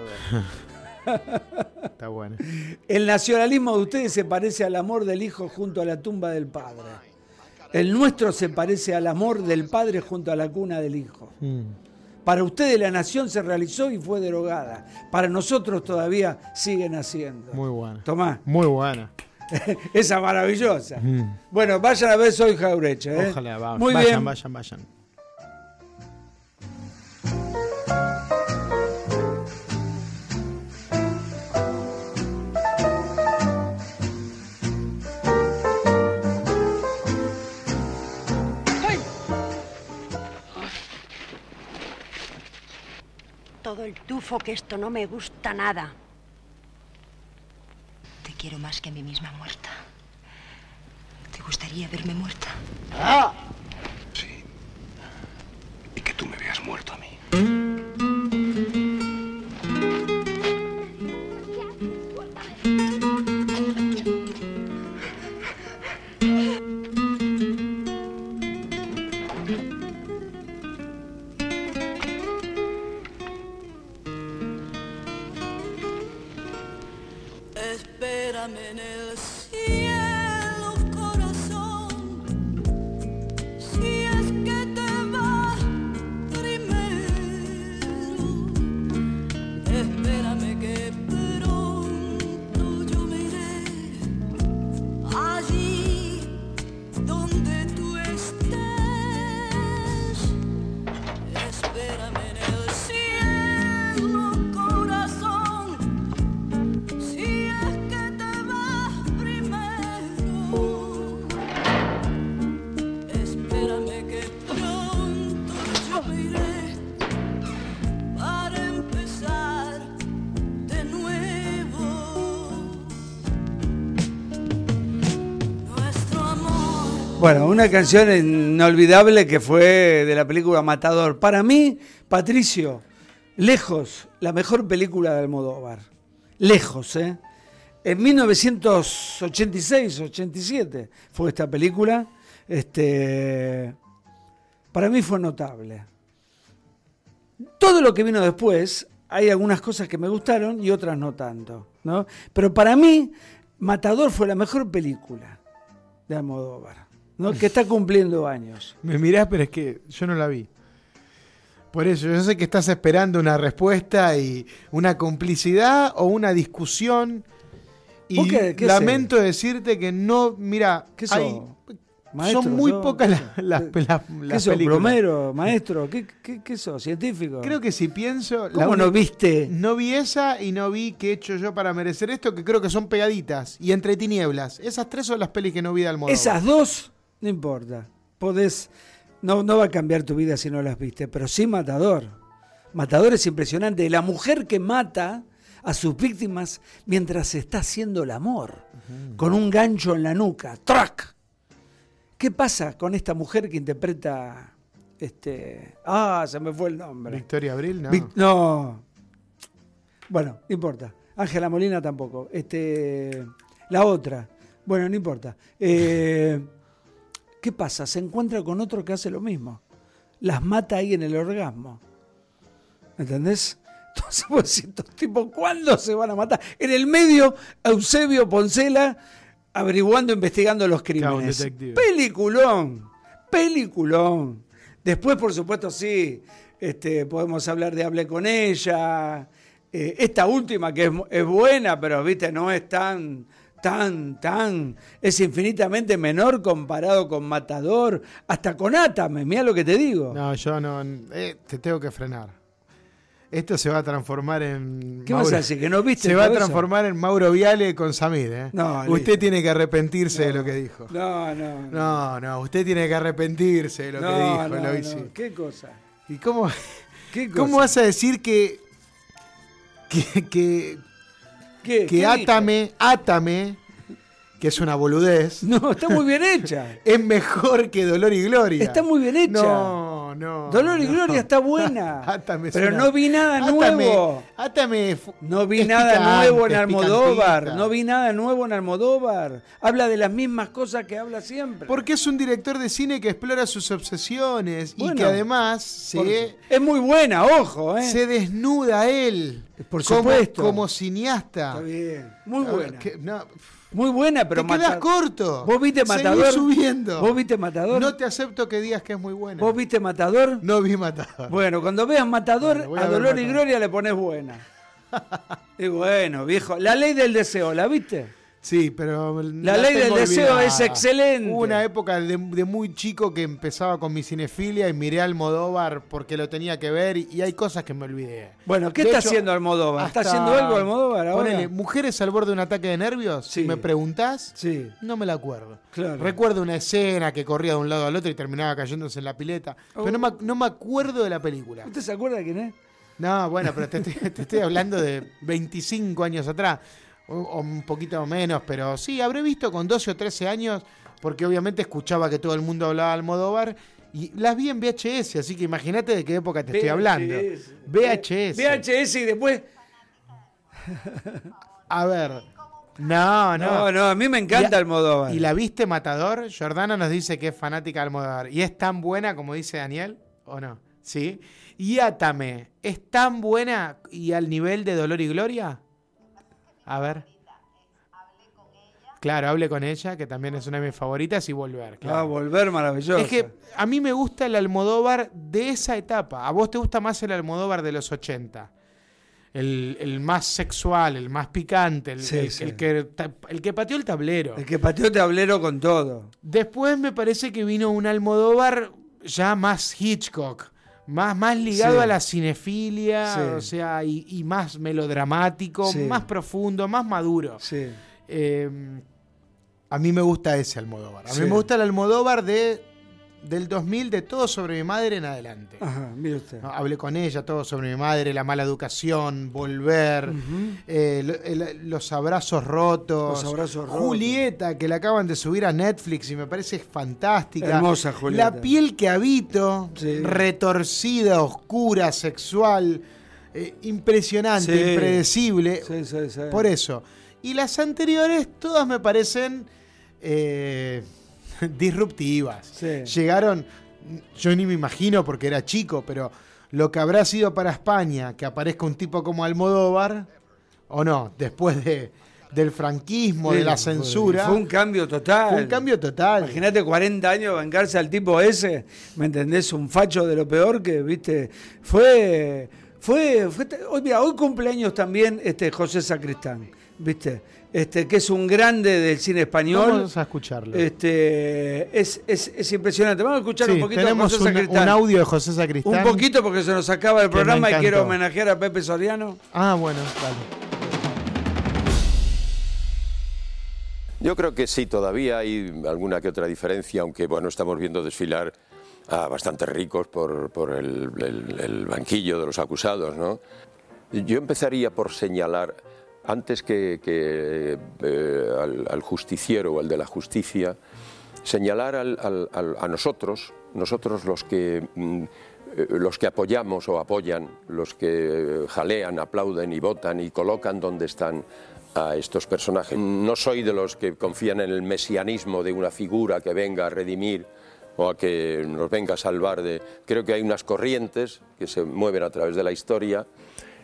Está bueno. El nacionalismo de ustedes se parece al amor del hijo junto a la tumba del padre. El nuestro se parece al amor del padre junto a la cuna del hijo. Mm. Para ustedes la nación se realizó y fue derogada. Para nosotros todavía siguen haciendo. Muy buena. Tomá. Muy buena. Esa maravillosa. Mm. Bueno, vayan a ver Soy Jaureche. ¿eh? Ojalá, vamos. Muy vayan, bien. vayan, vayan. Todo el tufo que esto no me gusta nada. Te quiero más que a mí misma muerta. ¿Te gustaría verme muerta? ¡Ah! Sí. Y que tú me veas muerto a mí. Espérame en el cielo, corazón, si es que te vas primero. Espérame que pronto yo me iré allí donde tú estés. Espérame en el cielo, corazón, si es que te vas primero. Espérame que pronto yo me iré para empezar de nuevo. Nuestro amor. Bueno, una canción inolvidable que fue de la película Matador. Para mí, Patricio, lejos, la mejor película de Almodóvar. Lejos, ¿eh? En mil novecientos ochenta y seis, ochenta y siete fue esta película. Este, para mí fue notable. Todo lo que vino después, hay algunas cosas que me gustaron y otras no tanto, ¿no? Pero para mí, Matador fue la mejor película de Almodóvar, ¿no? Que está cumpliendo años. Me mirás, pero es que yo no la vi. Por eso, yo sé que estás esperando una respuesta y una complicidad o una discusión. Y ¿Qué, qué lamento sé? decirte que no, mira, ¿Qué hay, sos? Maestro, son muy sos, pocas las, ¿qué, las, las, ¿qué las sos, películas. plomero, maestro? ¿Qué, qué, qué sos? ¿Científico? Creo que si pienso... ¿Cómo la no viste? No vi esa y no vi qué he hecho yo para merecer esto, que creo que son pegaditas. Y Entre tinieblas. Esas tres son las pelis que no vi de Almodóvar. Esas dos, no importa. Podés... No, no va a cambiar tu vida si no las viste, pero sí Matador. Matador es impresionante. La mujer que mata a sus víctimas mientras se está haciendo el amor, uh-huh. con un gancho en la nuca. ¡Trac! ¿Qué pasa con esta mujer que interpreta... este Ah, se me fue el nombre. Victoria Abril, no. Vic- no. Bueno, no importa. Ángela Molina tampoco. Este, la otra. Bueno, no importa. Eh, ¿Qué pasa? Se encuentra con otro que hace lo mismo. Las mata ahí en el orgasmo. ¿Entendés? Entonces, vos decís, estos tipos, ¿cuándo se van a matar? En el medio, Eusebio Poncela averiguando, investigando los crímenes. Claro, Peliculón, peliculón. Después, por supuesto, sí, este, podemos hablar de Hablé con ella. Eh, esta última que es, es buena, pero viste, no es tan, tan, tan, es infinitamente menor comparado con Matador, hasta con Átame, mirá lo que te digo. No, yo no, eh, te tengo que frenar. Esto se va a transformar en... ¿Qué vas a decir? ¿Que no viste Se va a todo transformar eso? en Mauro Viale con Samir, ¿eh? No, usted listo. tiene que arrepentirse no, de lo que dijo. No, no. No, no, no usted tiene que arrepentirse de lo no, que dijo. No, lo no. hice. ¿Qué cosa? ¿Y cómo, ¿Qué cosa? cómo vas a decir que... que, que, ¿Qué? que ¿Qué Átame, dijo? Átame, que es una boludez... No, está muy bien hecha. Es mejor que Dolor y Gloria. Está muy bien hecha. No, no. Dolor y no. Gloria está buena. Átame pero suena- no vi nada Átame- nuevo. Átame fu- No vi es nada picante, nuevo en es Almodóvar. picantita. No vi nada nuevo en Almodóvar. Habla de las mismas cosas que habla siempre. Porque es un director de cine que explora sus obsesiones y Bueno, que además Por- se, es muy buena, ojo, ¿eh? se desnuda él. Por como- supuesto. Como, cineasta. Está bien. Muy Ah, buena. que- no, Muy buena, pero te quedas Mata- corto. ¿Vos viste Seguí Matador? subiendo. ¿Vos viste Matador? No te acepto que digas que es muy buena. ¿Vos viste Matador? No vi Matador. Bueno, cuando veas Matador, Bueno, voy a, a ver Dolor y Matador. Gloria le pones buena. Y bueno, viejo. La ley del deseo, ¿la viste? Sí, pero... La ley del deseo es excelente. Hubo una época de, de muy chico que empezaba con mi cinefilia y miré a Almodóvar porque lo tenía que ver y, y hay cosas que me olvidé. Bueno, ¿qué De está hecho, haciendo Almodóvar? ¿Está hasta- haciendo algo Almodóvar ahora? Ponele, Mujeres al borde de un ataque de nervios, Sí. si me preguntás, Sí, no me la acuerdo. claro. Recuerdo una escena que corría de un lado al otro y terminaba cayéndose en la pileta, Oh. pero no me, no me acuerdo de la película. ¿Usted se acuerda de quién es? No, bueno, pero te, estoy- te estoy hablando de veinticinco años atrás, o, o un poquito menos, pero sí, habré visto con doce o trece años, porque obviamente escuchaba que todo el mundo hablaba de Almodóvar, y las vi en V H S, así que imagínate de qué época te estoy hablando. V H S. V H S y después... A ver. No, no. No, no, a mí me encanta Y- Almodóvar. ¿Y la viste Matador? Jordana nos dice que es fanática de Almodóvar. ¿Y es tan buena como dice Daniel? ¿O no? ¿Sí? ¿Y Átame? ¿Es tan buena y al nivel de Dolor y Gloria? A ver. Claro, Hable con ella, que también es una de mis favoritas, y Volver. Claro. Ah, Volver, maravilloso. Es que a mí me gusta el Almodóvar de esa etapa. A vos te gusta más el Almodóvar de los ochenta. El, el más sexual, el más picante, el, Sí, el- sí. el que, el que pateó el tablero. El que pateó tablero con todo. Después me parece que vino un Almodóvar ya más Hitchcock, más, más ligado Sí. a la cinefilia, Sí. o sea, y, y más melodramático, Sí. más profundo, más maduro. Sí. Eh, a mí me gusta ese Almodóvar. A mí Sí. me gusta el Almodóvar de, del dos mil, de Todo sobre mi madre en adelante. Ajá, mire usted. No, hablé con ella, Todo sobre mi madre, La mala educación, Volver, Ujú. eh, lo- el- Los abrazos rotos, Los abrazos rotos. Julieta, que la acaban de subir a Netflix y me parece fantástica. Hermosa Julieta. La piel que habito, Sí. retorcida, oscura, sexual, eh, impresionante, Sí. impredecible. Sí, sí, sí. Por eso. Y las anteriores, todas me parecen eh, disruptivas. Sí. Llegaron, yo ni me imagino porque era chico, pero lo que habrá sido para España que aparezca un tipo como Almodóvar, o no, después de, del franquismo, Sí, de la fue- censura. Fue un cambio total. Fue un cambio total. Imagínate cuarenta años bancarse al tipo ese, ¿me entendés? Un facho de lo peor que, viste, fue... Fue, fue hoy, mira, hoy cumpleaños también este José Sacristán, ¿viste? Este, que es un grande del cine español. Vamos a escucharlo. Este, es, es, es impresionante. Vamos a escuchar Sí, un poquito tenemos de José un, Sacristán. un audio de José Sacristán. Un poquito porque se nos acaba el que me programa y encantó. quiero homenajear a Pepe Soriano. Ah, bueno, vale. Yo creo que sí, todavía hay alguna que otra diferencia, aunque bueno, estamos viendo desfilar a bastante ricos por, por el, el, el banquillo de los acusados, ¿no? Yo empezaría por señalar, antes que, que eh, al, al justiciero o al de la justicia, señalar al, al, al, a nosotros, nosotros los que, mm, eh, los que apoyamos o apoyan, los que jalean, aplauden y votan y colocan donde están a estos personajes. No soy de los que confían en el mesianismo de una figura que venga a redimir o a que nos venga a salvar de... Creo que hay unas corrientes que se mueven a través de la historia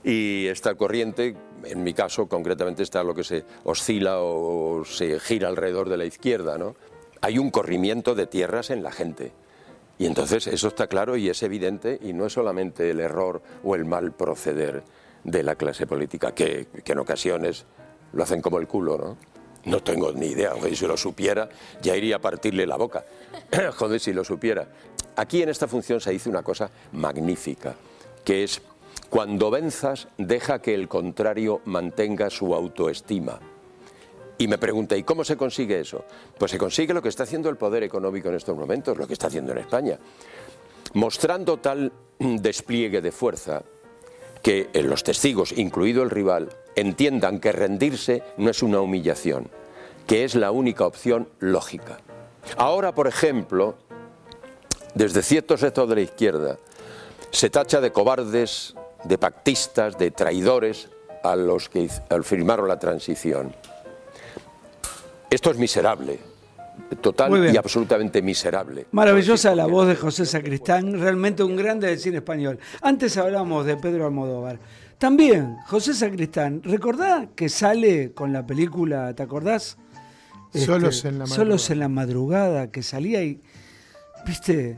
y está el corriente, en mi caso concretamente está lo que se oscila o se gira alrededor de la izquierda, ¿no? Hay un corrimiento de tierras en la gente. Y entonces eso está claro y es evidente, y no es solamente el error o el mal proceder de la clase política, que, que en ocasiones lo hacen como el culo, ¿no? No tengo ni idea, joder, si lo supiera ya iría a partirle la boca, joder, si lo supiera. Aquí en esta función se dice una cosa magnífica, que es: cuando venzas, deja que el contrario mantenga su autoestima. Y me pregunta, ¿y cómo se consigue eso? Pues se consigue lo que está haciendo el poder económico en estos momentos, lo que está haciendo en España, mostrando tal despliegue de fuerza que los testigos, incluido el rival, entiendan que rendirse no es una humillación, que es la única opción lógica. Ahora, por ejemplo, desde ciertos sectores de la izquierda se tacha de cobardes, de pactistas, de traidores a los que firmaron la transición. Esto es miserable, total y absolutamente miserable. Maravillosa la voz de José Sacristán, realmente un grande del cine español. Antes hablamos de Pedro Almodóvar. También, José Sacristán, ¿recordá que sale con la película, ¿te acordás? Solos este, en la madrugada. Solos en la madrugada, que salía y, viste,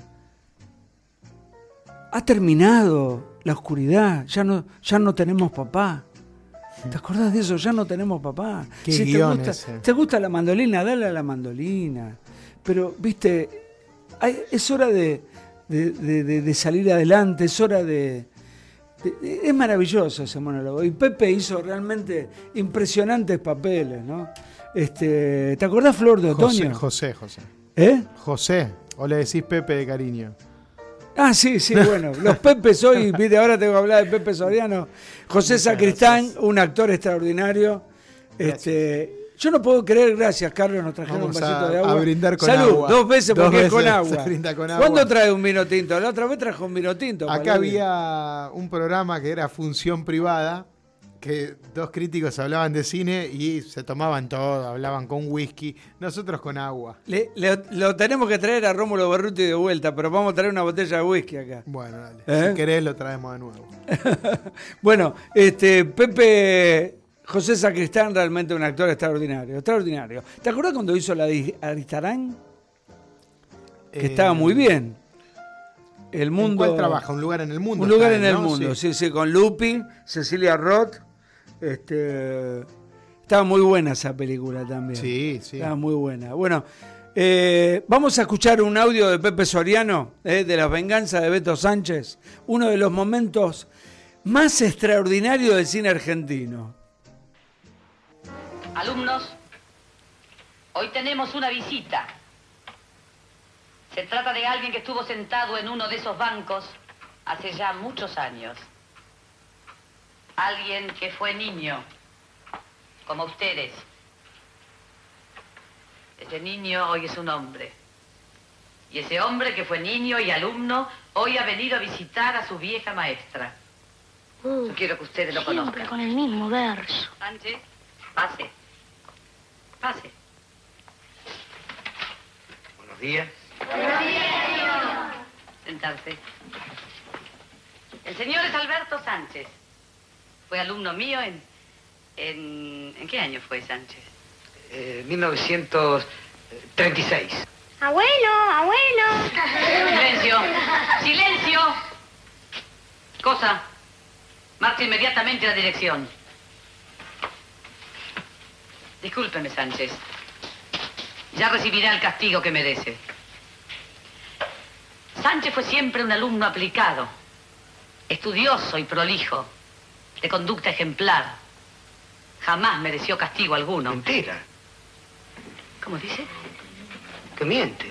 ha terminado la oscuridad, ya no, ya no tenemos papá. ¿Te acordás de eso? Ya no tenemos papá. Qué si te guión gusta, ese. te gusta la mandolina, dale a la mandolina. Pero, viste, hay, es hora de, de, de, de salir adelante, es hora de, de... Es maravilloso ese monólogo. Y Pepe hizo realmente impresionantes papeles, ¿no? Este, ¿te acordás, Flor de Otoño? José, José. José. ¿Eh? José. O le decís Pepe de cariño. Ah, sí, sí, bueno, los Pepes hoy, viste, ahora tengo que hablar de Pepe Soriano. José Sacristán, un actor extraordinario. Este, yo no puedo creer, gracias Carlos, nos trajeron Vamos un vasito a, de agua. a brindar con Salud, agua. dos veces porque dos es con veces agua. se brinda con agua. ¿Cuándo trae un vino tinto? La otra vez trajo un vino tinto. Acá había un programa que era Función Privada, que dos críticos hablaban de cine y se tomaban todo, hablaban con whisky, nosotros con agua. Le, le, lo tenemos que traer a Rómulo Berruti de vuelta, pero vamos a traer una botella de whisky acá. Bueno, dale. ¿Eh? Si querés lo traemos de nuevo. Bueno, este Pepe José Sacristán, realmente un actor extraordinario, extraordinario. ¿Te acuerdas cuando hizo la de Aristarán? Que eh, estaba muy bien. El mundo. ¿En cuál trabaja? Un lugar en el mundo. Un lugar en él, el ¿no? mundo, sí. sí, sí, con Lupi, Cecilia Roth. Este, estaba muy buena esa película también. Sí, sí. Estaba muy buena. Bueno, eh, vamos a escuchar un audio de Pepe Soriano, eh, de La venganza de Beto Sánchez, uno de los momentos más extraordinarios del cine argentino. Alumnos, hoy tenemos una visita. Se trata de alguien que estuvo sentado en uno de esos bancos hace ya muchos años. Alguien que fue niño, como ustedes. Ese niño hoy es un hombre. Y ese hombre que fue niño y alumno, hoy ha venido a visitar a su vieja maestra. Uh, Yo quiero que ustedes lo siempre conozcan. con el mismo verso. Sánchez, pase. Pase. Buenos días. Buenos días, señor. Sentarse. El señor es Alberto Sánchez. Fue alumno mío en... ¿En, ¿en qué año fue, Sánchez? Eh, mil novecientos treinta y seis. Abuelo, abuelo. Silencio. Silencio. Cosa. Marcha inmediatamente a la dirección. Discúlpeme, Sánchez. Ya recibirá el castigo que merece. Sánchez fue siempre un alumno aplicado, estudioso y prolijo, de conducta ejemplar. Jamás mereció castigo alguno. Mentira. ¿Cómo dice? Que miente.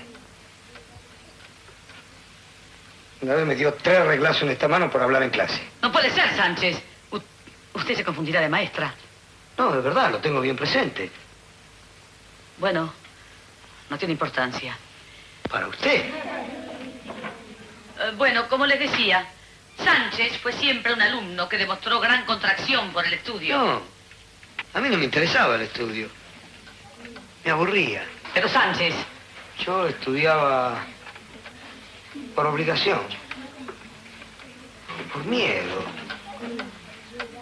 Una vez me dio tres reglazos en esta mano por hablar en clase. No puede ser, Sánchez. U- usted se confundirá de maestra. No, de verdad, lo tengo bien presente. Bueno, no tiene importancia. Para usted. Eh, bueno, como les decía, Sánchez fue siempre un alumno que demostró gran contracción por el estudio. No, a mí no me interesaba el estudio. Me aburría. Pero Sánchez... Yo estudiaba por obligación. Por miedo.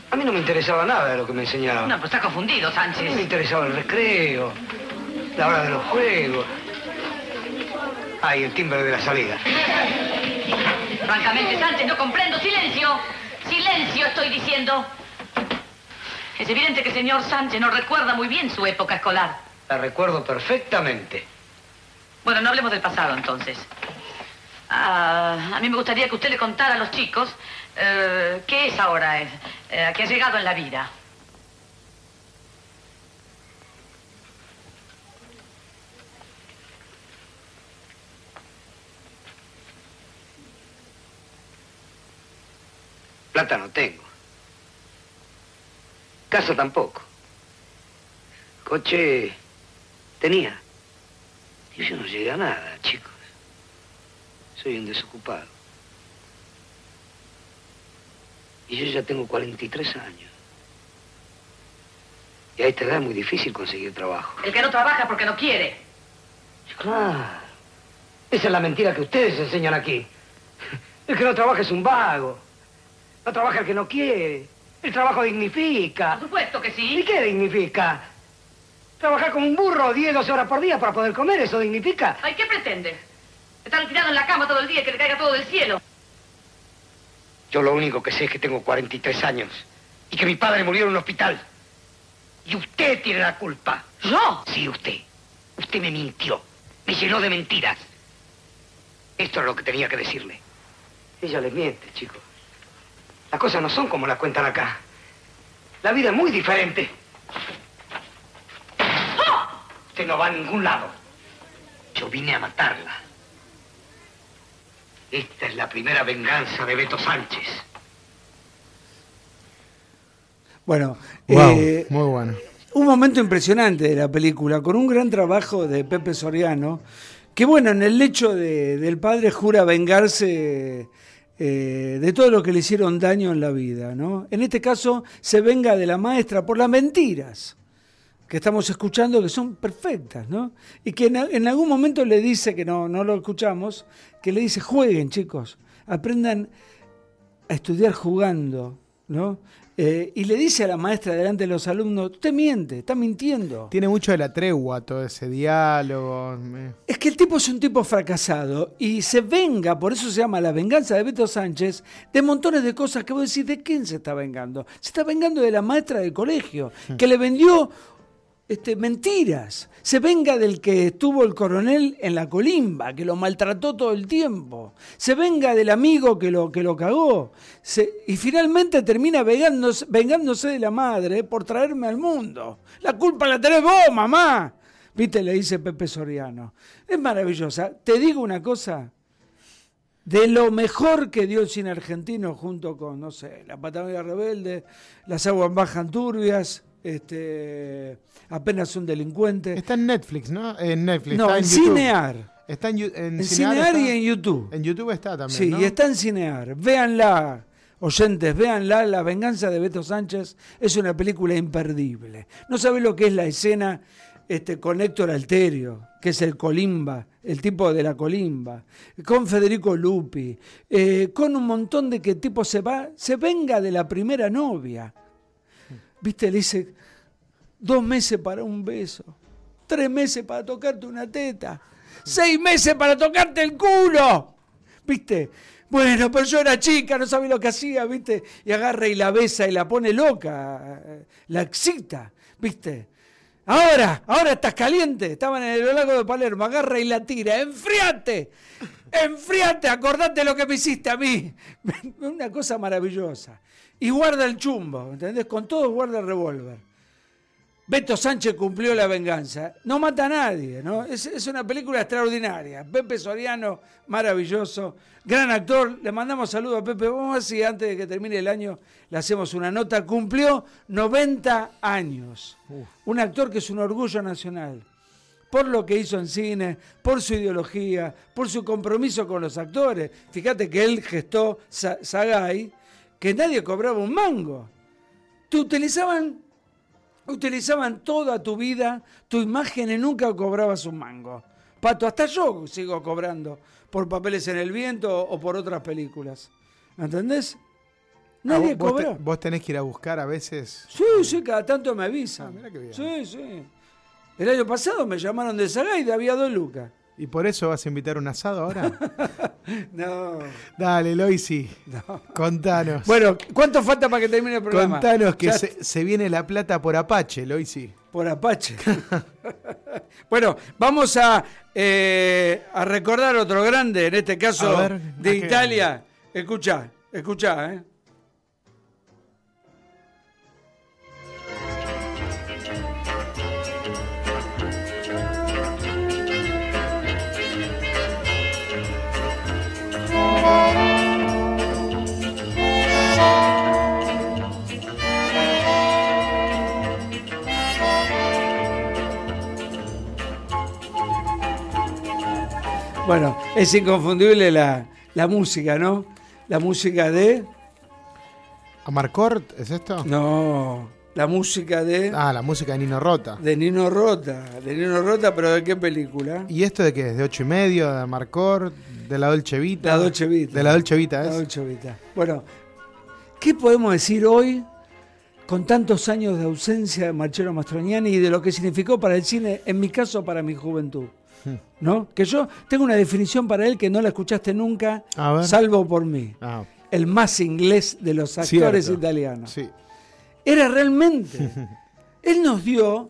A mí no me interesaba nada de lo que me enseñaban. No, pues está confundido, A Sánchez. mí me interesaba el recreo, la hora de los juegos. Ah, y el timbre de la salida. Francamente, Sánchez, no comprendo. ¡Silencio! ¡Silencio, estoy diciendo! Es evidente que el señor Sánchez no recuerda muy bien su época escolar. La recuerdo perfectamente. Bueno, no hablemos del pasado, entonces. Ah, a mí me gustaría que usted le contara a los chicos eh, qué es ahora, eh, eh, qué ha llegado en la vida. Plata no tengo. Casa tampoco. Coche tenía. Y yo no llegué a nada, chicos. Soy un desocupado. Y yo ya tengo cuarenta y tres años. Y a esta edad es muy difícil conseguir trabajo. El que no trabaja porque no quiere. Claro. Esa es la mentira que ustedes enseñan aquí. El que no trabaja es un vago. No trabaja el que no quiere. El trabajo dignifica. Por supuesto que sí. ¿Y qué dignifica? Trabajar como un burro diez, doce horas por día para poder comer, ¿eso dignifica? Ay, ¿qué pretende? Estar tirado en la cama todo el día y que le caiga todo del cielo. Yo lo único que sé es que tengo cuarenta y tres años y que mi padre murió en un hospital. Y usted tiene la culpa. ¿Yo? Sí, usted. Usted me mintió. Me llenó de mentiras. Esto es lo que tenía que decirle. Ella le miente, chicos. Las cosas no son como las cuentan acá. La vida es muy diferente. ¡Oh! Usted no va a ningún lado. Yo vine a matarla. Esta es la primera venganza de Beto Sánchez. Bueno, Wow, eh, muy bueno. un momento impresionante de la película, con un gran trabajo de Pepe Soriano, que bueno, en el lecho de, del padre jura vengarse eh, de todo lo que le hicieron daño en la vida, ¿no? En este caso se venga de la maestra por las mentiras que estamos escuchando, que son perfectas, ¿no? Y que en, en algún momento le dice, que no, no lo escuchamos, que le dice, jueguen, chicos, aprendan a estudiar jugando, ¿no? Eh, y le dice a la maestra delante de los alumnos, usted miente, está mintiendo. Tiene mucho de la tregua todo ese diálogo. Me- Es que el tipo es un tipo fracasado y se venga, por eso se llama La venganza de Beto Sánchez, de montones de cosas que vos decís, ¿de quién se está vengando? Se está vengando de la maestra del colegio, que le vendió este, mentiras. Se venga del que estuvo el coronel en la colimba, que lo maltrató todo el tiempo. Se venga del amigo que lo, que lo cagó. Se, y finalmente termina vengándose, vengándose de la madre por traerme al mundo. La culpa la tenés vos, mamá. ¿Viste? Le dice Pepe Soriano. Es maravillosa. Te digo una cosa. De lo mejor que dio el cine argentino junto con, no sé, La Patagonia Rebelde, Las Aguas Bajan Turbias, este, Apenas un Delincuente. Está en Netflix, ¿no? En Netflix. No, está en YouTube. Cinear. Está en, Yu- en En Cinear Cinear está- y en YouTube. En YouTube está también, Sí, ¿no? y está en Cinear. Véanla, oyentes, véanla. La venganza de Beto Sánchez es una película imperdible. No sabés lo que es la escena este, con Héctor Alterio, que es el Colimba, el tipo de la Colimba, con Federico Lupi, eh, con un montón de que el tipo se va, se venga de la primera novia. ¿Viste? Le dice, dos meses para un beso, tres meses para tocarte una teta, seis meses para tocarte el culo. ¿Viste? Bueno, pero yo era chica, no sabía lo que hacía, ¿viste? Y agarra y la besa y la pone loca, la excita, ¿viste? Ahora, ahora estás caliente. Estaban en el lago de Palermo, agarra y la tira. ¡Enfriate! ¡Enfriate! Acordate lo que me hiciste a mí. Una cosa maravillosa. Y guarda el chumbo, ¿entendés? Con todo guarda el revólver. Beto Sánchez cumplió la venganza. No mata a nadie, ¿no? Es, es una película extraordinaria. Pepe Soriano, maravilloso. Gran actor. Le mandamos saludos a Pepe. Vamos a ver si antes de que termine el año le hacemos una nota. Cumplió noventa años. Uf. Un actor que es un orgullo nacional. Por lo que hizo en cine, por su ideología, por su compromiso con los actores. Fíjate que él gestó Sagay, que nadie cobraba un mango. Te utilizaban... Utilizaban toda tu vida, tu imagen y nunca cobrabas un mango. Pato, hasta yo sigo cobrando por Papeles en el Viento o por otras películas. ¿Entendés? Nadie Ah, vos, cobró. te- vos tenés que ir a buscar a veces. Sí, sí, cada tanto me avisan. Ah, mirá qué bien. Sí, sí. El año pasado me llamaron de Sagay y había dos lucas. ¿Y por eso vas a invitar un asado ahora? No. Dale, Loisi. No. Contanos. Bueno, ¿cuánto falta para que termine el programa? Contanos que Ya- se, se viene la plata por Apache, Loisi. Por Apache. Bueno, vamos a, eh, a recordar otro grande, en este caso A ver, de ¿a qué? Italia. Escuchá, escuchá, ¿eh? Bueno, es inconfundible la, la música, ¿no? La música de... ¿Amarcord es esto? No, la música de... Ah, la música de Nino Rota. De Nino Rota. De Nino Rota, pero ¿de qué película? ¿Y esto de qué es? ¿De ocho y medio? ¿De Amarcord? ¿De la Dolce Vita? La Dolce Vita. De la Dolce Vita, ¿es? La Dolce Vita. Bueno, ¿qué podemos decir hoy con tantos años de ausencia de Marcello Mastroianni y de lo que significó para el cine, en mi caso, para mi juventud? ¿No? Que yo tengo una definición para él que no la escuchaste nunca, A ver. salvo por mí. Ah, El más inglés de los actores cierto. italianos. Sí. Era realmente. Él nos dio,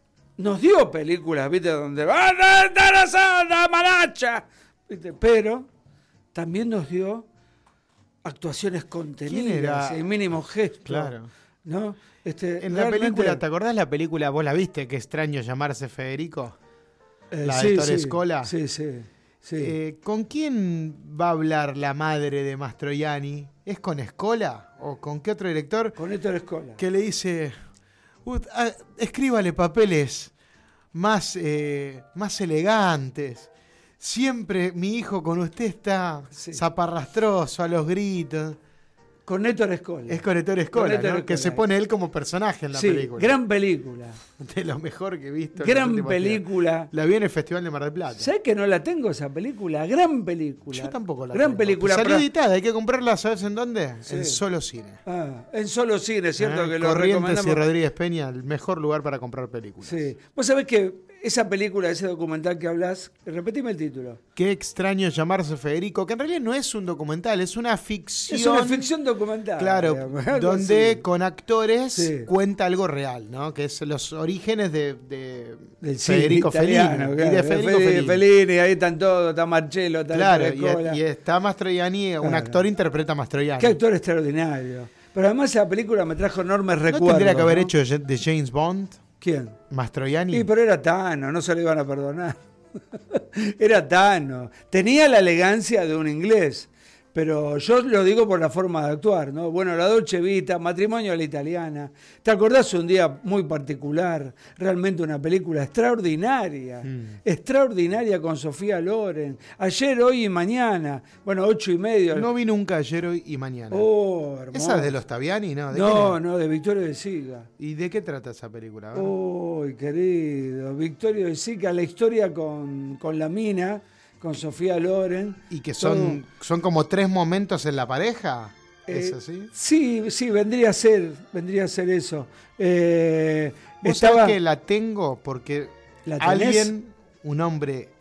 nos dio películas, ¿viste? Donde va a dar asada, maracha, ¿viste? Pero también nos dio actuaciones contenidas, era? en mínimo gesto. Claro. ¿No? Este, En la realmente- película, ¿te acordás la película? ¿Vos la viste? Qué extraño llamarse Federico. Eh, La sí, de Ettore sí, Scola. Sí, sí. sí. Eh, ¿Con quién va a hablar la madre de Mastroianni? ¿Es con Scola? ¿O con qué otro director? Con Ettore Scola. Que le dice, "Ut- ah, escríbale papeles más, eh, más elegantes. Siempre mi hijo con usted está Sí. zaparrastroso, a los gritos". Con Ettore Scola. Es con Ettore Scola, Con Ettore ¿no? Que Scola. se pone él como personaje en la Sí, película. gran película. De lo mejor que he visto. en los Gran últimos días. película. La vi en el Festival de Mar del Plata. ¿Sabes que no la tengo esa película? Gran película. Yo tampoco la Gran tengo. película. Salió pero- editada, hay que comprarla, ¿sabes en dónde? Sí. En Solo Cine. Ah, en Solo Cine, ¿cierto? ¿Eh? Que lo Corrientes y recomendamos. Rodríguez Peña, el mejor lugar para comprar películas. Sí. Vos sabés que esa película, ese documental que hablas, repetime el título. Qué extraño llamarse Federico, que en realidad no es un documental, es una ficción. Es una ficción documental. Claro, digamos, algo donde así. con actores Sí. cuenta algo real, ¿no? Que es los orígenes de, de Del cine Federico italiano, Fellini. claro, Y de Federico Fellini, Fellini. Fellini, ahí están todos, está Marcello, está Claro, Ettore Scola. y, y está Mastroianni, un Claro. actor interpreta a Mastroianni. Qué actor extraordinario. Pero además esa película me trajo enormes ¿No recuerdos. tendría que haber ¿no? hecho de James Bond? ¿Quién? Mastroianni. Sí, pero era Tano, no se lo iban a perdonar. Era Tano. Tenía la elegancia de un inglés, pero yo lo digo por la forma de actuar, ¿no? Bueno, la Dolce Vita, Matrimonio a la Italiana. ¿Te acordás un día muy particular? Realmente una película extraordinaria. Mm. Extraordinaria con Sofía Loren. Ayer, hoy y mañana. Bueno, ocho y medio. No vi nunca ayer, hoy y mañana. Oh, hermoso. ¿Esa es de los Taviani? No, ¿de No, quién es? no, de Victorio de Siga. ¿Y de qué trata esa película? A ver. Uy, querido, Victorio de Sica, la historia con, con la mina, con Sofía Loren. ¿Y que son, son como tres momentos en la pareja? ¿Es Eh, así? Sí, sí, vendría a ser, vendría a ser eso. Eh, ¿Vos estaba, sabés que la tengo? Porque ¿La tenés? alguien, un hombre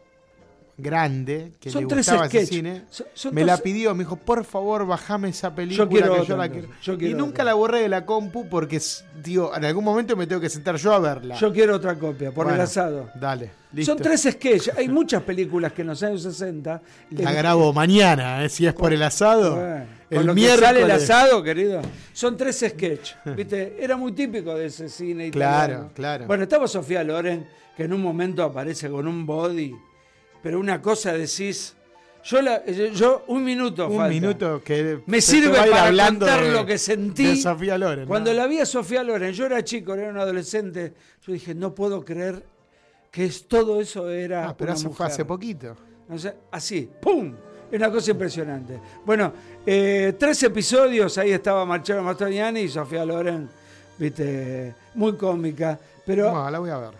grande, que Son le tres gustaba ese sketch. cine, Son- son me dos- la pidió, me dijo, por favor, bajame esa película quiero que otra, yo la entonces. quiero. Yo quiero y nunca otra. la borré de la compu porque, digo, en algún momento me tengo que sentar yo a verla. Yo quiero otra copia, por el Bueno, asado. Dale, listo. Son tres sketches. Hay muchas películas que en los años sesenta. La eh, grabo mañana, ¿eh? Si es por el asado. Bueno, el con lo que miércoles. sale el asado, querido. Son tres sketches. ¿Viste? Era muy típico de ese cine italiano. Claro, claro. Bueno, estaba Sofía Loren, que en un momento aparece con un body, pero una cosa decís. Yo, la, yo, yo- un minuto Un falta. minuto que Me se te sirve va a ir para hablando contar de- lo que sentí. de Sofía Loren, Cuando ¿no? la vi a Sofía Loren, yo era chico, era un adolescente. Yo dije, no puedo creer que es, todo eso era. Ah, pero una eso fue mujer. hace poquito. O sea, así, ¡pum! Es una cosa impresionante. Bueno, eh, tres episodios, ahí estaba Marcello Mastroianni y Sofía Loren, viste, muy cómica. Pero, No, la voy a ver.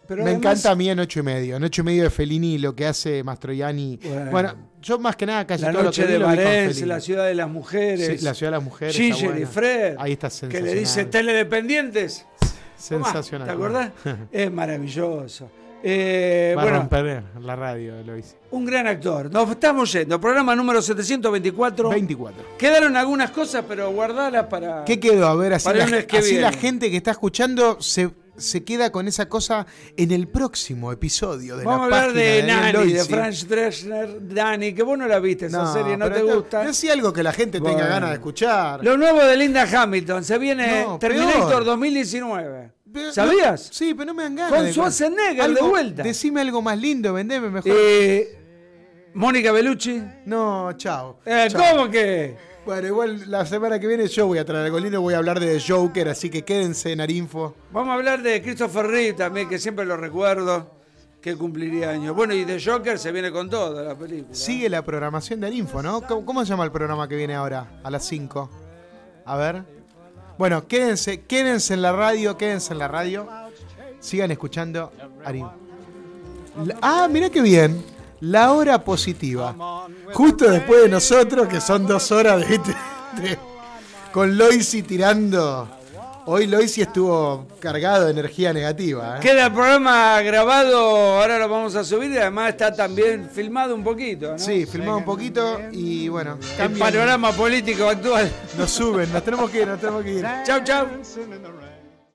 Pero me además, encanta a mí en ocho y medio. En ocho y medio de Fellini, lo que hace Mastroianni. Bueno, bueno yo más que nada casi La todo noche lo que de vi lo vi con Varese, Fellini. La ciudad de las mujeres. Sí, La ciudad de las mujeres. Ginger y Fred. Ahí está Que sensacional. le dice teledependientes. Sensacional. ¿Te acordás? Es maravilloso. Eh, Va a bueno, romper la radio, lo hice. un gran actor. Nos estamos yendo. Programa número setecientos veinticuatro. veinticuatro. Quedaron algunas cosas, pero guardalas para. ¿Qué quedó? A ver, así, para la, el mes que así viene. la gente que está escuchando se, se queda con esa cosa en el próximo episodio de Vamos a la hablar página de Daniel Nani, de Loisi. Franz Drescher, Dani, que vos no la viste esa serie, no pero te esto- gusta. Decí algo que la gente tenga Bueno. ganas de escuchar. Lo nuevo de Linda Hamilton, se viene No, Terminator peor. dos mil diecinueve. Pero ¿Sabías? no- sí, pero no me dan ganas. Con de- Schwarzenegger algo- de vuelta. Decime algo más lindo, vendeme mejor. Eh, Mónica Bellucci. No, chao. Eh, Chao. ¿Cómo que? Bueno, igual la semana que viene yo voy a traer algo lindo, voy a hablar de Joker, así que quédense en Arinfo. Vamos a hablar de Christopher Reeve también, que siempre lo recuerdo, que cumpliría años. Bueno, y de Joker se viene con todo la película. Sigue la programación de Arinfo, ¿no? ¿Cómo, cómo se llama el programa que viene ahora? A las cinco. A ver. Bueno, quédense, quédense en la radio, quédense en la radio. Sigan escuchando Arinfo. La- ah, mirá qué bien. La hora positiva. Justo después de nosotros, que son dos horas de, de- con Loisi tirando. Hoy Loisi estuvo cargado de energía negativa. ¿eh? Queda el programa grabado, ahora lo vamos a subir y además está también filmado un poquito, ¿no? Sí, filmado un poquito y bueno. El cambian- panorama político actual. Nos suben, nos tenemos que ir, nos tenemos que ir. Chau, chau.